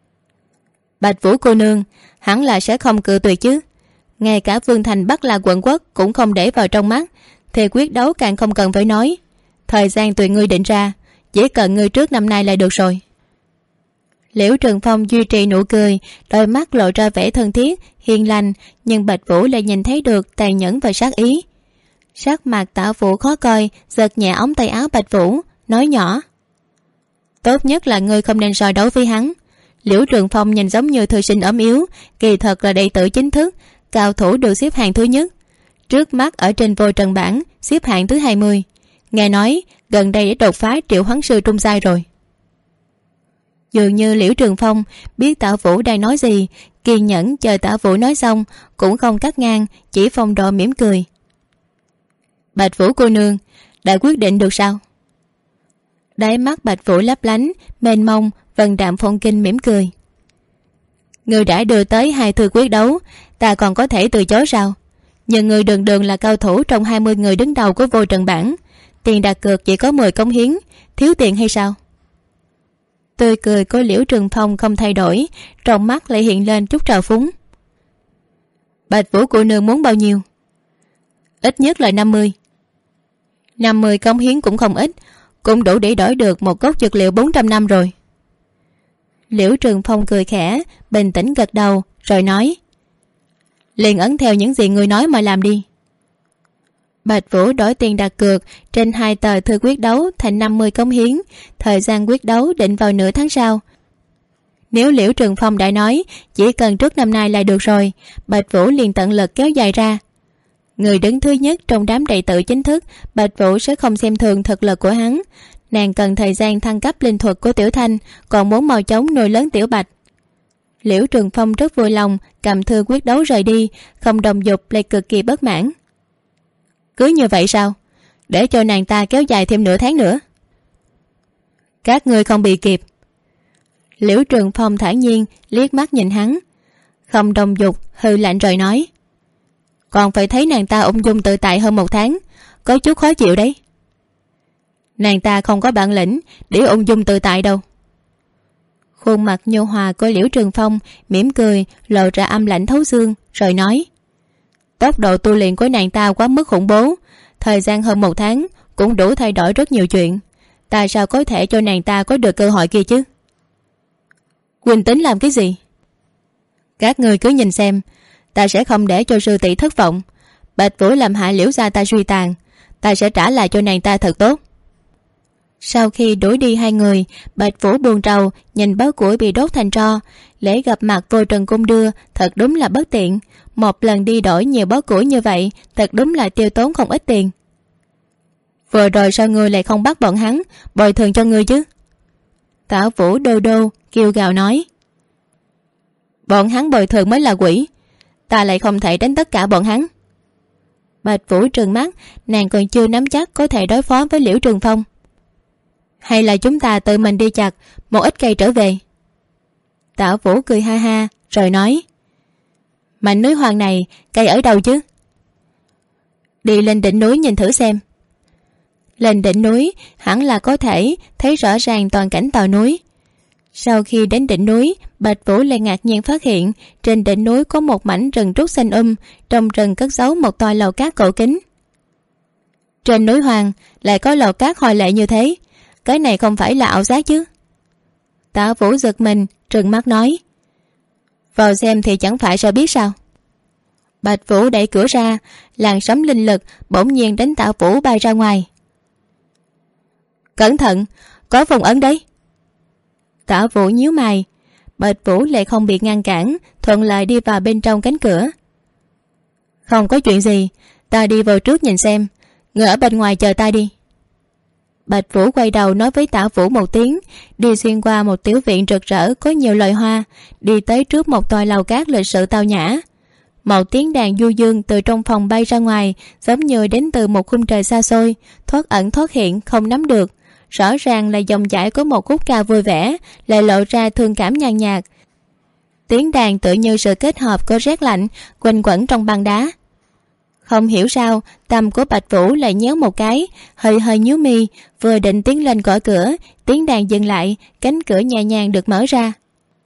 Bạch Vũ cô nương hẳn là sẽ không cự tuyệt chứ? Ngay cả Vương Thành Bắc là quận quốc cũng không để vào trong mắt, thì quyết đấu càng không cần phải nói. Thời gian tùy ngươi định ra, chỉ cần ngươi trước năm nay là được rồi. Liễu Trường Phong duy trì nụ cười, đôi mắt lộ ra vẻ thân thiết hiền lành, nhưng Bạch Vũ lại nhìn thấy được tàn nhẫn và sát ý. Sắc mặt Tạ Vũ khó coi, giật nhẹ ống tay áo Bạch Vũ, nói nhỏ. Tốt nhất là ngươi không nên soi đấu với hắn. Liễu Trường Phong nhìn giống như thư sinh ốm yếu, kỳ thật là đệ tử chính thức, cao thủ được xếp hạng thứ nhất. Trước mắt ở trên vô trần bảng xếp hạng thứ 20. Nghe nói gần đây đã đột phá Triệu Hoán Sư trung giai rồi. Dường như Liễu Trường Phong biết Tạ Vũ đang nói gì, kiên nhẫn chờ Tạ Vũ nói xong, cũng không cắt ngang, chỉ phong độ mỉm cười. Bạch Vũ cô nương đã quyết định được sao? Đáy mắt Bạch Vũ lấp lánh mênh mông, vân đạm phong kinh mỉm cười. Người đã đưa tới 2 thư quyết đấu, ta còn có thể từ chối sao? Nhưng người đường đường là cao thủ trong 20 người đứng đầu của vô trần bảng, tiền đặt cược chỉ có 10 cống hiến, thiếu tiền hay sao? Tươi cười của Liễu Trường Phong không thay đổi, trong mắt lại hiện lên chút trào phúng. Bạch Vũ cô nương muốn bao nhiêu? Ít nhất là 50. 50 cống hiến cũng không ít, cũng đủ để đổi được một gốc dược liệu 400 năm rồi. Liễu Trường Phong cười khẽ, bình tĩnh gật đầu rồi nói. Liền ấn theo những gì người nói mà làm đi. Bạch Vũ đổi tiền đặt cược trên 2 tờ thư quyết đấu thành 50 cống hiến. Thời gian quyết đấu định vào nửa tháng sau. Nếu Liễu Trường Phong đã nói chỉ cần trước năm nay là được rồi, Bạch Vũ liền tận lực kéo dài ra. Người đứng thứ nhất trong đám đệ tử chính thức, Bạch Vũ sẽ không xem thường thực lực của hắn. Nàng cần thời gian thăng cấp linh thuật của Tiểu Thanh, còn muốn mau chóng nuôi lớn Tiểu Bạch. Liễu Trường Phong rất vui lòng cầm thư quyết đấu rời đi, không đồng dục lại cực kỳ bất mãn. Cứ như vậy sao? Để cho nàng ta kéo dài thêm nửa tháng nữa. Các ngươi không bị kịp. Liễu Trường Phong thản nhiên liếc mắt nhìn hắn. Không đồng dục hừ lạnh rồi nói, còn phải thấy nàng ta ung dung tự tại hơn 1 tháng, có chút khó chịu đấy. Nàng ta không có bản lĩnh để ung dung tự tại đâu. Khuôn mặt nhu hòa của Liễu Trường Phong mỉm cười, lộ ra âm lạnh thấu xương, rồi nói, tốc độ tu luyện của nàng ta quá mức khủng bố, thời gian hơn 1 tháng cũng đủ thay đổi rất nhiều chuyện. Ta sao có thể cho nàng ta có được cơ hội kia chứ? Huynh tính làm cái gì? Các người cứ nhìn xem, ta sẽ không để cho sư tỷ thất vọng. Bạch Vũ làm hại Liễu gia ta suy tàn, ta sẽ trả lại cho nàng ta thật tốt. Sau khi đuổi đi 2 người, Bạch Vũ buồn rầu nhìn báu củi bị đốt thành tro. Lễ gặp mặt vô trần cung đưa thật đúng là bất tiện. Một lần đi đổi nhiều báu củi như vậy thật đúng là tiêu tốn không ít tiền. Vừa rồi sao ngươi lại không bắt bọn hắn bồi thường cho ngươi chứ? Tả Vũ đô đô kêu gào nói, bọn hắn bồi thường mới là quỷ, ta lại không thể đánh tất cả bọn hắn. Bạch Vũ trừng mắt, nàng còn chưa nắm chắc có thể đối phó với Liễu Trường Phong. Hay là chúng ta tự mình đi chặt một ít cây trở về? Tả Vũ cười ha ha rồi nói, mảnh núi hoang này cây ở đâu chứ? Đi lên đỉnh núi nhìn thử xem. Lên đỉnh núi hẳn là có thể thấy rõ ràng toàn cảnh tòa núi. Sau khi đến đỉnh núi, Bạch Vũ lại ngạc nhiên phát hiện trên đỉnh núi có một mảnh rừng trúc xanh trong rừng cất giấu một tòa lầu cát cổ kính. Trên núi hoang lại có lầu cát hoa lệ như thế, cái này không phải là ảo giác chứ? Tả Vũ giật mình trừng mắt nói, vào xem thì chẳng phải sẽ biết sao? Bạch Vũ đẩy cửa ra, làn sóng linh lực bỗng nhiên đánh Tả Vũ bay ra ngoài. Cẩn thận, có phong ấn đấy. Tả Vũ nhíu mày. Bạch Vũ lại không bị ngăn cản, thuận lợi đi vào bên trong cánh cửa. Không có chuyện gì, ta đi vào trước nhìn xem, người ở bên ngoài chờ ta đi. Bạch Vũ quay đầu nói với Tả Vũ một tiếng, đi xuyên qua một tiểu viện rực rỡ có nhiều loài hoa, đi tới trước một tòa lầu cát lịch sự tao nhã. Một tiếng đàn du dương từ trong phòng bay ra ngoài, giống như đến từ một khung trời xa xôi, thoát ẩn thoát hiện không nắm được. Rõ ràng là dòng chảy của một khúc ca vui vẻ, lại lộ ra thương cảm nhàn nhạt. Tiếng đàn tựa như sự kết hợp của rét lạnh quanh quẩn trong băng đá. Không hiểu sao tâm của Bạch Vũ lại nhéo một cái, hơi hơi nhíu mi, vừa định tiến lên gõ cửa, tiếng đàn dừng lại, cánh cửa nhẹ nhàng được mở ra.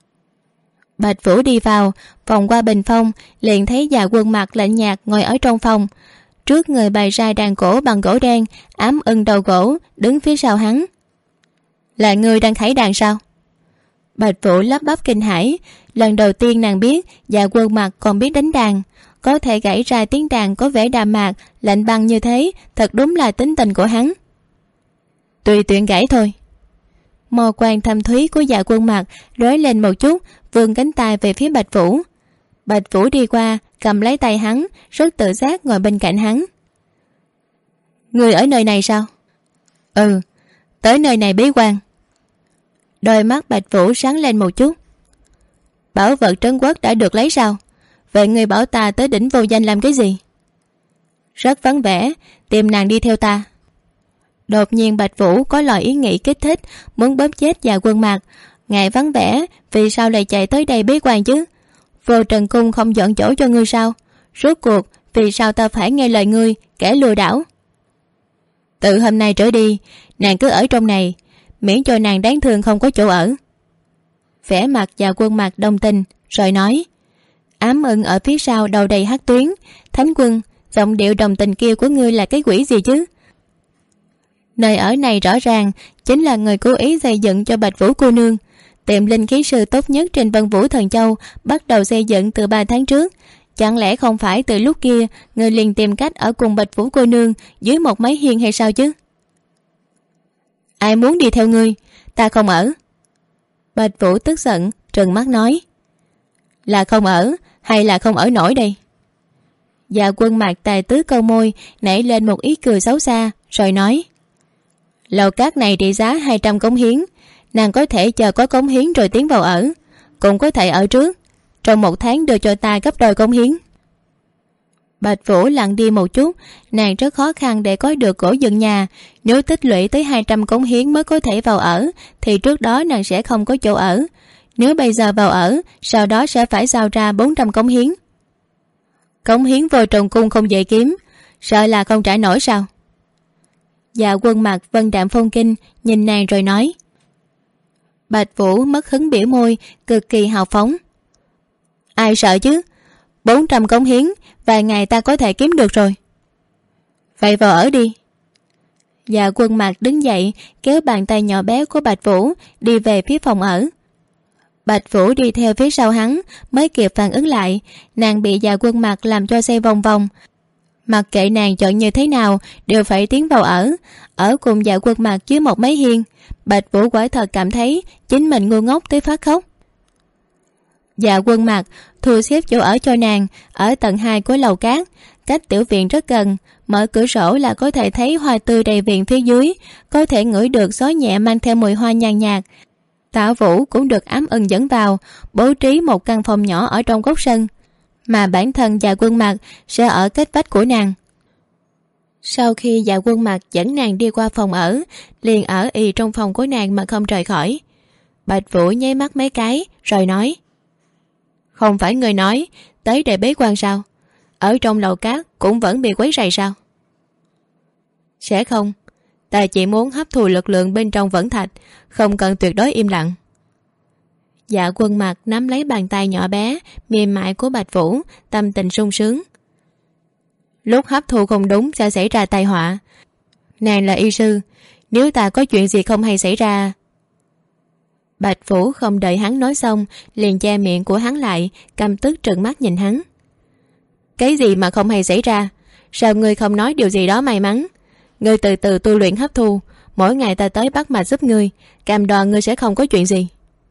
Bạch Vũ đi vào, vòng qua bình phong, liền thấy Dạ Quân mặt lạnh nhạt ngồi ở trong phòng. Trước người bày ra đàn cổ bằng gỗ đen, ám ưng đầu gỗ, đứng phía sau hắn. Là ngươi đang khải đàn sao? Bạch Vũ lắp bắp kinh hãi, lần đầu tiên nàng biết Dạ Quân mặt còn biết đánh đàn, có thể gãy ra tiếng đàn có vẻ đạm mạc, lạnh băng như thế, thật đúng là tính tình của hắn. Tùy tiện gãy thôi. Mò quan thâm thúy của Dạ Quân mặt rối lên một chút, vươn cánh tay về phía Bạch Vũ. Bạch Vũ đi qua, cầm lấy tay hắn, rất tự giác ngồi bên cạnh hắn. Người ở nơi này sao? Ừ, tới nơi này bế quan. Đôi mắt Bạch Vũ sáng lên một chút. Bảo vật trấn quốc đã được lấy sao? Vậy người bảo ta tới đỉnh vô danh làm cái gì? Rất vắng vẻ, tìm nàng đi theo ta. Đột nhiên Bạch Vũ có loại ý nghĩ kích thích, muốn bóp chết Dạ Quân Mạc. Ngại vắng vẻ, vì sao lại chạy tới đây bế quan chứ? Vô Trần Cung không dọn chỗ cho ngươi sao? Rốt cuộc vì sao ta phải nghe lời ngươi, kẻ lừa đảo? Từ hôm nay trở đi, nàng cứ ở trong này, miễn cho nàng đáng thương không có chỗ ở. Vẻ mặt Dạ Quân Mạc đồng tình rồi nói, ám ưng ở phía sau đầu đầy hắc tuyến. Thánh Quân, giọng điệu đồng tình kia của ngươi là cái quỷ gì chứ? Nơi ở này rõ ràng chính là người cố ý xây dựng cho Bạch Vũ cô nương. Tiệm linh khí sư tốt nhất trên Vân Vũ Thần Châu bắt đầu xây dựng từ 3 tháng trước. Chẳng lẽ không phải từ lúc kia ngươi liền tìm cách ở cùng Bạch Vũ cô nương dưới một mái hiên hay sao chứ? Ai muốn đi theo ngươi? Ta không ở. Bạch Vũ tức giận trừng mắt nói. Là không ở hay là không ở nổi đây? Dạ Quân Mạc tài tứ câu môi, nảy lên một ý cười xấu xa, rồi nói. Lầu cát này trị giá 200 cống hiến. Nàng có thể chờ có cống hiến rồi tiến vào ở, cũng có thể ở trước, trong 1 tháng đưa cho ta gấp đôi cống hiến. Bạch Vũ lặng đi một chút. Nàng rất khó khăn để có được gỗ dựng nhà. Nếu tích lũy tới 200 cống hiến mới có thể vào ở, thì trước đó nàng sẽ không có chỗ ở. Nếu bây giờ vào ở, sau đó sẽ phải giao ra 400 cống hiến. Cống hiến Vô Trần Cung không dễ kiếm, sợ là không trả nổi sao? Dạ Quân Mạc vân đạm phong kinh nhìn nàng rồi nói. Bạch Vũ mất hứng biểu môi, cực kỳ hào phóng. Ai sợ chứ? 400 cống hiến vài ngày ta có thể kiếm được rồi. Vậy vào ở đi. Dạ Quân Mạc đứng dậy, kéo bàn tay nhỏ bé của Bạch Vũ đi về phía phòng ở. Bạch Vũ đi theo phía sau hắn, mới kịp phản ứng lại. Nàng bị Dạ Quân Mạc làm cho xoay vòng vòng. Mặc kệ nàng chọn như thế nào, đều phải tiến vào ở cùng Dạ Quân Mạc dưới một mái hiên. Bạch Vũ quả thật cảm thấy chính mình ngu ngốc tới phát khóc. Dạ Quân Mạc thu xếp chỗ ở cho nàng ở tầng 2 của lầu cát, cách tiểu viện rất gần. Mở cửa sổ là có thể thấy hoa tươi đầy viện phía dưới, có thể ngửi được gió nhẹ mang theo mùi hoa nhàn nhạt. Tả Vũ cũng được ám ân dẫn vào, bố trí một căn phòng nhỏ ở trong góc sân, mà bản thân Dạ Quân Mạc sẽ ở cách vách của nàng. Sau khi Dạ Quân Mạc dẫn nàng đi qua phòng ở, liền ở ì trong phòng của nàng mà không rời khỏi. Bạch Vũ nháy mắt mấy cái rồi nói. Không phải người nói tới để bế quan sao? Ở trong lầu cát cũng vẫn bị quấy rầy sao? Sẽ không, ta chỉ muốn hấp thụ lực lượng bên trong vẫn thạch, không cần tuyệt đối im lặng. Dạ Quân Mạc nắm lấy bàn tay nhỏ bé mềm mại của Bạch Vũ, tâm tình sung sướng. Lúc hấp thụ không đúng sẽ xảy ra tai họa. Nàng là y sư, nếu ta có chuyện gì không hay xảy ra. Bạch Vũ không đợi hắn nói xong, liền che miệng của hắn lại, căm tức trừng mắt nhìn hắn. Cái gì mà không hay xảy ra? Sao ngươi không nói điều gì đó may mắn? Ngươi từ từ tu luyện hấp thu, mỗi ngày ta tới bắt mạch giúp ngươi, cam đoan ngươi sẽ không có chuyện gì.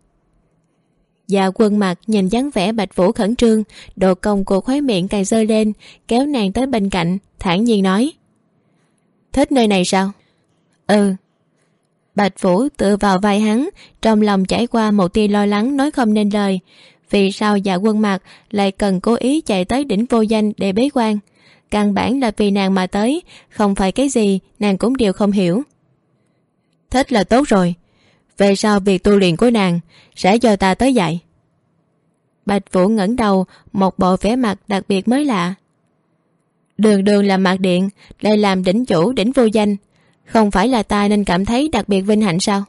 Dạ Quân Mạc nhìn dáng vẻ Bạch Vũ khẩn trương, độ cong của khóe miệng càng giơ lên, kéo nàng tới bên cạnh, thản nhiên nói. Thích nơi này sao? Ừ. Bạch Vũ tựa vào vai hắn, trong lòng chảy qua một tia lo lắng nói không nên lời. Vì sao Dạ Quân Mạc lại cần cố ý chạy tới đỉnh vô danh để bế quan? Căn bản là vì nàng mà tới, không phải cái gì nàng cũng đều không hiểu. Thích là tốt rồi, về sau việc tu luyện của nàng sẽ do ta tới dạy. Bạch Vũ ngẩng đầu, một bộ vẻ mặt đặc biệt mới lạ. Đường đường là Mạc Điện, lại làm đỉnh chủ đỉnh vô danh, không phải là ta nên cảm thấy đặc biệt vinh hạnh sao?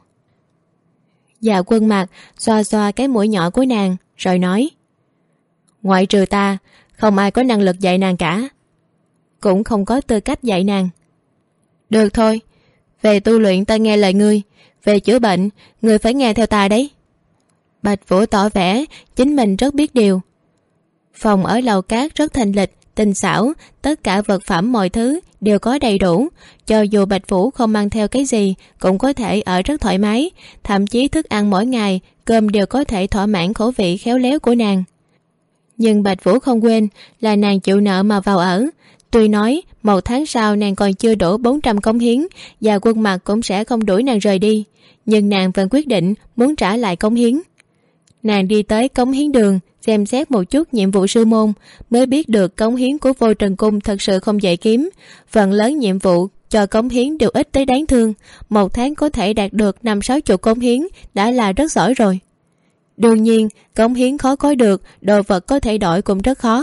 Dạ Quân Mạc xoa xoa cái mũi nhỏ của nàng rồi nói. Ngoại trừ ta, không ai có năng lực dạy nàng cả, cũng không có tư cách dạy nàng. Được thôi, về tu luyện ta nghe lời ngươi, về chữa bệnh ngươi phải nghe theo ta đấy. Bạch Vũ tỏ vẻ chính mình rất biết điều. Phòng ở lầu cát rất thanh lịch, tinh xảo, tất cả vật phẩm mọi thứ đều có đầy đủ. Cho dù Bạch Vũ không mang theo cái gì cũng có thể ở rất thoải mái, thậm chí thức ăn mỗi ngày cơm đều có thể thỏa mãn khẩu vị khéo léo của nàng. Nhưng Bạch Vũ không quên là nàng chịu nợ mà vào ở. Tuy nói 1 tháng sau nàng còn chưa đổ 400 cống hiến, và Quân Mạc cũng sẽ không đuổi nàng rời đi, nhưng nàng vẫn quyết định muốn trả lại cống hiến. Nàng đi tới cống hiến đường xem xét một chút nhiệm vụ sư môn, mới biết được cống hiến của Vô Trần Cung thật sự không dễ kiếm. Phần lớn nhiệm vụ cho cống hiến đều ít tới đáng thương, 1 tháng có thể đạt được 50-60 cống hiến đã là rất giỏi rồi. Đương nhiên cống hiến khó có được, đồ vật có thể đổi cũng rất khó.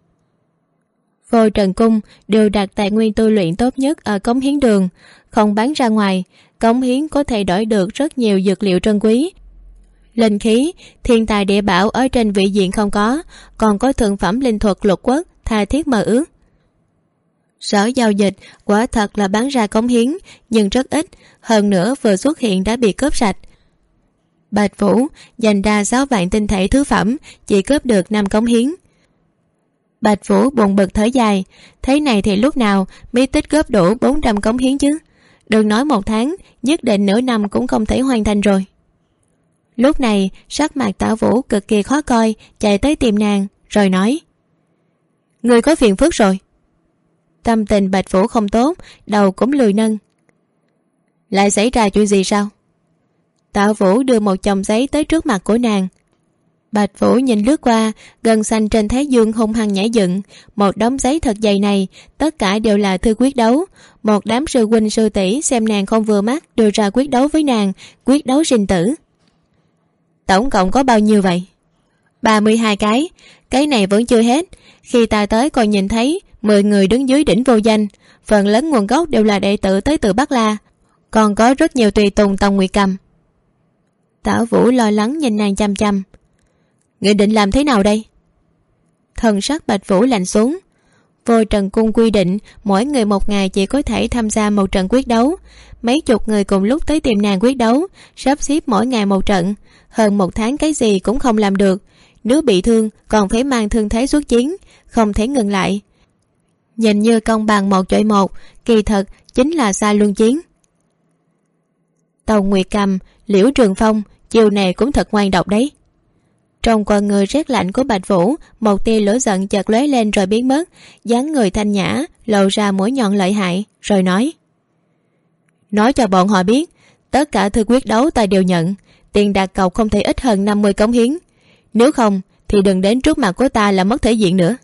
Vô Trần Cung đều đặt tài nguyên tu luyện tốt nhất ở cống hiến đường, không bán ra ngoài. Cống hiến có thể đổi được rất nhiều dược liệu trân quý, linh khí, thiên tài địa bảo ở trên vị diện không có, còn có thượng phẩm linh thuật lục quốc tha thiết mơ ước. Sở giao dịch quả thật là bán ra cống hiến, nhưng rất ít, hơn nữa vừa xuất hiện đã bị cướp sạch. Bạch Vũ dành ra 6 vạn tinh thể thứ phẩm, chỉ cướp được 5 cống hiến. Bạch Vũ buồn bực thở dài. Thế này thì lúc nào mới tích góp đủ 400 cống hiến chứ? Đừng nói 1 tháng, nhất định nửa năm cũng không thể hoàn thành rồi. Lúc này sắc mặt Tả Vũ cực kỳ khó coi, chạy tới tìm nàng rồi nói: Ngươi có phiền phức rồi. Tâm tình Bạch Vũ không tốt, đầu cũng lười nâng. Lại xảy ra chuyện gì sao? Tả Vũ đưa một chồng giấy tới trước mặt của nàng. Bạch Vũ nhìn lướt qua, gân xanh trên thái dương hung hăng nhảy dựng. Một đống giấy thật dày này, tất cả đều là thư quyết đấu. Một đám sư huynh sư tỷ xem nàng không vừa mắt, đưa ra quyết đấu với nàng, quyết đấu sinh tử. Tổng cộng có bao nhiêu vậy? 32 cái. Cái này vẫn chưa hết. Khi ta tới còn nhìn thấy 10 người đứng dưới đỉnh vô danh, phần lớn nguồn gốc đều là đệ tử tới từ Bắc La, còn có rất nhiều tùy tùng Tòng Nguyệt Cầm. Tả Vũ lo lắng nhìn nàng chăm chăm. Ngươi định làm thế nào đây? Thần sắc Bạch Vũ lạnh xuống. Vô Trần Cung quy định mỗi người 1 ngày chỉ có thể tham gia 1 trận quyết đấu. Mấy chục người cùng lúc tới tìm nàng quyết đấu, sắp xếp mỗi ngày 1 trận. Hơn 1 tháng cái gì cũng không làm được. Nếu bị thương còn phải mang thương thế xuất chiến, không thể ngừng lại. Nhìn như công bằng 1 chọi 1, kỳ thật chính là xa luân chiến. Tòng Nguyệt Cầm, Liễu Trường Phong chiều này cũng thật ngoan độc đấy. Trong con người rét lạnh của Bạch Vũ, một tia lửa giận chợt lóe lên rồi biến mất, dáng người thanh nhã lộ ra mũi nhọn lợi hại, rồi nói cho bọn họ biết, tất cả thư quyết đấu ta đều nhận, tiền đặt cọc không thể ít hơn 50 cống hiến, nếu không thì đừng đến trước mặt của ta là mất thể diện nữa.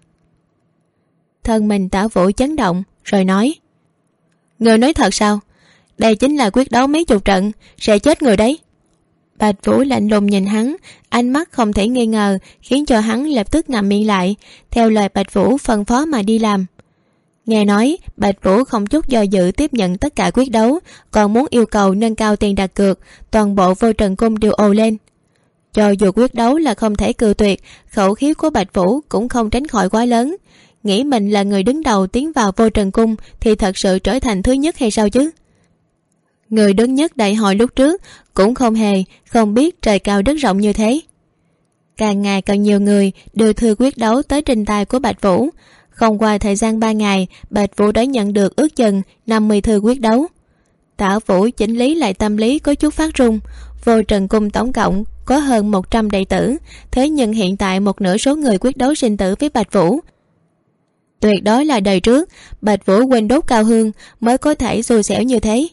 Thân mình Tả Vũ chấn động, rồi nói: Ngươi nói thật sao? Đây chính là quyết đấu mấy chục trận, sẽ chết người đấy. Bạch Vũ lạnh lùng nhìn hắn, ánh mắt không thể nghi ngờ, khiến cho hắn lập tức ngậm miệng lại, theo lời Bạch Vũ phân phó mà đi làm. Nghe nói Bạch Vũ không chút do dự tiếp nhận tất cả quyết đấu, còn muốn yêu cầu nâng cao tiền đặt cược. Toàn bộ Vô Trần Cung đều ồ lên. Cho dù quyết đấu là không thể cự tuyệt, khẩu khí của Bạch Vũ cũng không tránh khỏi quá lớn. Nghĩ mình là người đứng đầu tiến vào Vô Trần Cung thì thật sự trở thành thứ nhất hay sao chứ? Người đứng nhất đại hội lúc trước cũng không biết trời cao đất rộng như thế. Càng ngày càng nhiều người đưa thư quyết đấu tới trình tài của Bạch Vũ. Không qua thời gian 3 ngày, Bạch Vũ đã nhận được ước chừng 50 thư quyết đấu. Tả Vũ chỉnh lý lại tâm lý có chút phát run. Vô Trần Cung tổng cộng có hơn 100 đệ tử, thế nhưng hiện tại 1/2 số người quyết đấu sinh tử với Bạch Vũ. Tuyệt đối là đời trước Bạch Vũ quên đốt cao hương mới có thể xui xẻo như thế.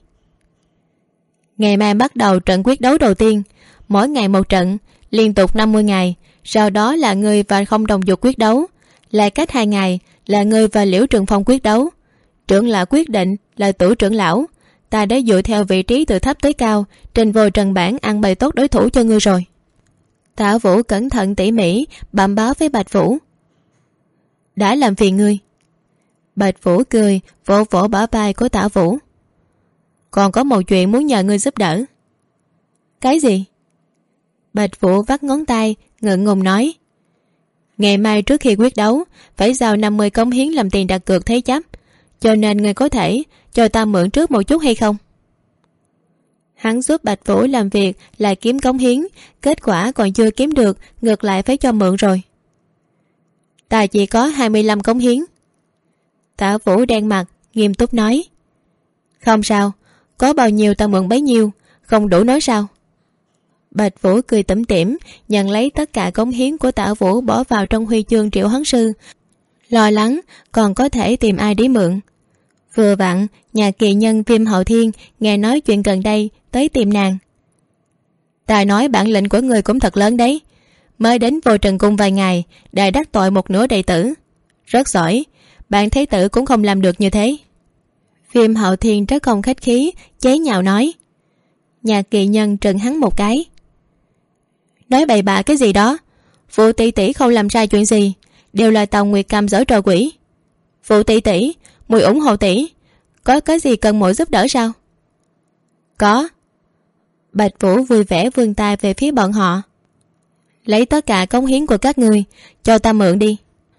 Ngày mai bắt đầu trận quyết đấu đầu tiên, mỗi ngày 1 trận, liên tục 50 ngày. Sau đó là ngươi và Không Đồng Dục quyết đấu, lại cách 2 ngày là ngươi và Liễu Trường Phong quyết đấu. Trưởng lão quyết định là Tử trưởng lão. Ta đã dựa theo vị trí từ thấp tới cao trên Vô Trần bảng ăn bày tốt đối thủ cho ngươi rồi. Tả Vũ cẩn thận tỉ mỉ bẩm báo với Bạch Vũ. Đã làm phiền ngươi. Bạch Vũ cười vỗ vỗ bả vai của Tả Vũ. Còn có một chuyện muốn nhờ ngươi giúp đỡ. Cái gì? Bạch Vũ vắt ngón tay ngượng ngùng nói: Ngày mai trước khi quyết đấu phải giao 50 cống hiến làm tiền đặt cược thế chấp, cho nên ngươi có thể cho ta mượn trước một chút hay không? Hắn giúp Bạch Vũ làm việc là kiếm cống hiến, kết quả còn chưa kiếm được, ngược lại phải cho mượn rồi. Ta chỉ có 25 cống hiến. Tả Vũ đen mặt nghiêm túc nói: Không sao, có bao nhiêu ta mượn bấy nhiêu, không đủ nói sao? Bạch Vũ cười tủm tỉm nhận lấy tất cả cống hiến của Tả Vũ bỏ vào trong huy chương Triệu Hoán Sư, lo lắng còn có thể tìm ai để mượn. Vừa vặn nhà kỳ nhân Viêm Hậu Thiên nghe nói chuyện gần đây tới tìm nàng. Ta nói bản lĩnh của người cũng thật lớn đấy, mới đến Vô Trần Cung vài ngày đã đắc tội 1/2 đệ tử, rất giỏi, bạn thái tử cũng không làm được như thế. Viêm Hậu Thiên rất không khách khí chế nhạo nói. Nhà kỳ nhân trừng hắn một cái. Nói bậy bạ cái gì đó, Phụ tỷ tỷ không làm sai chuyện gì, đều là Tòng Nguyệt Cầm giở trò quỷ. Phụ tỷ tỷ, muội ủng hộ tỷ, có cái gì cần muội giúp đỡ sao? Có. Bạch Vũ vui vẻ vươn tay về phía bọn họ. Lấy tất cả cống hiến của các ngươi cho ta mượn đi.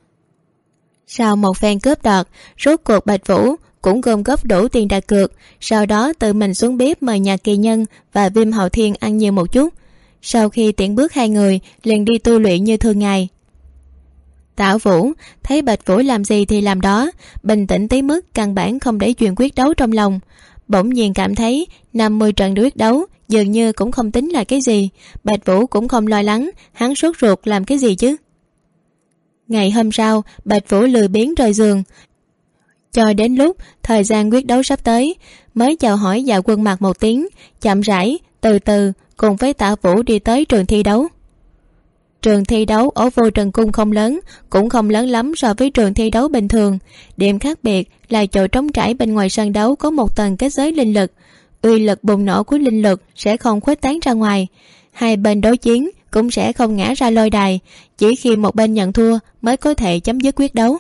Sau một phen cướp đoạt, rốt cuộc Bạch Vũ cũng gom góp đủ tiền đặt cược, sau đó tự mình xuống bếp mời nhà kỳ nhân và Viêm Hậu Thiên ăn nhiều một chút. Sau khi tiễn bước 2 người liền đi tu luyện như thường ngày. Tạ Vũ thấy Bạch Vũ làm gì thì làm đó, bình tĩnh tới mức căn bản không để chuyện quyết đấu trong lòng. Bỗng nhiên cảm thấy 50 trận quyết đấu dường như cũng không tính là cái gì. Bạch Vũ cũng không lo lắng, hắn sốt ruột làm cái gì chứ. Ngày hôm sau, Bạch Vũ lười biếng rời giường, cho đến lúc thời gian quyết đấu sắp tới mới chào hỏi Dạ Quân Mặc một tiếng, chậm rãi từ từ cùng với Tạ Vũ đi tới trường thi đấu. Trường thi đấu ở Vô Trần Cung không lớn, cũng không lớn lắm so với trường thi đấu bình thường. Điểm khác biệt là chỗ trống trải bên ngoài sân đấu có một tầng kết giới linh lực. Uy lực bùng nổ của linh lực sẽ không khuếch tán ra ngoài. Hai bên đối chiến cũng sẽ không ngã ra lôi đài, chỉ khi một bên nhận thua mới có thể chấm dứt quyết đấu.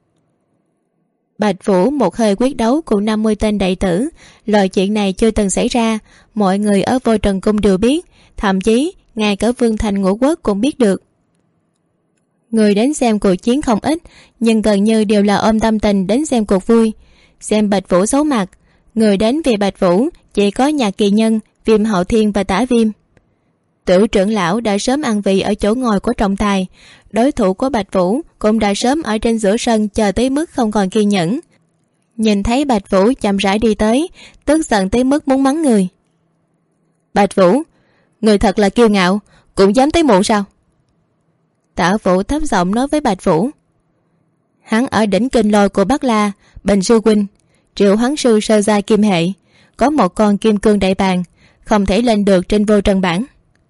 Bạch Vũ một hơi quyết đấu cùng 50 tên đệ tử, loại chuyện này chưa từng xảy ra, mọi người ở Vô Trần Cung đều biết, thậm chí ngay cả Vương Thành Ngũ Quốc cũng biết được. Người đến xem cuộc chiến không ít, nhưng gần như đều là ôm tâm tình đến xem cuộc vui. Xem Bạch Vũ xấu mặt, người đến vì Bạch Vũ chỉ có Nhạc Kỳ Nhân, Viêm Hậu Thiên và Tả Viêm. Tiểu trưởng lão đã sớm ăn vị ở chỗ ngồi của trọng tài, đối thủ của Bạch Vũ cũng đã sớm ở trên giữa sân chờ tới mức không còn kiên nhẫn. Nhìn thấy Bạch Vũ chậm rãi đi tới, tức giận tới mức muốn mắng người. Bạch Vũ, người thật là kiêu ngạo, cũng dám tới muộn sao? Tả Vũ thấp giọng nói với Bạch Vũ. Hắn ở đỉnh kinh lôi của Bắc La, Bình Sư Huynh, Triệu Hoán Sư sơ giai kim hệ, có một con kim cương đại bàng, không thể lên được trên Vô Trần bảng.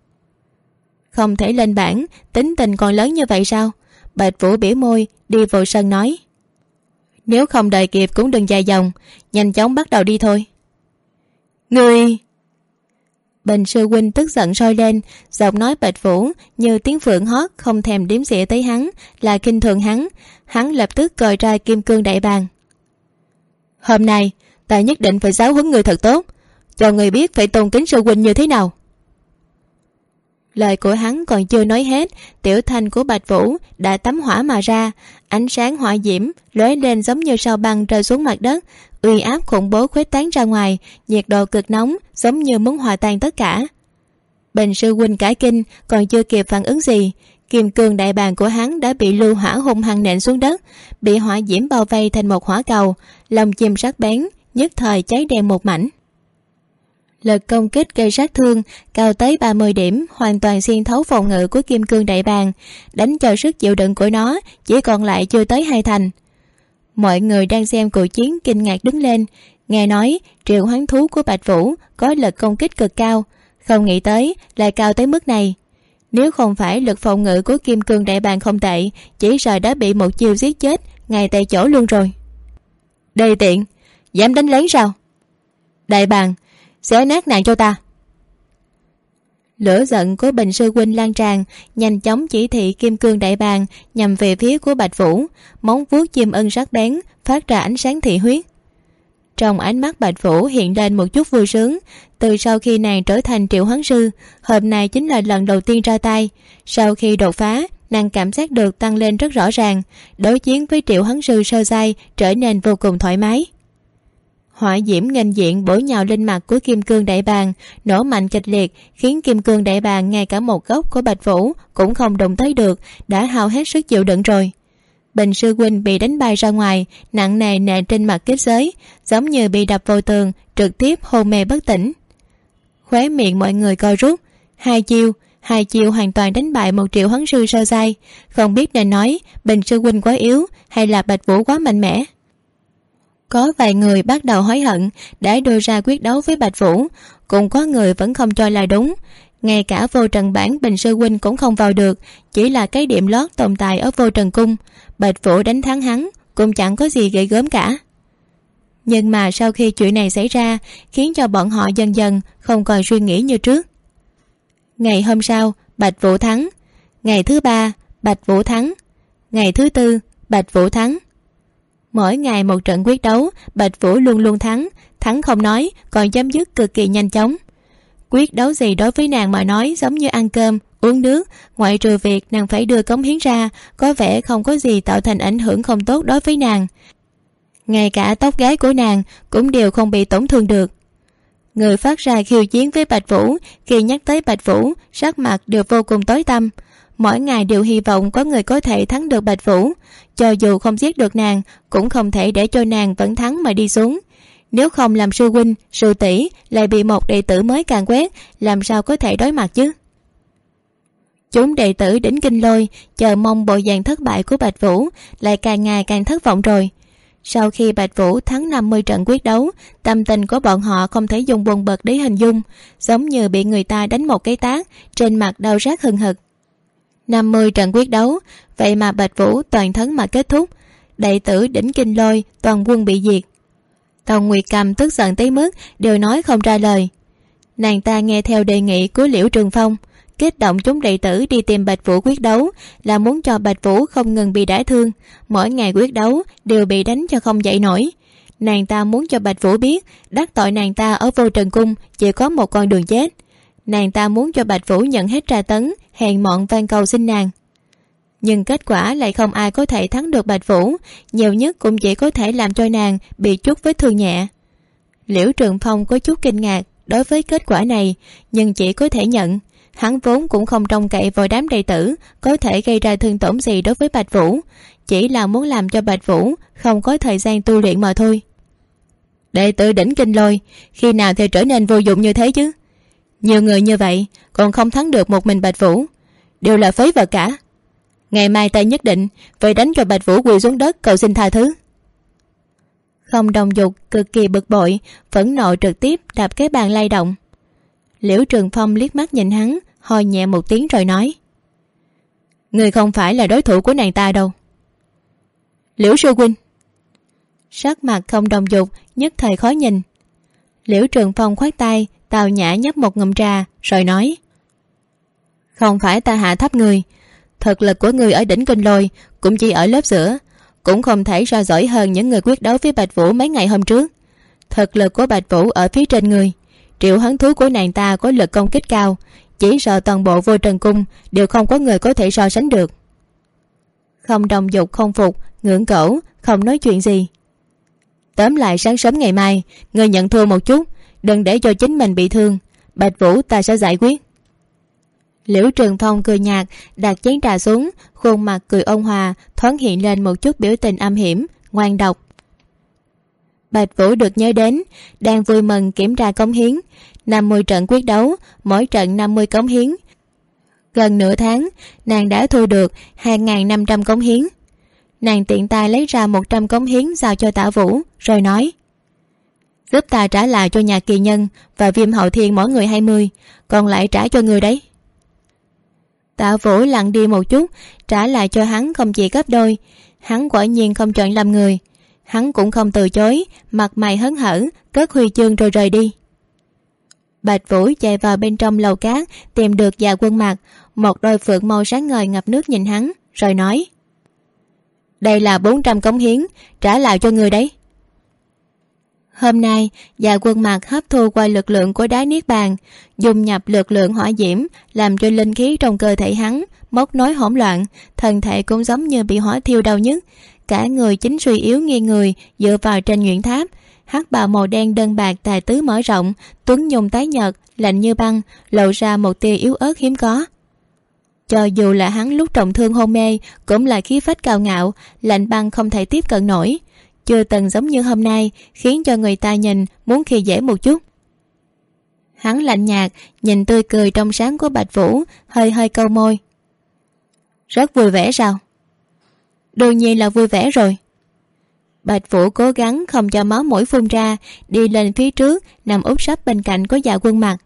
Không thể lên bảng, tính tình còn lớn như vậy sao? Bạch Vũ bĩu môi đi vào sân nói. Nếu không đợi kịp cũng đừng dài dòng, nhanh chóng bắt đầu đi thôi. Ngươi... Bình Sư Huynh tức giận sôi lên, giọng nói Bạch Vũ như tiếng phượng hót, không thèm đếm xỉa tới hắn, là khinh thường hắn. Hắn lập tức cởi ra kim cương đại bàng. Hôm nay ta nhất định phải giáo huấn người thật tốt, cho người biết phải tôn kính Sư Huynh như thế nào. Lời của hắn còn chưa nói hết, tiểu thanh của Bạch Vũ đã tắm hỏa mà ra, ánh sáng hỏa diễm lóe lên giống như sao băng rơi xuống mặt đất, uy áp khủng bố khuếch tán ra ngoài, nhiệt độ cực nóng giống như muốn hòa tan tất cả. Bình Sư Huynh cả kinh, còn chưa kịp phản ứng gì, kim cương đại bàng của hắn đã bị lưu hỏa hung hăng nện xuống đất, bị hỏa diễm bao vây thành một hỏa cầu, lông chim sắc bén nhất thời cháy đen một mảnh. Lực công kích gây sát thương cao tới 30 điểm, hoàn toàn xuyên thấu phòng ngự của kim cương đại bàng, đánh cho sức chịu đựng của nó chỉ còn lại chưa tới 2 thành. Mọi người đang xem cuộc chiến kinh ngạc đứng lên, nghe nói triệu hoán thú của Bạch Vũ có lực công kích cực cao, không nghĩ tới lại cao tới mức này. Nếu không phải lực phòng ngự của kim cương đại bàng không tệ, chỉ sợ đã bị một chiêu giết chết ngay tại chỗ luôn rồi. Đây tiện, dám đánh lén sao? Đại bàng, xé nát nàng cho ta. Lửa giận của Bình Sư Huynh lan tràn, nhanh chóng chỉ thị kim cương đại bàng nhằm về phía của Bạch Vũ, móng vuốt chim ưng sắc bén phát ra ánh sáng thị huyết. Trong ánh mắt Bạch Vũ hiện lên một chút vui sướng. Từ sau khi nàng trở thành triệu hoán sư, hôm nay chính là lần đầu tiên ra tay. Sau khi đột phá, nàng cảm giác được tăng lên rất rõ ràng, đối chiến với triệu hoán sư sơ giai trở nên vô cùng thoải mái. Hỏa diễm nghênh diện bổ nhào lên mặt của kim cương đại bàng, nổ mạnh kịch liệt, khiến kim cương đại bàng ngay cả một góc của Bạch Vũ cũng không đụng tới được, đã hao hết sức chịu đựng rồi. Bình Sư Huynh bị đánh bay ra ngoài, nặng nề nện trên mặt kết giới, giống như bị đập vào tường, trực tiếp hôn mê bất tỉnh. Khóe miệng mọi người co rút. Hai chiêu hoàn toàn đánh bại một triệu hoán sư sơ giai. Không biết nên nói Bình Sư Huynh quá yếu hay là Bạch Vũ quá mạnh mẽ. Có vài người bắt đầu hối hận đã đưa ra quyết đấu với Bạch Vũ, cũng có người vẫn không cho là đúng. Ngay cả Vô Trần bảng Bình Sư Huynh cũng không vào được, chỉ là cái điểm lót tồn tại ở Vô Trần Cung. Bạch Vũ đánh thắng hắn cũng chẳng có gì ghê gớm cả. Nhưng mà sau khi chuyện này xảy ra, khiến cho bọn họ dần dần không còn suy nghĩ như trước. Ngày hôm sau, Bạch Vũ thắng. Ngày thứ ba, Bạch Vũ thắng. Ngày thứ tư, Bạch Vũ thắng. Mỗi ngày một trận quyết đấu, Bạch Vũ luôn luôn thắng, thắng không nói, còn chấm dứt cực kỳ nhanh chóng. Quyết đấu gì đối với nàng mà nói giống như ăn cơm, uống nước, ngoại trừ việc nàng phải đưa cống hiến ra, có vẻ không có gì tạo thành ảnh hưởng không tốt đối với nàng. Ngay cả tóc gái của nàng cũng đều không bị tổn thương được. Người phát ra khiêu chiến với Bạch Vũ, khi nhắc tới Bạch Vũ, sắc mặt đều vô cùng tối tăm. mỗi ngày đều hy vọng có người có thể thắng được Bạch Vũ. Cho dù không giết được nàng, cũng không thể để cho nàng vẫn thắng mà đi xuống. Nếu không làm sư huynh, sư tỷ lại bị một đệ tử mới càn quét, làm sao có thể đối mặt chứ? Chúng đệ tử đỉnh Kinh Lôi chờ mong bộ dạng thất bại của Bạch Vũ, lại càng ngày càng thất vọng rồi. Sau khi Bạch Vũ thắng 50 trận quyết đấu, tâm tình của bọn họ không thể dùng buồn bực để hình dung, giống như bị người ta đánh một cái tát, trên mặt đau rát hừng hực. 50 trận quyết đấu, vậy mà Bạch Vũ toàn thắng mà kết thúc. Đệ tử đỉnh Kinh Lôi toàn quân bị diệt. Tòng Nguyệt Cầm tức giận tới mức đều nói không ra lời. Nàng ta nghe theo đề nghị của Liễu Trường Phong, kích động chúng đệ tử đi tìm Bạch Vũ quyết đấu, là muốn cho Bạch Vũ không ngừng bị đả thương, mỗi ngày quyết đấu đều bị đánh cho không dậy nổi. Nàng ta muốn cho Bạch Vũ biết đắc tội nàng ta ở Vô Trần Cung chỉ có một con đường chết. Nàng ta muốn cho Bạch Vũ nhận hết tra tấn, hèn mọn van cầu xin nàng. Nhưng kết quả lại không ai có thể thắng được Bạch Vũ, nhiều nhất cũng chỉ có thể làm cho nàng bị chút vết thương nhẹ. Liễu Trường Phong có chút kinh ngạc đối với kết quả này, nhưng chỉ có thể nhận. Hắn vốn cũng không trông cậy vào đám đệ tử có thể gây ra thương tổn gì đối với Bạch Vũ, chỉ là muốn làm cho Bạch Vũ không có thời gian tu luyện mà thôi. Đệ tử đỉnh Kinh Lôi khi nào thì trở nên vô dụng như thế chứ? Nhiều người như vậy còn không thắng được một mình Bạch Vũ, đều là phế vật cả. Ngày mai ta nhất định phải đánh cho Bạch Vũ quỳ xuống đất cầu xin tha thứ. Không Đồng Dục cực kỳ bực bội, phẫn nộ trực tiếp đạp cái bàn lay động. Liễu Trường Phong liếc mắt nhìn hắn, ho nhẹ một tiếng rồi nói: Người không phải là đối thủ của nàng ta đâu. Liễu sư huynh. Sắc mặt Không Đồng Dục nhất thời khó nhìn. Liễu Trường Phong khoát tay, tào nhã nhấp một ngụm trà rồi nói: Không phải ta hạ thấp người, thực lực của người ở đỉnh Kinh Lôi cũng chỉ ở lớp giữa, cũng không thể so giỏi hơn những người quyết đấu với Bạch Vũ mấy ngày hôm trước. Thực lực của Bạch Vũ ở phía trên người, triệu hoán thú của nàng ta có lực công kích cao, chỉ sợ toàn bộ Vô Trần Cung đều không có người có thể so sánh được. Không Đồng Dục không phục, ngưỡng cổ, không nói chuyện gì. Tóm lại sáng sớm ngày mai người nhận thua một chút, đừng để cho chính mình bị thương. Bạch Vũ ta sẽ giải quyết. Liễu Trường Phong cười nhạt, đặt chén trà xuống, khuôn mặt cười ôn hòa, thoáng hiện lên một chút biểu tình âm hiểm, ngoan độc. Bạch Vũ được nhớ đến, đang vui mừng kiểm tra cống hiến. 50 trận quyết đấu, mỗi trận 50 cống hiến. Gần nửa tháng, nàng đã thu được 2.500 cống hiến. Nàng tiện tay lấy ra 100 cống hiến giao cho Tả Vũ, rồi nói: Giúp ta trả lại cho nhà Kỳ Nhân và Viêm Hậu Thiên mỗi người 20, còn lại trả cho người đấy. Tạ Vũ lặng đi một chút, trả lại cho hắn không chỉ gấp đôi. Hắn quả nhiên không chọn làm người. Hắn cũng không từ chối, mặt mày hớn hở, cất huy chương rồi rời đi. Bạch Vũ chạy vào bên trong lầu cát, tìm được Dạ Quân Mặc, một đôi phượng màu sáng ngời ngập nước nhìn hắn, rồi nói: Đây là 400 cống hiến, trả lại cho người đấy. Hôm nay, Dạ Quân Mặc hấp thu qua lực lượng của đá niết bàn, dùng nhập lực lượng hỏa diễm, làm cho linh khí trong cơ thể hắn móc nối hỗn loạn, thân thể cũng giống như bị hỏa thiêu đau nhức, cả người chính suy yếu nghiêng người dựa vào trên nhuyễn tháp. Hắc bào màu đen đơn bạc tài tứ mở rộng, tuấn nhung tái nhợt, lạnh như băng, lộ ra một tia yếu ớt hiếm có. Cho dù là hắn lúc trọng thương hôn mê, cũng là khí phách cao ngạo, lạnh băng không thể tiếp cận nổi, chưa từng giống như hôm nay, khiến cho người ta nhìn muốn khi dễ một chút. Hắn lạnh nhạt nhìn tươi cười trong sáng của Bạch Vũ, hơi hơi cau môi: Rất vui vẻ sao? Đương nhiên là vui vẻ rồi. Bạch Vũ cố gắng không cho máu mũi phun ra, đi lên phía trước, nằm úp sấp bên cạnh của Dạ Quân Mặc.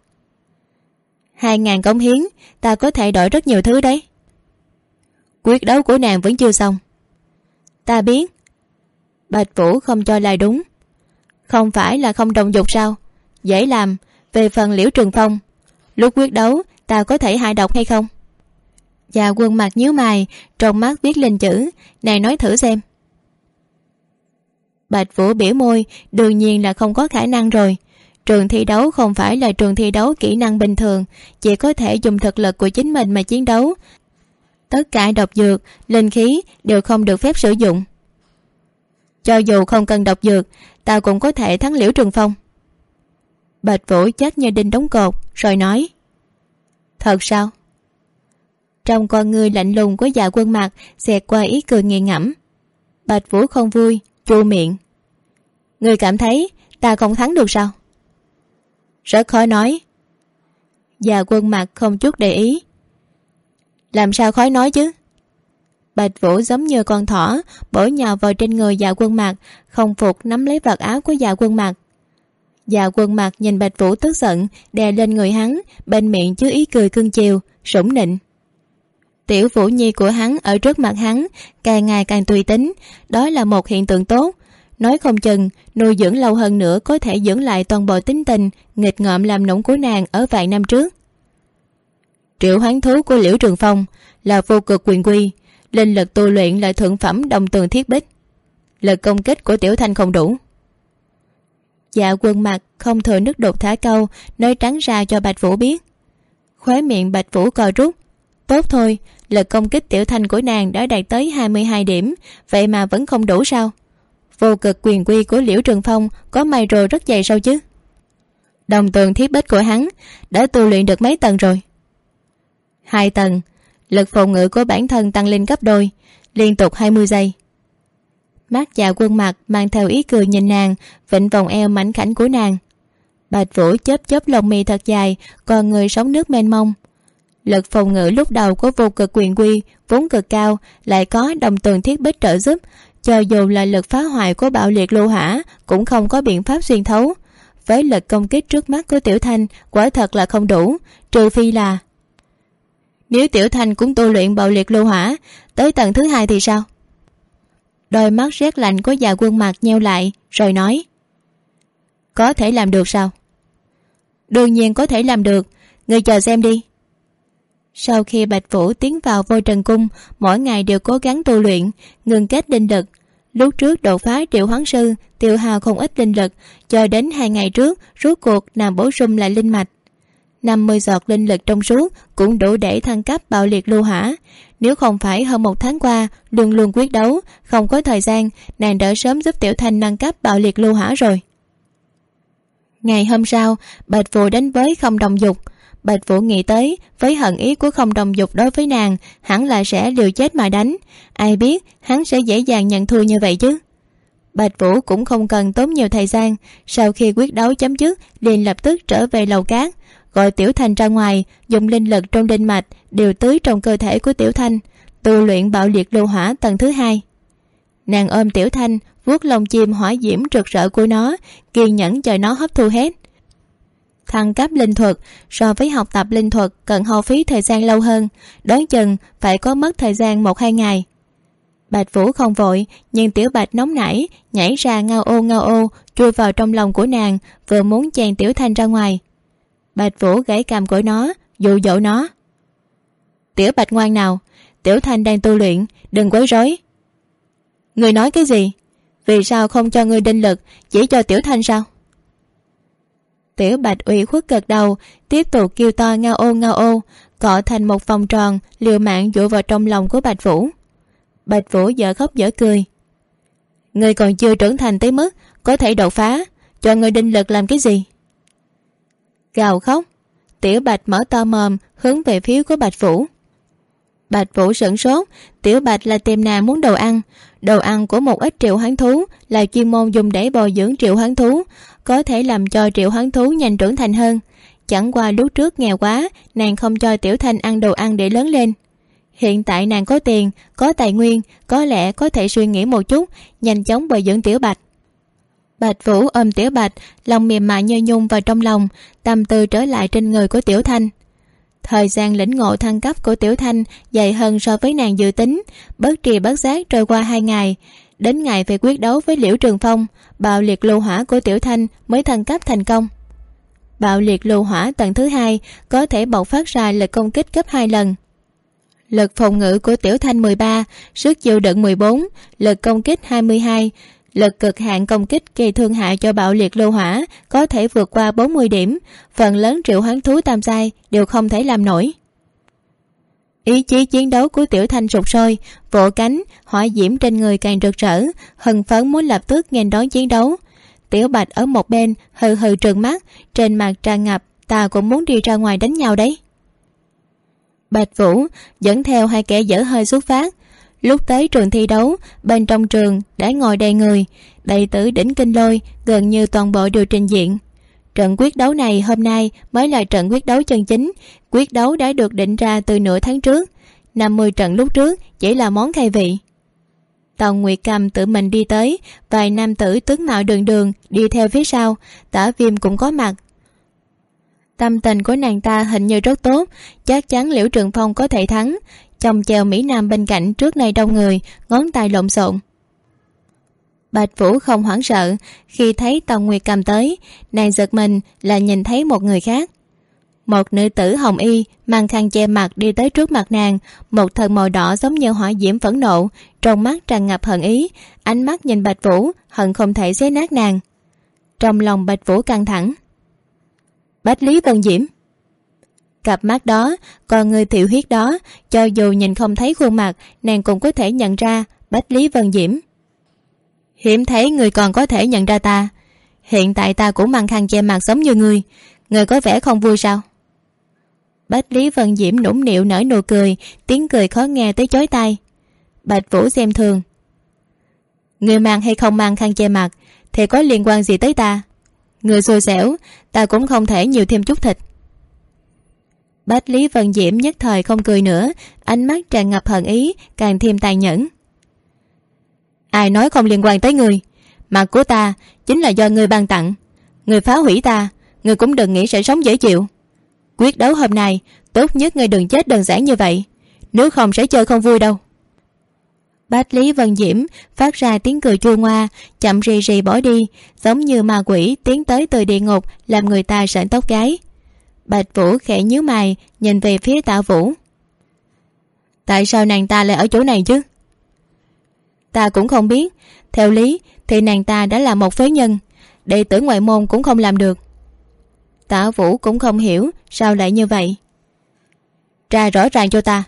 2.000 cống hiến, ta có thể đổi rất nhiều thứ đấy. Quyết đấu của nàng vẫn chưa xong. Ta biết. Bạch Vũ không cho là đúng. Không phải là Không Đồng Dục sao? Dễ làm. Về phần Liễu Trường Phong, lúc quyết đấu ta có thể hạ độc hay không? Dạ Quân Mặc nhíu mày, trong mắt viết lên chữ, này nói thử xem. Bạch Vũ bĩu môi, đương nhiên là không có khả năng rồi. Trường thi đấu không phải là trường thi đấu kỹ năng bình thường, chỉ có thể dùng thực lực của chính mình mà chiến đấu. Tất cả độc dược, linh khí đều không được phép sử dụng. Cho dù không cần độc dược, ta cũng có thể thắng Liễu Trường Phong. Bạch Vũ chắc như đinh đóng cột, rồi nói: Thật sao? Trong con người lạnh lùng của Dạ Quân Mặc xẹt qua ý cười nghiền ngẫm. Bạch Vũ không vui, chu miệng. Ngươi cảm thấy ta không thắng được sao? Rất khó nói. Dạ Quân Mặc không chút để ý. Làm sao khó nói chứ? Bạch Vũ giống như con thỏ bổ nhào vào trên người Dạ Quân Mặc, không phục nắm lấy vạt áo của Dạ Quân Mặc. Dạ Quân Mặc nhìn Bạch Vũ tức giận đè lên người hắn, bên miệng chứa ý cười cưng chiều sủng nịnh. Tiểu Vũ Nhi của hắn ở trước mặt hắn càng ngày càng tùy tính, đó là một hiện tượng tốt. Nói không chừng nuôi dưỡng lâu hơn nữa có thể dưỡng lại toàn bộ tính tình nghịch ngợm làm nũng của nàng ở vài năm trước. Triệu hoán thú của Liễu Trường Phong là vô cực quyền quy, linh lực tu luyện là thượng phẩm đồng tường thiết bích, lực công kích của Tiểu Thanh không đủ. Dạ Quân Mặc không thừa nước đục thả câu nói trắng ra cho Bạch Vũ biết. Khóe miệng Bạch Vũ co rút. Tốt thôi, lực công kích Tiểu Thanh của nàng đã đạt tới 22 điểm, vậy mà vẫn không đủ sao? Vô cực quyền quy của Liễu Trường Phong có mày rồ rất dày sao chứ? Đồng tường thiết bích của hắn đã tu luyện được mấy tầng rồi? 2 tầng. Lực phòng ngự của bản thân tăng lên gấp đôi, liên tục 20 giây. Mắt Dạ Quân Mặc mang theo ý cười nhìn nàng, vịnh vòng eo mảnh khảnh của nàng. Bạch Vũ chớp chớp lông mi thật dài, còn người sóng nước mênh mông. Lực phòng ngự lúc đầu của vô cực quyền quy vốn cực cao, lại có đồng tường thiết bích trợ giúp, cho dù là lực phá hoại của bạo liệt lô hỏa cũng không có biện pháp xuyên thấu. Với lực công kích trước mắt của Tiểu Thanh quả thật là không đủ, trừ phi là nếu Tiểu Thanh cũng tu luyện bạo liệt lô hỏa tới tầng thứ 2 thì sao? Đôi mắt rét lạnh của Dạ Quân Mặc nheo lại rồi nói. Có thể làm được sao? Đương nhiên có thể làm được, ngươi chờ xem đi. Sau khi Bạch Vũ tiến vào Vô Trần Cung, mỗi ngày đều cố gắng tu luyện, ngừng kết linh lực. Lúc trước đột phá triệu hoán sư tiêu hao không ít linh lực, cho đến 2 ngày trước rốt cuộc nàng bổ sung lại linh mạch. 50 giọt linh lực trong suốt cũng đủ để thăng cấp bạo liệt lưu hỏa. Nếu không phải hơn 1 tháng qua luôn luôn quyết đấu, không có thời gian, nàng đã sớm giúp Tiểu Thanh nâng cấp bạo liệt lưu hỏa rồi. Ngày hôm sau, Bạch Vũ đánh với Không Đồng Dục. Bạch Vũ nghĩ tới với hận ý của Không Đồng Dục đối với nàng, hắn là sẽ liều chết mà đánh. Ai biết hắn sẽ dễ dàng nhận thua như vậy chứ? Bạch Vũ cũng không cần tốn nhiều thời gian, sau khi quyết đấu chấm dứt liền lập tức trở về lầu cát, gọi Tiểu Thanh ra ngoài, dùng linh lực trong linh mạch điều tưới trong cơ thể của Tiểu Thanh, tu luyện bạo liệt lưu hỏa tầng thứ 2. Nàng ôm Tiểu Thanh, vuốt lông chim hỏa diễm rực rỡ của nó, kiên nhẫn chờ nó hấp thu hết. Thăng cấp linh thuật so với học tập linh thuật cần hao phí thời gian lâu hơn, đoán chừng phải có mất thời gian 1-2 ngày. Bạch Vũ không vội, nhưng Tiểu Bạch nóng nảy nhảy ra ngao ô chui vào trong lòng của nàng, vừa muốn chèn Tiểu Thanh ra ngoài. Bạch Vũ gãy cằm của nó, dụ dỗ nó. Tiểu Bạch ngoan nào, Tiểu Thanh đang tu luyện, đừng quấy rối. Ngươi nói cái gì? Vì sao không cho ngươi linh lực, chỉ cho Tiểu Thanh sao? Tiểu Bạch ủy khuất gật đầu, tiếp tục kêu to ngao ô, cọ thành một vòng tròn, liều mạng dụ vào trong lòng của Bạch Vũ. Bạch Vũ dở khóc dở cười. Ngươi còn chưa trưởng thành tới mức có thể đột phá, cho ngươi linh lực làm cái gì? Gào khóc, Tiểu Bạch mở to mồm hướng về phía của Bạch Vũ. Bạch Vũ sửng sốt, Tiểu Bạch là tìm nàng muốn đồ ăn của một ít triệu hoán thú là chuyên môn dùng để bồi dưỡng triệu hoán thú, có thể làm cho triệu hoán thú nhanh trưởng thành hơn. Chẳng qua lúc trước nghèo quá, nàng không cho Tiểu Thanh ăn đồ ăn để lớn lên. Hiện tại nàng có tiền, có tài nguyên, có lẽ có thể suy nghĩ một chút, nhanh chóng bồi dưỡng Tiểu Bạch. Bạch Vũ ôm Tiểu Bạch, lòng mềm mại như nhung vào trong lòng, tâm tư trở lại trên người của Tiểu Thanh. Thời gian lĩnh ngộ thăng cấp của Tiểu Thanh dài hơn so với nàng dự tính, bất tri bất giác trôi qua 2 ngày. Đến ngày về quyết đấu với Liễu Trường Phong, bạo liệt lưu hỏa của Tiểu Thanh mới thăng cấp thành công. Bạo liệt lưu hỏa tầng thứ 2 có thể bộc phát ra lực công kích gấp 2 lần. Lực phòng ngự của Tiểu Thanh 13, sức chịu đựng 14, lực công kích 22, lực cực hạn công kích gây thương hại cho bạo liệt lưu hỏa có thể vượt qua 40 điểm, phần lớn triệu hoán thú tam giai đều không thể làm nổi. Ý chí chiến đấu của Tiểu Thanh sục sôi, vỗ cánh, hỏa diễm trên người càng rực rỡ, hưng phấn muốn lập tức nghênh đón chiến đấu. Tiểu Bạch ở một bên hừ hừ trừng mắt, trên mặt tràn ngập ta cũng muốn đi ra ngoài đánh nhau đấy. Bạch Vũ dẫn theo hai kẻ dở hơi xuất phát. Lúc tới trường thi đấu, bên trong trường đã ngồi đầy người, đệ tử đỉnh Kinh Lôi gần như toàn bộ đều trình diện. Trận quyết đấu này hôm nay mới là trận quyết đấu chân chính. Quyết đấu đã được định ra từ nửa tháng trước. 50 trận lúc trước chỉ là món khai vị. Tòng Nguyệt Cầm tự mình đi tới, vài nam tử tướng mạo đường đường đi theo phía sau. Tả Viêm cũng có mặt. Tâm tình của nàng ta hình như rất tốt, chắc chắn Liễu Trường Phong có thể thắng. Chồng chèo Mỹ Nam bên cạnh trước nay đông người, ngón tay lộn xộn. Bạch Vũ không hoảng sợ khi thấy Tòng Nguyệt Cầm tới, nàng giật mình là nhìn thấy một người khác. Một nữ tử hồng y mang khăn che mặt đi tới trước mặt nàng, một thân màu đỏ giống như hỏa diễm phẫn nộ, trong mắt tràn ngập hận ý, ánh mắt nhìn Bạch Vũ hận không thể xé nát nàng. Trong lòng Bạch Vũ căng thẳng. Bách Lý Vân Diễm. Cặp mắt đó, con người thiệu huyết đó, cho dù nhìn không thấy khuôn mặt, nàng cũng có thể nhận ra Bách Lý Vân Diễm. Hiếm thấy người còn có thể nhận ra ta. Hiện tại ta cũng mang khăn che mặt giống như người có vẻ không vui sao? Bách Lý Vân Diễm nũng nịu nở nụ cười, tiếng cười khó nghe tới chói tai. Bạch Vũ xem thường. Người mang hay không mang khăn che mặt thì có liên quan gì tới ta? Người xui xẻo, ta cũng không thể nhiều thêm chút thịt. Bách Lý Vân Diễm nhất thời không cười nữa, ánh mắt tràn ngập hận ý, càng thêm tàn nhẫn. Ai nói không liên quan tới người? Mặt của ta chính là do người ban tặng. Người phá hủy ta, người cũng đừng nghĩ sẽ sống dễ chịu. Quyết đấu hôm nay tốt nhất người đừng chết đơn giản như vậy, nếu không sẽ chơi không vui đâu. Bách Lý Vân Diễm phát ra tiếng cười chua ngoa, chậm rì rì bỏ đi, giống như ma quỷ tiến tới từ địa ngục, làm người ta sởn tóc gáy. Bạch Vũ khẽ nhíu mày nhìn về phía Tạ Vũ. Tại sao nàng ta lại ở chỗ này chứ? Ta cũng không biết. Theo lý thì nàng ta đã là một phế nhân, đệ tử ngoại môn cũng không làm được. Tạ Vũ cũng không hiểu sao lại như vậy. Tra rõ ràng cho ta.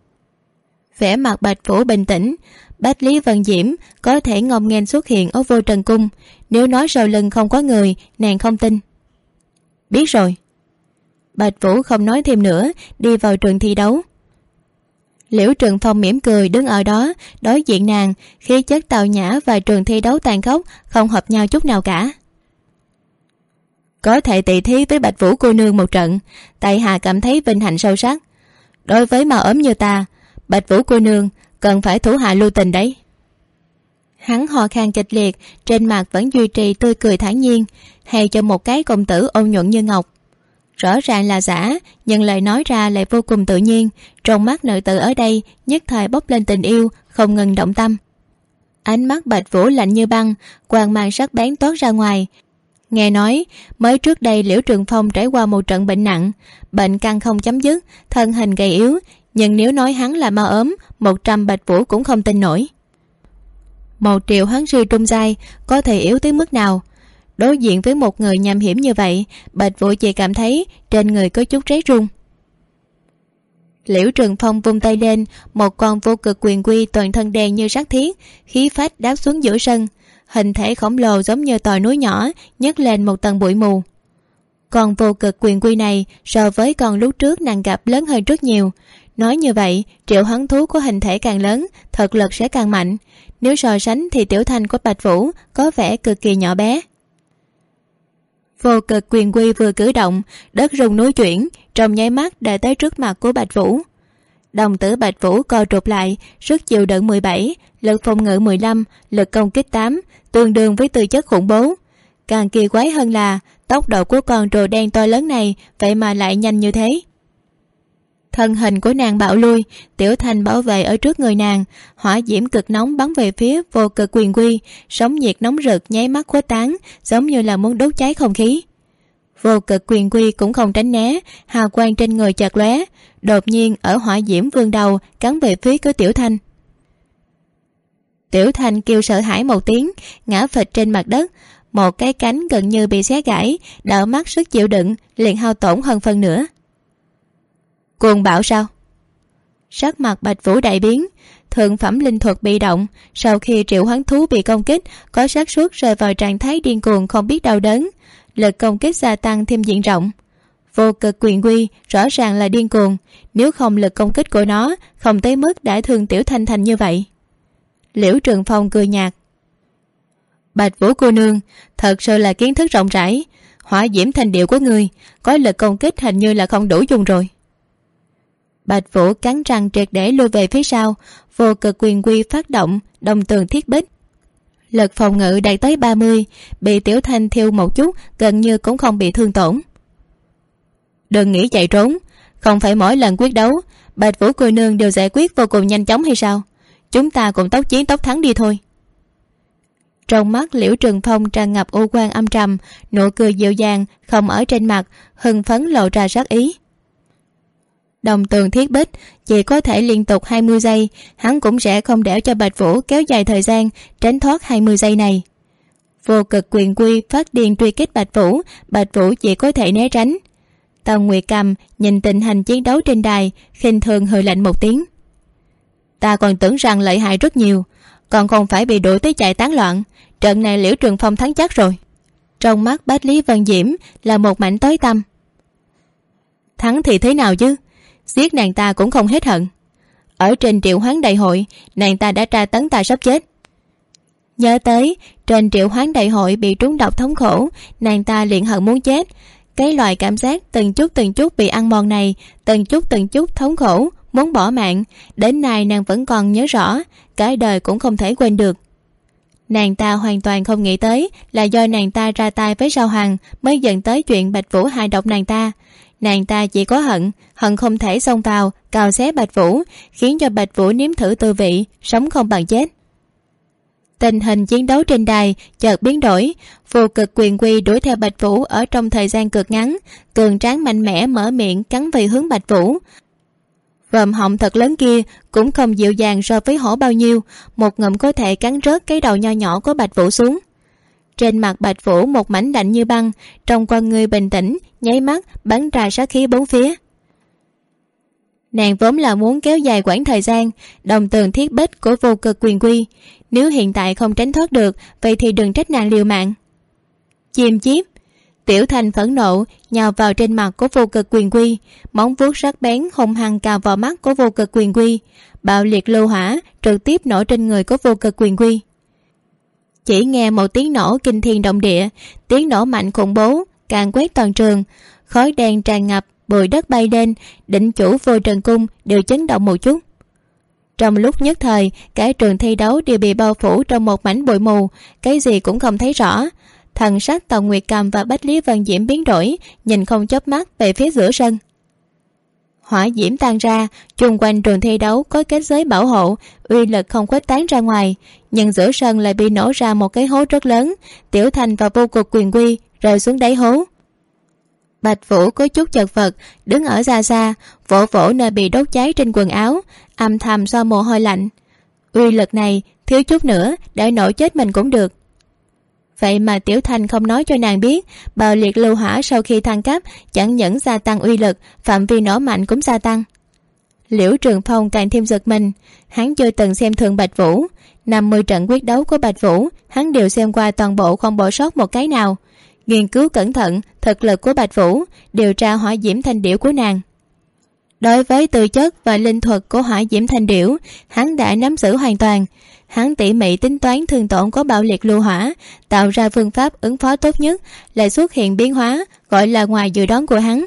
Vẻ mặt Bạch Vũ bình tĩnh. Bách Lý Vân Diễm có thể ngông nghênh xuất hiện ở Vô Trần Cung, nếu nói sau lưng không có người, nàng không tin. Biết rồi. Bạch Vũ không nói thêm nữa, đi vào trường thi đấu. Liễu Trường Phong mỉm cười đứng ở đó, đối diện nàng, khí chất tào nhã và trường thi đấu tàn khốc không hợp nhau chút nào cả. Có thể tỉ thí với Bạch Vũ cô nương một trận, tại hạ cảm thấy vinh hạnh sâu sắc. Đối với mà ốm như ta, Bạch Vũ cô nương cần phải thủ hạ lưu tình đấy. Hắn ho khan kịch liệt, trên mặt vẫn duy trì tươi cười thản nhiên, hay cho một cái công tử ôn nhuận như ngọc. Rõ ràng là giả, nhưng lời nói ra lại vô cùng tự nhiên. Trong mắt nữ tử ở đây nhất thời bốc lên tình yêu, không ngừng động tâm. Ánh mắt Bạch Vũ lạnh như băng, quang mang sắc bén toát ra ngoài. Nghe nói mới trước đây Liễu Trường Phong trải qua một trận bệnh nặng, bệnh căn không chấm dứt, thân hình gầy yếu, nhưng nếu nói hắn là ma ốm, 100 Bạch Vũ cũng không tin nổi. 1 triệu hắn sư trung giai có thể yếu tới mức nào? Đối diện với một người nham hiểm như vậy, Bạch Vũ chỉ cảm thấy trên người có chút rét run. Liễu Trường Phong vung tay lên, một con vô cực quyền quy toàn thân đen như sắt thiết, khí phách đáp xuống giữa sân, hình thể khổng lồ giống như tòa núi nhỏ nhấc lên một tầng bụi mù. Còn vô cực quyền quy này so với con lúc trước nàng gặp lớn hơn rất nhiều. Nói như vậy, triệu hoán thú có hình thể càng lớn, thực lực sẽ càng mạnh. Nếu so sánh thì tiểu thanh của Bạch Vũ có vẻ cực kỳ nhỏ bé. Vô cực quyền quy vừa cử động, đất rung núi chuyển, trong nháy mắt đã tới trước mặt của Bạch Vũ. Đồng tử Bạch Vũ co rụt lại, sức chịu đựng 17, lực phòng ngự 15, lực công kích 8, tương đương với tư chất khủng bố. Càng kỳ quái hơn là tốc độ của con rùa đen to lớn này vậy mà lại nhanh như thế. Thân hình của nàng bạo lui, tiểu thanh bảo vệ ở trước người nàng, hỏa diễm cực nóng bắn về phía vô cực quyền quy, sóng nhiệt nóng rực nháy mắt khuếch tán, giống như là muốn đốt cháy không khí. Vô cực quyền quy cũng không tránh né, hào quang trên người chợt lóe, đột nhiên ở hỏa diễm vương đầu cắn về phía của tiểu thanh. Tiểu thanh kêu sợ hãi một tiếng, ngã phịch trên mặt đất, một cái cánh gần như bị xé gãy, đạo mắt sức chịu đựng liền hao tổn hơn phân nửa. Cuồng bạo sao? Sắc mặt Bạch Vũ đại biến, thượng phẩm linh thuật bị động, sau khi triệu hoán thú bị công kích, có xác suất rơi vào trạng thái điên cuồng không biết đau đớn, lực công kích gia tăng thêm diện rộng. Vô cực quyền quy rõ ràng là điên cuồng, nếu không lực công kích của nó không tới mức đã thương Tiểu Thanh thành như vậy. Liễu Trường Phong cười nhạt. Bạch Vũ cô nương thật sự là kiến thức rộng rãi, hỏa diễm thanh điệu của ngươi có lực công kích hình như là không đủ dùng rồi. Bạch Vũ cắn răng triệt để lui về phía sau. Vô cực quyền quy phát động đồng tường thiết bích, lực phòng ngự đạt tới 30, bị Tiểu Thanh thiêu một chút gần như cũng không bị thương tổn. Đừng nghĩ chạy trốn, không phải mỗi lần quyết đấu Bạch Vũ cô nương đều giải quyết vô cùng nhanh chóng hay sao? Chúng ta cùng tốc chiến tốc thắng đi thôi. Trong mắt Liễu Trường Phong tràn ngập u quan âm trầm, nụ cười dịu dàng không ở trên mặt, hưng phấn lộ ra sát ý. Đồng tường thiết bích chỉ có thể liên tục 20 giây, hắn cũng sẽ không để cho Bạch Vũ kéo dài thời gian tránh thoát 20 giây này. Vô cực quyền quy phát điên truy kích Bạch Vũ, Bạch Vũ chỉ có thể né tránh. Tần Nguyệt Cầm nhìn tình hình chiến đấu trên đài, khinh thường hừ lạnh một tiếng. Ta còn tưởng rằng lợi hại rất nhiều, còn không phải bị đuổi tới chạy tán loạn. Trận này Liễu Trường Phong thắng chắc rồi. Trong mắt Bách Lý Vân Diễm là một mảnh tối tăm. Thắng thì thế nào chứ, giết nàng ta cũng không hết hận. Ở trên Triệu Hoán đại hội nàng ta đã tra tấn ta sắp chết. Nhớ tới trên Triệu Hoán đại hội bị trúng độc thống khổ, nàng ta liền hận muốn chết. Cái loại cảm giác từng chút bị ăn mòn này, từng chút thống khổ muốn bỏ mạng, đến nay nàng vẫn còn nhớ rõ, cả đời cũng không thể quên được. Nàng ta hoàn toàn không nghĩ tới là do nàng ta ra tay với Sao Hằng mới dẫn tới chuyện Bạch Vũ hại độc nàng ta. Nàng ta chỉ có hận không thể xông vào cào xé Bạch Vũ, khiến cho Bạch Vũ nếm thử tư vị sống không bằng chết. Tình hình chiến đấu trên đài chợt biến đổi. Vô cực quyền quy đuổi theo Bạch Vũ ở trong thời gian cực ngắn, cường tráng mạnh mẽ mở miệng cắn về hướng Bạch Vũ. Vòm họng thật lớn kia cũng không dịu dàng so với hổ bao nhiêu, một ngụm có thể cắn rớt cái đầu nho nhỏ của Bạch Vũ xuống. Trên mặt Bạch Vũ một mảnh lạnh như băng, trong con người bình tĩnh nháy mắt bắn ra sát khí bốn phía. Nàng vốn là muốn kéo dài quãng thời gian đồng tường thiết bích của vô cực quyền quy, nếu hiện tại không tránh thoát được vậy thì đừng trách nàng liều mạng. Chim chiếp. Tiểu Thanh phẫn nộ nhào vào trên mặt của vô cực quyền quy, móng vuốt sắc bén hung hăng cào vào mắt của vô cực quyền quy. Bạo liệt lưu hỏa trực tiếp nổ trên người của vô cực quyền quy. Chỉ nghe một tiếng nổ kinh thiên động địa, tiếng nổ mạnh khủng bố càng quét toàn trường, khói đen tràn ngập, bụi đất bay lên, định chủ Vô Trần Cung đều chấn động một chút. Trong lúc nhất thời, cả trường thi đấu đều bị bao phủ trong một mảnh bụi mù, cái gì cũng không thấy rõ. Thần sắc Tần Nguyệt Cầm và Bách Lý Vân Diễm biến đổi, nhìn không chớp mắt về phía giữa sân. Hỏa diễm tan ra, chung quanh trường thi đấu có kết giới bảo hộ, uy lực không khuếch tán ra ngoài, nhưng giữa sân lại bị nổ ra một cái hố rất lớn. Tiểu Thanh và vô cực quyền quy rơi xuống đáy hố. Bạch Vũ có chút chật vật, đứng ở xa xa, vỗ vỗ nơi bị đốt cháy trên quần áo, âm thầm xoa mồ hôi lạnh. Uy lực này thiếu chút nữa để nổ chết mình cũng được. Vậy mà Tiểu Thanh không nói cho nàng biết, bạo liệt lưu hỏa sau khi thăng cấp chẳng những gia tăng uy lực, phạm vi nổ mạnh cũng gia tăng. Liễu Trường Phong càng thêm giật mình, hắn chưa từng xem thường Bạch Vũ. 50 trận quyết đấu của Bạch Vũ hắn đều xem qua toàn bộ, không bỏ sót một cái nào. Nghiên cứu cẩn thận thực lực của Bạch Vũ, điều tra hỏa diễm thanh điểu của nàng. Đối với tư chất và linh thuật của hỏa diễm thanh điểu, hắn đã nắm giữ hoàn toàn. Hắn tỉ mỉ tính toán thương tổn của bạo liệt lưu hỏa, tạo ra phương pháp ứng phó tốt nhất, lại xuất hiện biến hóa gọi là ngoài dự đoán của hắn.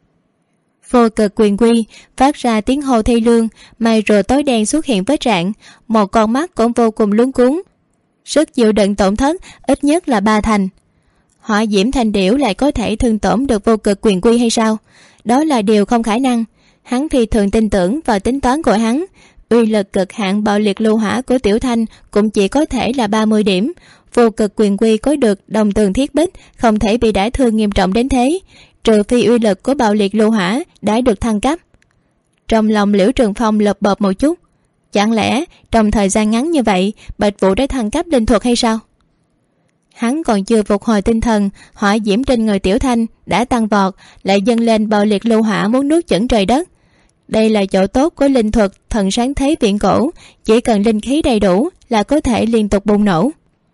Vô cực quyền quy phát ra tiếng hô thê lương, mày rùa tối đen xuất hiện với trạng, một con mắt cũng vô cùng luống cuống. Sức chịu đựng tổn thất ít nhất là 3 thành. Hỏa diễm thanh điểu lại có thể thương tổn được vô cực quyền quy hay sao? Đó là điều không khả năng. Hắn thì thường tin tưởng vào tính toán của hắn. Uy lực cực hạn bạo liệt lưu hỏa của Tiểu Thanh cũng chỉ có thể là 30 điểm. Vô cực quyền quy có được đồng tường thiết bích, không thể bị đả thương nghiêm trọng đến thế, trừ phi uy lực của bạo liệt lưu hỏa đã được thăng cấp. Trong lòng Liễu Trường Phong lợp bợp một chút. Chẳng lẽ trong thời gian ngắn như vậy Bạch Vũ đã thăng cấp linh thuật hay sao? Hắn còn chưa phục hồi tinh thần, hỏa diễm trên người Tiểu Thanh đã tăng vọt, lại dâng lên bạo liệt lưu hỏa muốn nuốt chửng trời đất. Đây là chỗ tốt của linh thuật thần sáng thế viễn cổ, chỉ cần linh khí đầy đủ là có thể liên tục bùng nổ.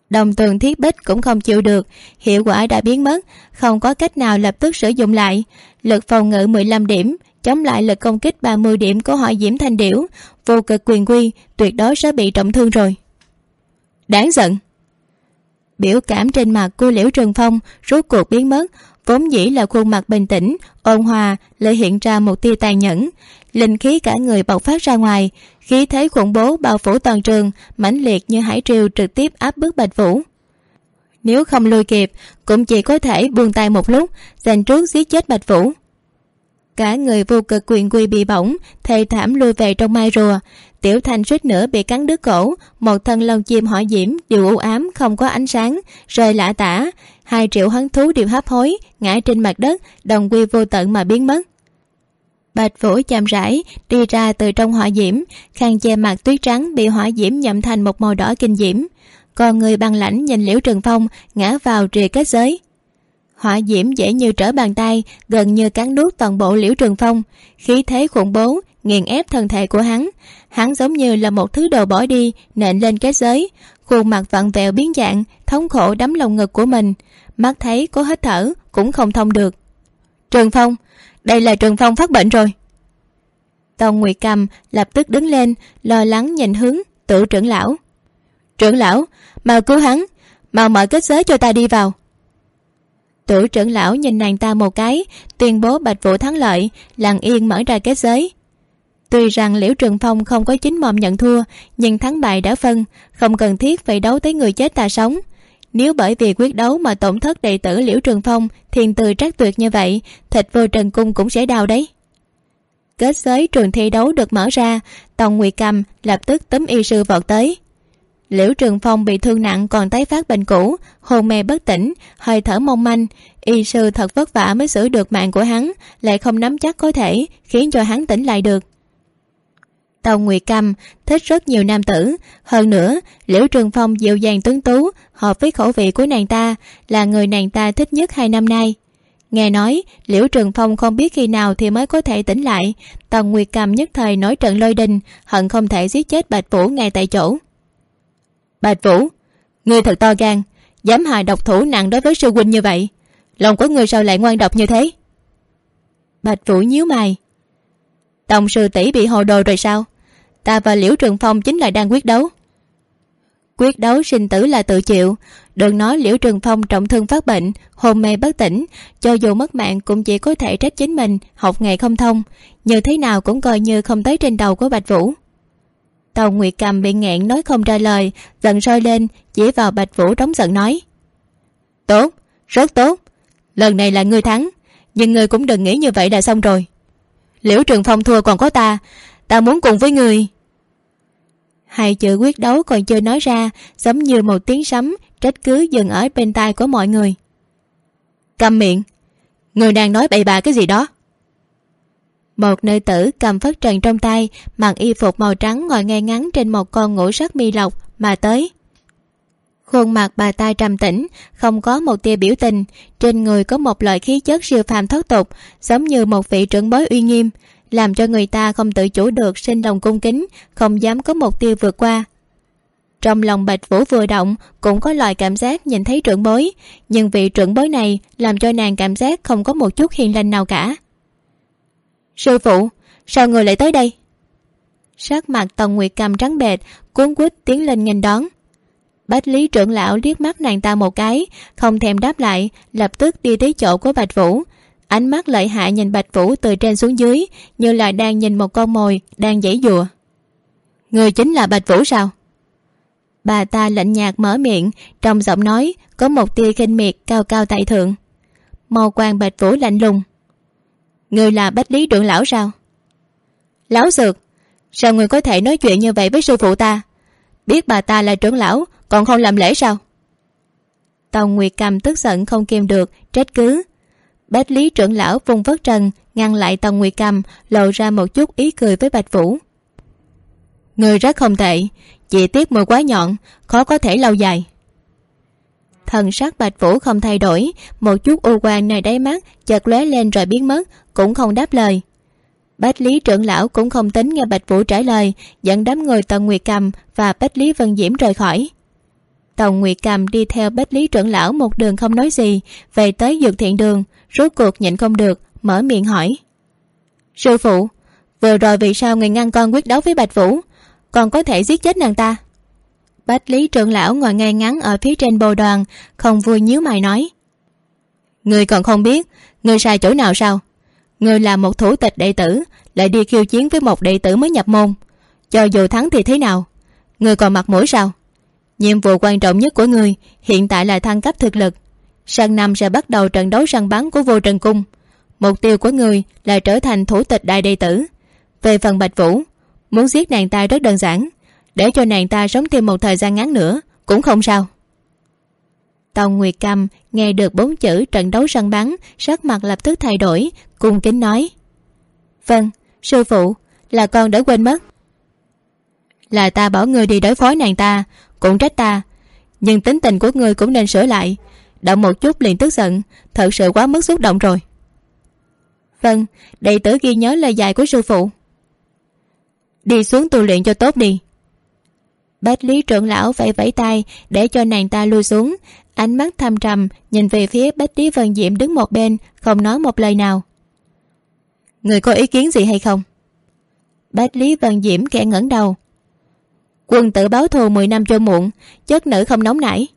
Đồng tường thiết bích cũng không chịu được, hiệu quả đã biến mất, không có cách nào lập tức sử dụng lại. Lực phòng ngự 15 điểm chống lại lực công kích 30 điểm của Hỏa Diễm Thanh Điểu, vô cực quyền quy tuyệt đối sẽ bị trọng thương rồi. Đáng giận. Biểu cảm trên mặt của Liễu Trường Phong rốt cuộc biến mất, vốn dĩ là khuôn mặt bình tĩnh ôn hòa lại hiện ra một tia tàn nhẫn. Linh khí cả người bộc phát ra ngoài, khí thế khủng bố bao phủ toàn trường, mãnh liệt như hải triều trực tiếp áp bức Bạch Vũ. Nếu không lùi kịp cũng chỉ có thể buông tay một lúc, giành trước giết chết Bạch Vũ. Cả người vô cực quyền quy bị bỏng, thê thảm lui về trong mai rùa. Tiểu Thanh suýt nữa bị cắn đứt cổ, một thân lông chim hỏa diễm đều u ám không có ánh sáng rơi lả tả. 2 triệu hấn thú đều hấp hối ngã trên mặt đất, đồng quy vô tận mà biến mất. Bạch Vũ chậm rãi đi ra từ trong hỏa diễm, khăn che mặt tuyết trắng bị hỏa diễm nhuộm thành một màu đỏ kinh diễm. Còn người băng lãnh nhìn Liễu Trường Phong ngã vào rìa kết giới. Hỏa diễm dễ như trở bàn tay, gần như cắn nuốt toàn bộ Liễu Trường Phong, khí thế khủng bố nghiền ép thân thể của hắn. Hắn giống như là một thứ đồ bỏ đi nện lên kết giới, khuôn mặt vặn vẹo biến dạng, thống khổ đấm lồng ngực của mình, mắt thấy có hít thở cũng không thông được. Trường Phong, đây là Trường Phong phát bệnh rồi. Tông Nguyệt Cầm lập tức đứng lên, lo lắng nhìn hướng Tử trưởng lão. Trưởng lão, mau cứu hắn, mau mở kết giới cho ta đi vào. Tử trưởng lão nhìn nàng ta một cái, tuyên bố Bạch Vũ thắng lợi, lặng yên mở ra kết giới. Tuy rằng Liễu Trường Phong không có chính mồm nhận thua, nhưng thắng bại đã phân, không cần thiết phải đấu tới người chết ta sống. Nếu bởi vì quyết đấu mà tổn thất đệ tử Liễu Trường Phong thiên tư trắc tuyệt như vậy, thịt vô trần cung cũng sẽ đau đấy. Kết giới trường thi đấu được mở ra, Tông Nguyệt Cầm lập tức túm y sư vọt tới. Liễu Trường Phong bị thương nặng còn tái phát bệnh cũ, hôn mê bất tỉnh, hơi thở mong manh. Y sư thật vất vả mới giữ được mạng của hắn, lại không nắm chắc có thể khiến cho hắn tỉnh lại được. Tông Nguyệt Cầm thích rất nhiều nam tử, hơn nữa Liễu Trường Phong dịu dàng tuấn tú, hợp với khẩu vị của nàng ta, là người nàng ta thích nhất 2 năm nay. Nghe nói Liễu Trường Phong không biết khi nào thì mới có thể tỉnh lại, Tông Nguyệt Cầm nhất thời nổi trận lôi đình, hận không thể giết chết Bạch Vũ ngay tại chỗ. Bạch Vũ, ngươi thật to gan, dám hạ độc thủ nặng đối với sư huynh như vậy, lòng của ngươi sao lại ngoan độc như thế? Bạch Vũ nhíu mày. Tông sư tỷ bị hồ đồ rồi sao? Ta và Liễu Trường Phong chính là đang quyết đấu. Quyết đấu sinh tử là tự chịu, đừng nói Liễu Trường Phong trọng thương phát bệnh, hôn mê bất tỉnh, cho dù mất mạng cũng chỉ có thể trách chính mình học nghề không thông, như thế nào cũng coi như không tới trên đầu của Bạch Vũ. Tông Nguyệt Cầm bị nghẹn nói không ra lời, giận sôi lên, chỉ vào Bạch Vũ đóng giận nói. Tốt, rất tốt, lần này là ngươi thắng, nhưng ngươi cũng đừng nghĩ như vậy là xong rồi. Liễu Trường Phong thua còn có ta muốn cùng với ngươi. 2 chữ quyết đấu còn chưa nói ra, giống như một tiếng sấm trách cứ dừng ở bên tai của mọi người. Câm miệng, ngươi đang nói bậy bạ cái gì đó? Một nữ tử cầm phất trần trong tay, mặc y phục màu trắng ngồi ngay ngắn trên một con ngũ sắc mi lộc mà tới. Khuôn mặt bà ta trầm tĩnh, không có một tia biểu tình, trên người có một loại khí chất siêu phàm thoát tục, giống như một vị trưởng bối uy nghiêm, làm cho người ta không tự chủ được sinh lòng cung kính, không dám có một tia vượt qua. Trong lòng Bạch Vũ vừa động, cũng có loại cảm giác nhìn thấy trưởng bối, nhưng vị trưởng bối này làm cho nàng cảm giác không có một chút hiền lành nào cả. Sư phụ, sao người lại tới đây? Sắc mặt Tông Nguyệt Cầm trắng bệch, cuống quýt tiến lên nghênh đón. Bách Lý trưởng lão liếc mắt nàng ta một cái, không thèm đáp lại, lập tức đi tới chỗ của Bạch Vũ. Ánh mắt lợi hại nhìn Bạch Vũ từ trên xuống dưới, như là đang nhìn một con mồi đang giãy giụa. Người chính là Bạch Vũ sao? Bà ta lạnh nhạt mở miệng, trong giọng nói có một tia khinh miệt cao cao tại thượng. Màu quang Bạch Vũ lạnh lùng. Người là Bách Lý trưởng lão sao? Láo xược, sao người có thể nói chuyện như vậy với sư phụ ta? Biết bà ta là trưởng lão còn không làm lễ sao? Tông Nguyệt Cầm tức giận không kiềm được, trách cứ. Bách Lý trưởng lão vung phất trần ngăn lại Tông Nguyệt Cầm, lộ ra một chút ý cười với Bạch Vũ. Người rất không tệ, chỉ tiếc mùi quá nhọn, khó có thể lâu dài. Thần sắc Bạch Vũ không thay đổi, một chút u quang nơi đáy mắt chợt lóe lên rồi biến mất, cũng không đáp lời. Bách Lý trưởng lão cũng không tính nghe Bạch Vũ trả lời, dẫn đám người Tông Nguyệt Cầm và Bách Lý Vân Diễm rời khỏi. Tòng Nguyệt Cầm đi theo Bách Lý trưởng lão một đường không nói gì, về tới Dược Thiện Đường, rốt cuộc nhịn không được, mở miệng hỏi: Sư phụ, vừa rồi vì sao người ngăn con quyết đấu với Bạch Vũ, còn có thể giết chết nàng ta? Bách Lý trưởng lão ngồi ngay ngắn ở phía trên bồ đoàn, không vui nhíu mày nói: Người còn không biết người sai chỗ nào sao? Người là một thủ tịch đệ tử, lại đi khiêu chiến với một đệ tử mới nhập môn, cho dù thắng thì thế nào? Người còn mặt mũi sao? Nhiệm vụ quan trọng nhất của người hiện tại là thăng cấp thực lực. Sang năm sẽ bắt đầu trận đấu săn bắn của Vô Trần Cung. Mục tiêu của người là trở thành thủ tịch đại đệ tử. Về phần Bạch Vũ, muốn giết nàng ta rất đơn giản, để cho nàng ta sống thêm một thời gian ngắn nữa cũng không sao. Tòng Nguyệt Cầm nghe được 4 chữ trận đấu săn bắn, sắc mặt lập tức thay đổi, cung kính nói: Vâng, sư phụ, là con đã quên mất. Là ta bảo người đi đối phó nàng ta, cũng trách ta, nhưng tính tình của người cũng nên sửa lại. Động một chút liền tức giận, thật sự quá mức xúc động rồi. Vâng, đệ tử ghi nhớ lời dạy của sư phụ. Đi xuống tu luyện cho tốt đi. Bách Lý trưởng lão vẫy vẫy tay để cho nàng ta lui xuống, ánh mắt thâm trầm nhìn về phía Bách Lý Vân Diễm đứng một bên, không nói một lời nào. Người có ý kiến gì hay không? Bách Lý Vân Diễm khẽ ngẩng đầu. Quân tử báo thù 10 năm cho muộn, chất nữ không nóng nảy.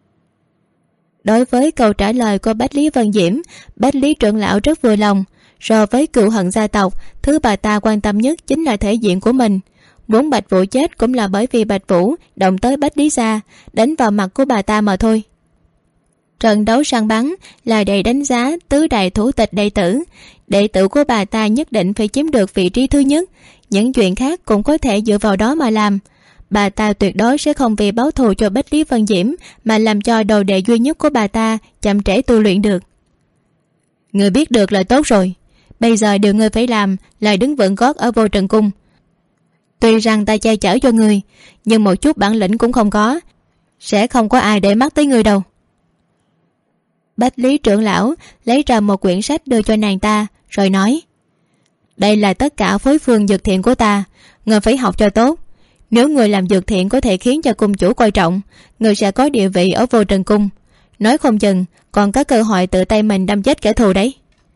Đối với câu trả lời của Bách Lý Vân Diễm, Bách Lý trưởng lão rất vui lòng. So với cựu hận gia tộc, thứ bà ta quan tâm nhất chính là thể diện của mình. Muốn Bạch Vũ chết cũng là bởi vì Bạch Vũ động tới Bách Lý gia, đánh vào mặt của bà ta mà thôi. Trận đấu săn bắn là để đánh giá tứ đại thủ tịch đệ tử. Đệ tử của bà ta nhất định phải chiếm được vị trí thứ nhất, những chuyện khác cũng có thể dựa vào đó mà làm. Bà ta tuyệt đối sẽ không vì báo thù cho Bách Lý Vân Diễm mà làm cho đồ đệ duy nhất của bà ta chậm trễ tu luyện được. Người biết được là tốt rồi. Bây giờ điều ngươi phải làm là đứng vững gót ở Vô Trần Cung. Tuy rằng ta che chở cho ngươi, nhưng một chút bản lĩnh cũng không có, sẽ không có ai để mắt tới ngươi đâu. Bách Lý trưởng lão lấy ra một quyển sách đưa cho nàng ta, rồi nói: Đây là tất cả phối phương dược thiện của ta, ngươi phải học cho tốt. Nếu người làm dược thiện có thể khiến cho cung chủ coi trọng, người sẽ có địa vị ở Vô Trần Cung, nói không chừng còn có cơ hội tự tay mình đâm chết kẻ thù đấy.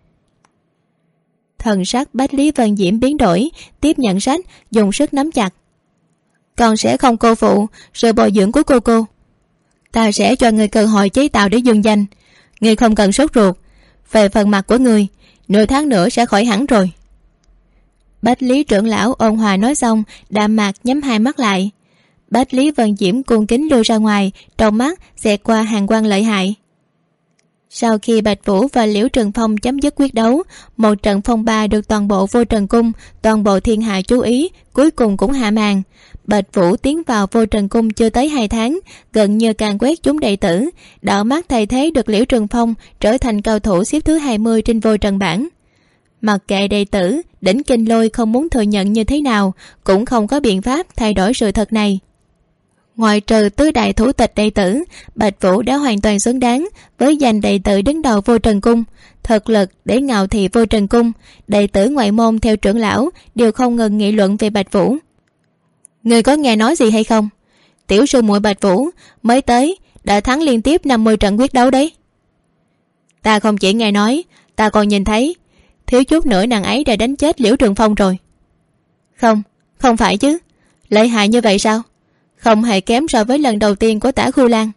Thần sắc Bách Lý Vân Diễm biến đổi, tiếp nhận sách, dùng sức nắm chặt. Con sẽ không cô phụ sự bồi dưỡng của cô. Ta sẽ cho người cơ hội chế tạo để dương danh. Người không cần sốt ruột. Về phần mặt của người, nửa tháng nữa sẽ khỏi hẳn rồi. Bách Lý trưởng lão ôn hòa nói xong, đạm mạc nhắm hai mắt lại. Bách Lý Vân Diễm cung kính lui ra ngoài, trong mắt xẹt qua hàn quang lợi hại. Sau khi Bạch Vũ và Liễu Trường Phong chấm dứt quyết đấu, một trận phong ba được toàn bộ Vô Trần Cung, toàn bộ thiên hạ chú ý, cuối cùng cũng hạ màn. Bạch Vũ tiến vào Vô Trần Cung chưa tới 2 tháng, gần như càn quét chúng đệ tử, đảo mắt thay thế được Liễu Trường Phong trở thành cao thủ xếp thứ 20 trên Vô Trần bảng. Mặc kệ đệ tử Đỉnh Kinh Lôi không muốn thừa nhận như thế nào, cũng không có biện pháp thay đổi sự thật này. Ngoại trừ tứ đại thủ tịch đệ tử, Bạch Vũ đã hoàn toàn xứng đáng với danh đệ tử đứng đầu Vô Trần Cung. Thực lực để ngạo thị Vô Trần Cung, đệ tử ngoại môn theo trưởng lão đều không ngừng nghị luận về Bạch Vũ. Người có nghe nói gì hay không? Tiểu sư muội Bạch Vũ mới tới đã thắng liên tiếp 50 trận quyết đấu đấy. Ta không chỉ nghe nói, ta còn nhìn thấy, thiếu chút nữa nàng ấy đã đánh chết Liễu Trường Phong rồi. Không phải chứ, lợi hại như vậy sao? Không hề kém so với lần đầu tiên của Tả Khu Lan.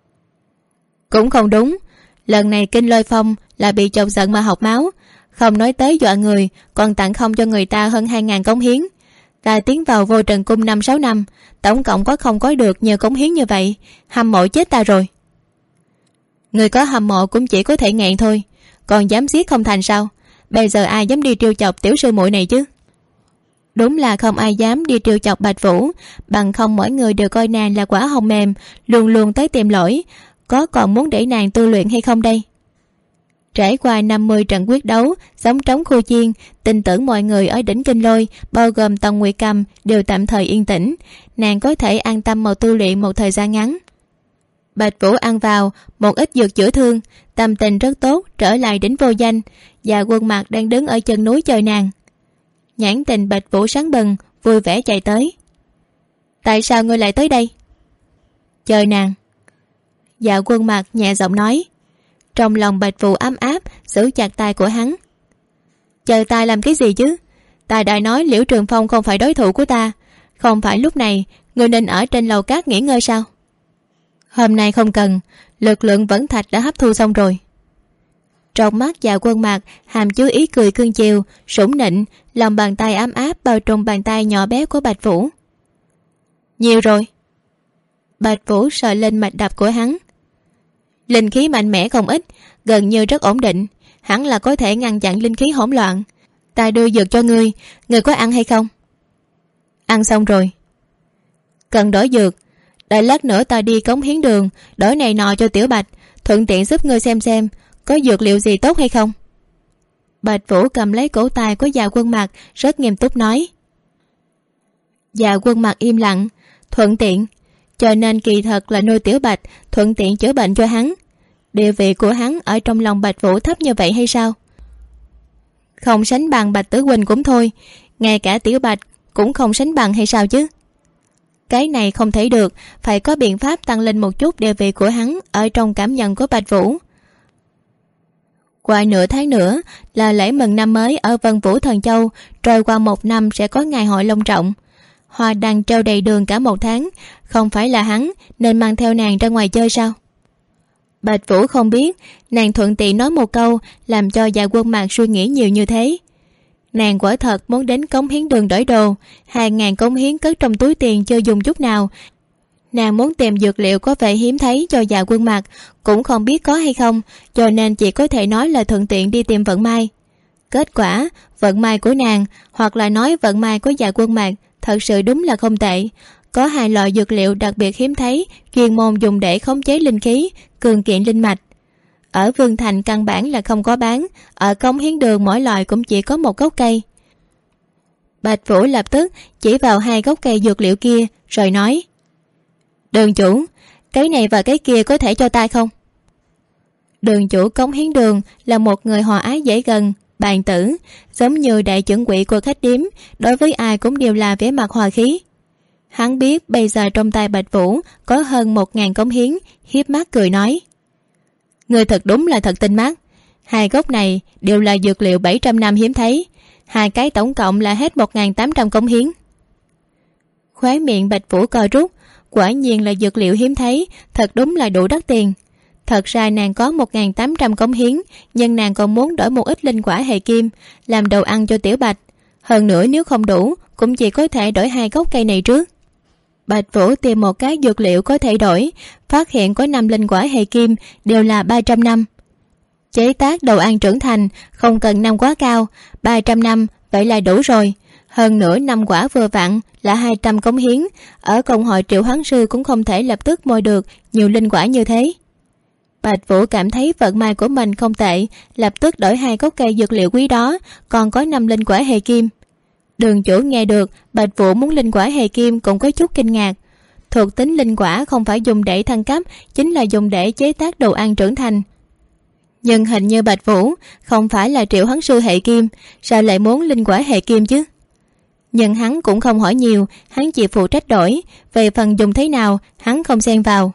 Cũng không đúng, lần này Kinh Lôi Phong là bị chọc giận mà học máu, không nói tới dọa người, còn tặng không cho người ta hơn 2.000 cống hiến. Ta tiến vào Vô Trần Cung 5-6 năm, tổng cộng không có được nhiều cống hiến như vậy, hâm mộ chết ta rồi. Người có hâm mộ cũng chỉ có thể nghẹn thôi, còn dám giết không thành sao? Bây giờ ai dám đi trêu chọc tiểu sư muội này chứ? Đúng là không ai dám đi trêu chọc Bạch Vũ, bằng không mỗi người đều coi nàng là quả hồng mềm, luôn luôn tới tìm lỗi. Có còn muốn để nàng tu luyện hay không đây? Trải qua 50 trận quyết đấu, sống trống khu chiên, tin tưởng mọi người ở đỉnh Kinh Lôi, bao gồm Tòng Nguyệt Cầm, đều tạm thời yên tĩnh. Nàng có thể an tâm mà tu luyện một thời gian ngắn. Bạch Vũ ăn vào một ít dược chữa thương, tâm tình rất tốt, trở lại đỉnh Vô Danh. Và Quân Mặc đang đứng ở chân núi chờ nàng. Nhãn tình Bạch Vũ sáng bừng, vui vẻ chạy tới. Tại sao ngươi lại tới đây? Chờ nàng. Dạ Quân Mạc nhẹ giọng nói. Trong lòng Bạch Vũ ấm áp, giữ chặt tay của hắn. Chờ ta làm cái gì chứ? Ta đã nói Liễu Trường Phong không phải đối thủ của ta. Không phải lúc này người nên ở trên lầu cát nghỉ ngơi sao? Hôm nay không cần, lực lượng vẫn thạch đã hấp thu xong rồi. Trong mắt Dạ Quân Mạc hàm chứa ý cười cương chiều, sủng nịnh, lòng bàn tay ấm áp bao trùm bàn tay nhỏ bé của Bạch Vũ. Nhiều rồi. Bạch Vũ sờ lên mạch đập của hắn. Linh khí mạnh mẽ không ít, gần như rất ổn định, hẳn là có thể ngăn chặn linh khí hỗn loạn. Ta đưa dược cho ngươi, ngươi có ăn hay không? Ăn xong rồi. Cần đổi dược, đợi lát nữa ta đi cống hiến đường đổi này nọ cho Tiểu Bạch, thuận tiện giúp ngươi xem có dược liệu gì tốt hay không. Bạch Vũ cầm lấy cổ tay của Dạ Quân Mạc, rất nghiêm túc nói. Dạ Quân Mạc im lặng. Thuận tiện, cho nên kỳ thật là nuôi Tiểu Bạch, thuận tiện chữa bệnh cho hắn. Địa vị của hắn ở trong lòng Bạch Vũ thấp như vậy hay sao? Không sánh bằng Bạch Tử Huynh cũng thôi, ngay cả Tiểu Bạch cũng không sánh bằng hay sao chứ? Cái này không thể được, phải có biện pháp tăng lên một chút địa vị của hắn ở trong cảm nhận của Bạch Vũ. Qua nửa tháng nữa là lễ mừng năm mới ở Vân Vũ Thần Châu, trôi qua một năm sẽ có ngày hội long trọng. Hoa đăng treo đầy đường cả một tháng, không phải là hắn nên mang theo nàng ra ngoài chơi sao? Bạch Vũ không biết, nàng thuận tiện nói một câu làm cho Dạ Quân Mạc suy nghĩ nhiều như thế. Nàng quả thật muốn đến cống hiến đường đổi đồ, 2.000 cống hiến cất trong túi tiền chưa dùng chút nào. Nàng muốn tìm dược liệu có vẻ hiếm thấy cho Dạ Quân Mạc, cũng không biết có hay không, cho nên chỉ có thể nói là thuận tiện đi tìm vận may. Kết quả, vận may của nàng, hoặc là nói vận may của Dạ Quân Mạc, thật sự đúng là không tệ. Có 2 loại dược liệu đặc biệt hiếm thấy, chuyên môn dùng để khống chế linh khí, cường kiện linh mạch. Ở Vương Thành căn bản là không có bán, ở cống hiến đường mỗi loại cũng chỉ có một gốc cây. Bạch Vũ lập tức chỉ vào 2 gốc cây dược liệu kia, rồi nói. Đường chủ, cái này và cái kia có thể cho ta không? Đường chủ cống hiến đường là một người hòa ái dễ gần, bàn tử, giống như đại trưởng quỹ của khách điếm, đối với ai cũng đều là vẻ mặt hòa khí. Hắn biết bây giờ trong tay Bạch Vũ có hơn 1.000 cống hiến, hiếp mắt cười nói. Người thật đúng là thật tinh mắt. 2 gốc này đều là dược liệu 700 năm hiếm thấy, 2 cái tổng cộng là hết 1.800 cống hiến. Khóe miệng Bạch Vũ co rút, quả nhiên là dược liệu hiếm thấy, thật đúng là đủ đắt tiền. Thật ra nàng có 1.800 cống hiến, nhưng nàng còn muốn đổi một ít linh quả hệ kim làm đồ ăn cho Tiểu Bạch. Hơn nữa nếu không đủ cũng chỉ có thể đổi 2 gốc cây này trước. Bạch Vũ tìm một cái dược liệu có thể đổi, phát hiện có 5 linh quả hệ kim đều là 300 năm. Chế tác đồ ăn trưởng thành không cần năm quá cao, 300 năm vậy là đủ rồi. Hơn nữa 5 quả vừa vặn là 200 cống hiến, ở công hội Triệu Hoán Sư cũng không thể lập tức mua được nhiều linh quả như thế. Bạch Vũ cảm thấy vận may của mình không tệ, lập tức đổi 2 gốc cây dược liệu quý đó, còn có 5 linh quả hệ kim. Đường chủ nghe được Bạch Vũ muốn linh quả hệ kim cũng có chút kinh ngạc. Thuộc tính linh quả không phải dùng để thăng cấp, chính là dùng để chế tác đồ ăn trưởng thành. Nhưng hình như Bạch Vũ không phải là Triệu Hoán Sư hệ kim, sao lại muốn linh quả hệ kim chứ? Nhưng hắn cũng không hỏi nhiều, hắn chỉ phụ trách đổi, về phần dùng thế nào hắn không xen vào.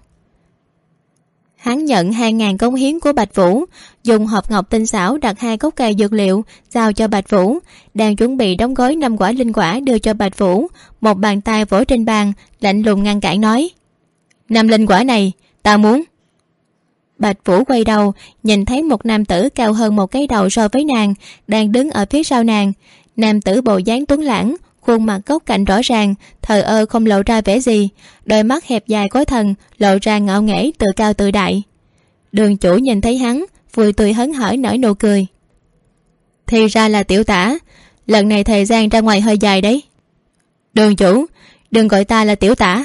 Hắn nhận 2.000 cống hiến của Bạch Vũ, dùng hộp ngọc tinh xảo đặt 2 gốc cây dược liệu giao cho Bạch Vũ, đang chuẩn bị đóng gói 5 quả linh quả đưa cho Bạch Vũ. Một bàn tay vỗ trên bàn, lạnh lùng ngăn cản nói. 5 linh quả này ta muốn. Bạch Vũ quay đầu, nhìn thấy một nam tử cao hơn một cái đầu so với nàng, đang đứng ở phía sau nàng. Nam tử bộ dáng tuấn lãng, khuôn mặt góc cạnh rõ ràng, thờ ơ không lộ ra vẻ gì, đôi mắt hẹp dài có thần, lộ ra ngạo nghễ tự cao tự đại. Đường chủ nhìn thấy hắn, vui tươi hớn hở nở nụ cười. Thì ra là Tiểu Tả, lần này thời gian ra ngoài hơi dài đấy. Đường chủ, đừng gọi ta là Tiểu Tả.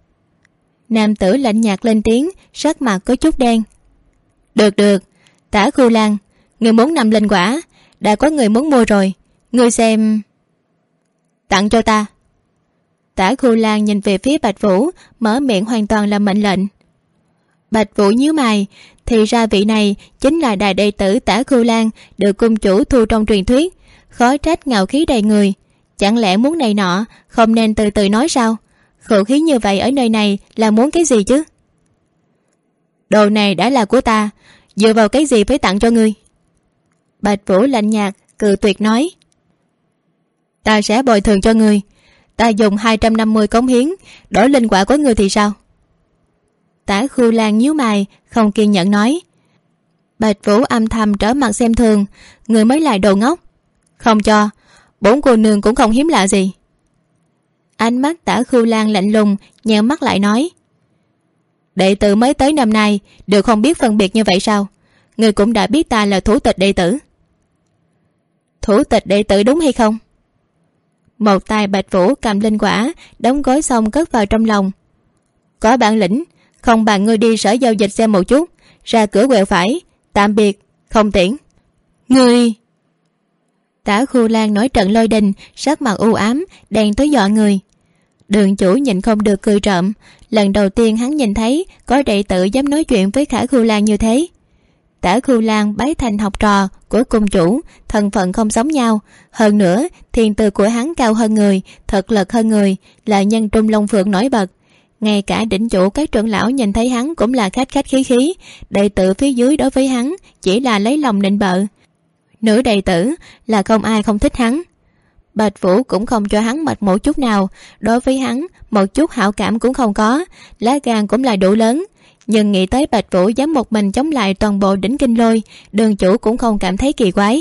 Nam tử lạnh nhạt lên tiếng, sắc mặt có chút đen. Được, Tả Khu Lan, người muốn 5 linh quả, đã có người muốn mua rồi, ngươi xem. Tặng cho ta. Tả Khu Lan nhìn về phía Bạch Vũ, mở miệng hoàn toàn là mệnh lệnh. Bạch Vũ nhíu mày, thì ra vị này chính là đại đệ tử Tả Khu Lan được cung chủ thu trong truyền thuyết, khó trách ngạo khí đầy người. Chẳng lẽ muốn này nọ, không nên từ từ nói sao? Khẩu khí như vậy ở nơi này là muốn cái gì chứ? Đồ này đã là của ta, dựa vào cái gì phải tặng cho ngươi? Bạch Vũ lạnh nhạt cự tuyệt nói. Ta sẽ bồi thường cho ngươi. Ta dùng 250 cống hiến đổi linh quả của ngươi thì sao? Tả Khu Lan nhíu mày không kiên nhẫn nói. Bạch Vũ âm thầm trở mặt xem thường. Người mới lại đồ ngốc. Không cho, bốn cô nương cũng không hiếm lạ gì. Ánh mắt Tả Khu Lan lạnh lùng, nheo mắt lại nói. Đệ tử mới tới năm nay đều không biết phân biệt như vậy sao? Người cũng đã biết ta là thủ tịch đệ tử. Thủ tịch đệ tử đúng hay không? Một tay Bạch Vũ cầm linh quả đóng gói xong cất vào trong lòng. Có bản lĩnh, không bằng ngươi đi sở giao dịch xem một chút, ra cửa quẹo phải, tạm biệt, không tiễn. Ngươi... Tả Khu Lan nói trận lôi đình, sắc mặt u ám, đen tới dọa người. Đường chủ nhịn không được cười trộm. Lần đầu tiên hắn nhìn thấy có đệ tử dám nói chuyện với Khả Khu Lan như thế. Tả Khu Lan bái thành học trò của cung chủ, thân phận không giống nhau. Hơn nữa thiên tư của hắn cao hơn người, thực lực hơn người, là nhân trung long phượng nổi bật. Ngay cả đỉnh chủ các trưởng lão nhìn thấy hắn cũng là khách khách khí khí. Đệ tử phía dưới đối với hắn chỉ là lấy lòng nịnh bợ. Nữ đệ tử là không ai không thích hắn. Bạch Vũ cũng không cho hắn mặt mũi chút nào, đối với hắn một chút hảo cảm cũng không có, lá gan cũng là đủ lớn. Nhưng nghĩ tới Bạch Vũ dám một mình chống lại toàn bộ đỉnh Kinh Lôi, đường chủ cũng không cảm thấy kỳ quái.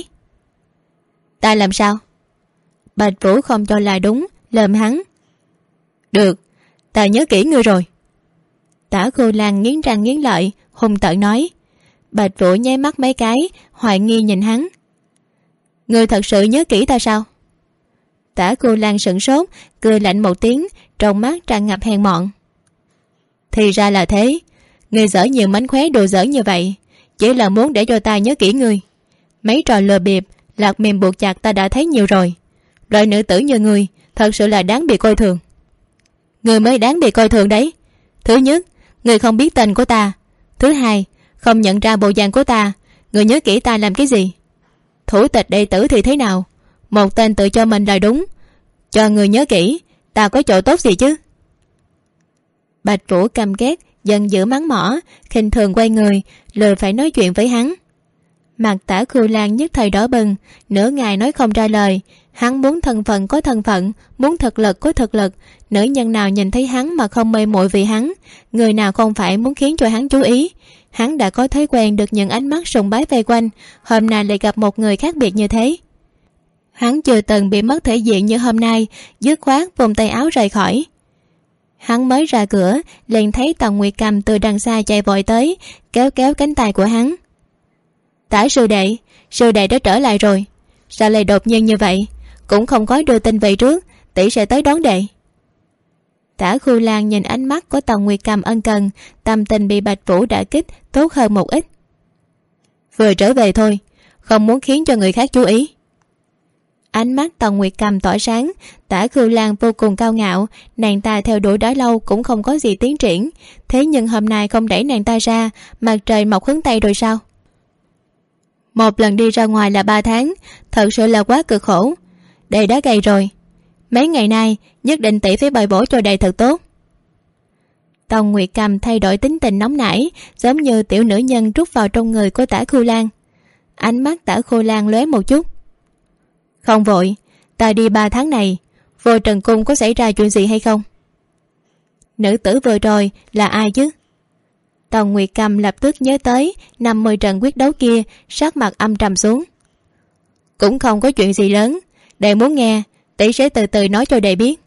Ta làm sao? Bạch Vũ không cho là đúng, lườm hắn. Được, ta nhớ kỹ ngươi rồi. Tả Khu Lan nghiến răng nghiến lợi, hung tợn nói. Bạch Vũ nháy mắt mấy cái, hoài nghi nhìn hắn. Ngươi thật sự nhớ kỹ ta sao? Tả Khu Lan sửng sốt, cười lạnh một tiếng, trong mắt tràn ngập hèn mọn. Thì ra là thế. Ngươi giở nhiều mánh khóe đồ giỡn như vậy chỉ là muốn để cho ta nhớ kỹ ngươi. Mấy trò lừa bịp, lạc mềm buộc chặt ta đã thấy nhiều rồi. Loại nữ tử như ngươi thật sự là đáng bị coi thường. Ngươi mới đáng bị coi thường đấy. Thứ nhất, ngươi không biết tên của ta. Thứ hai, không nhận ra bộ dạng của ta. Ngươi nhớ kỹ ta làm cái gì? Thủ tịch đệ tử thì thế nào? Một tên tự cho mình là đúng. Cho người nhớ kỹ, ta có chỗ tốt gì chứ? Bạch Vũ căm ghét, giận dữ mắng mỏ, khinh thường quay người, lười phải nói chuyện với hắn. Mặt Tả Khu Lan nhất thời đỏ bừng, nửa ngày nói không ra lời. Hắn muốn thân phận có thân phận, muốn thực lực có thực lực. Nữ nhân nào nhìn thấy hắn mà không mê muội vì hắn, người nào không phải muốn khiến cho hắn chú ý. Hắn đã có thói quen được những ánh mắt sùng bái vây quanh, hôm nay lại gặp một người khác biệt như thế. Hắn chưa từng bị mất thể diện như hôm nay, dứt khoát vùng tay áo rời khỏi. Hắn mới ra cửa liền thấy Tần Nguyệt Cầm từ đằng xa chạy vội tới, kéo kéo cánh tay của hắn. Tả sư đệ đã trở lại rồi. Sao lại đột nhiên như vậy? Cũng không có đưa tin về trước, tỷ sẽ tới đón đệ. Tả Khu Lan nhìn ánh mắt của Tần Nguyệt Cầm ân cần, tâm tình bị Bạch Vũ đả kích tốt hơn một ít. Vừa trở về thôi, không muốn khiến cho người khác chú ý. Ánh mắt Tần Nguyệt Cầm tỏa sáng. Tả Khu Lan vô cùng cao ngạo, nàng ta theo đuổi đã lâu cũng không có gì tiến triển, thế nhưng hôm nay không đẩy nàng ta ra, mặt trời mọc hướng tây rồi sao? Một lần đi ra ngoài là 3 tháng, thật sự là quá cực khổ. Đệ đã gầy rồi, mấy ngày nay nhất định tỷ phải bồi bổ cho đệ thật tốt. Tần Nguyệt Cầm thay đổi tính tình nóng nảy, giống như tiểu nữ nhân rút vào trong người của Tả Khu Lan. Ánh mắt Tả Khu Lan lóe một chút. Không vội, ta đi 3 tháng này, vô Trần Cung có xảy ra chuyện gì hay không? Nữ tử vừa rồi là ai chứ? Tần Nguyệt Cầm lập tức nhớ tới 50 trận quyết đấu kia, sắc mặt âm trầm xuống. Cũng không có chuyện gì lớn, đệ muốn nghe, tỷ sẽ từ từ nói cho đệ biết.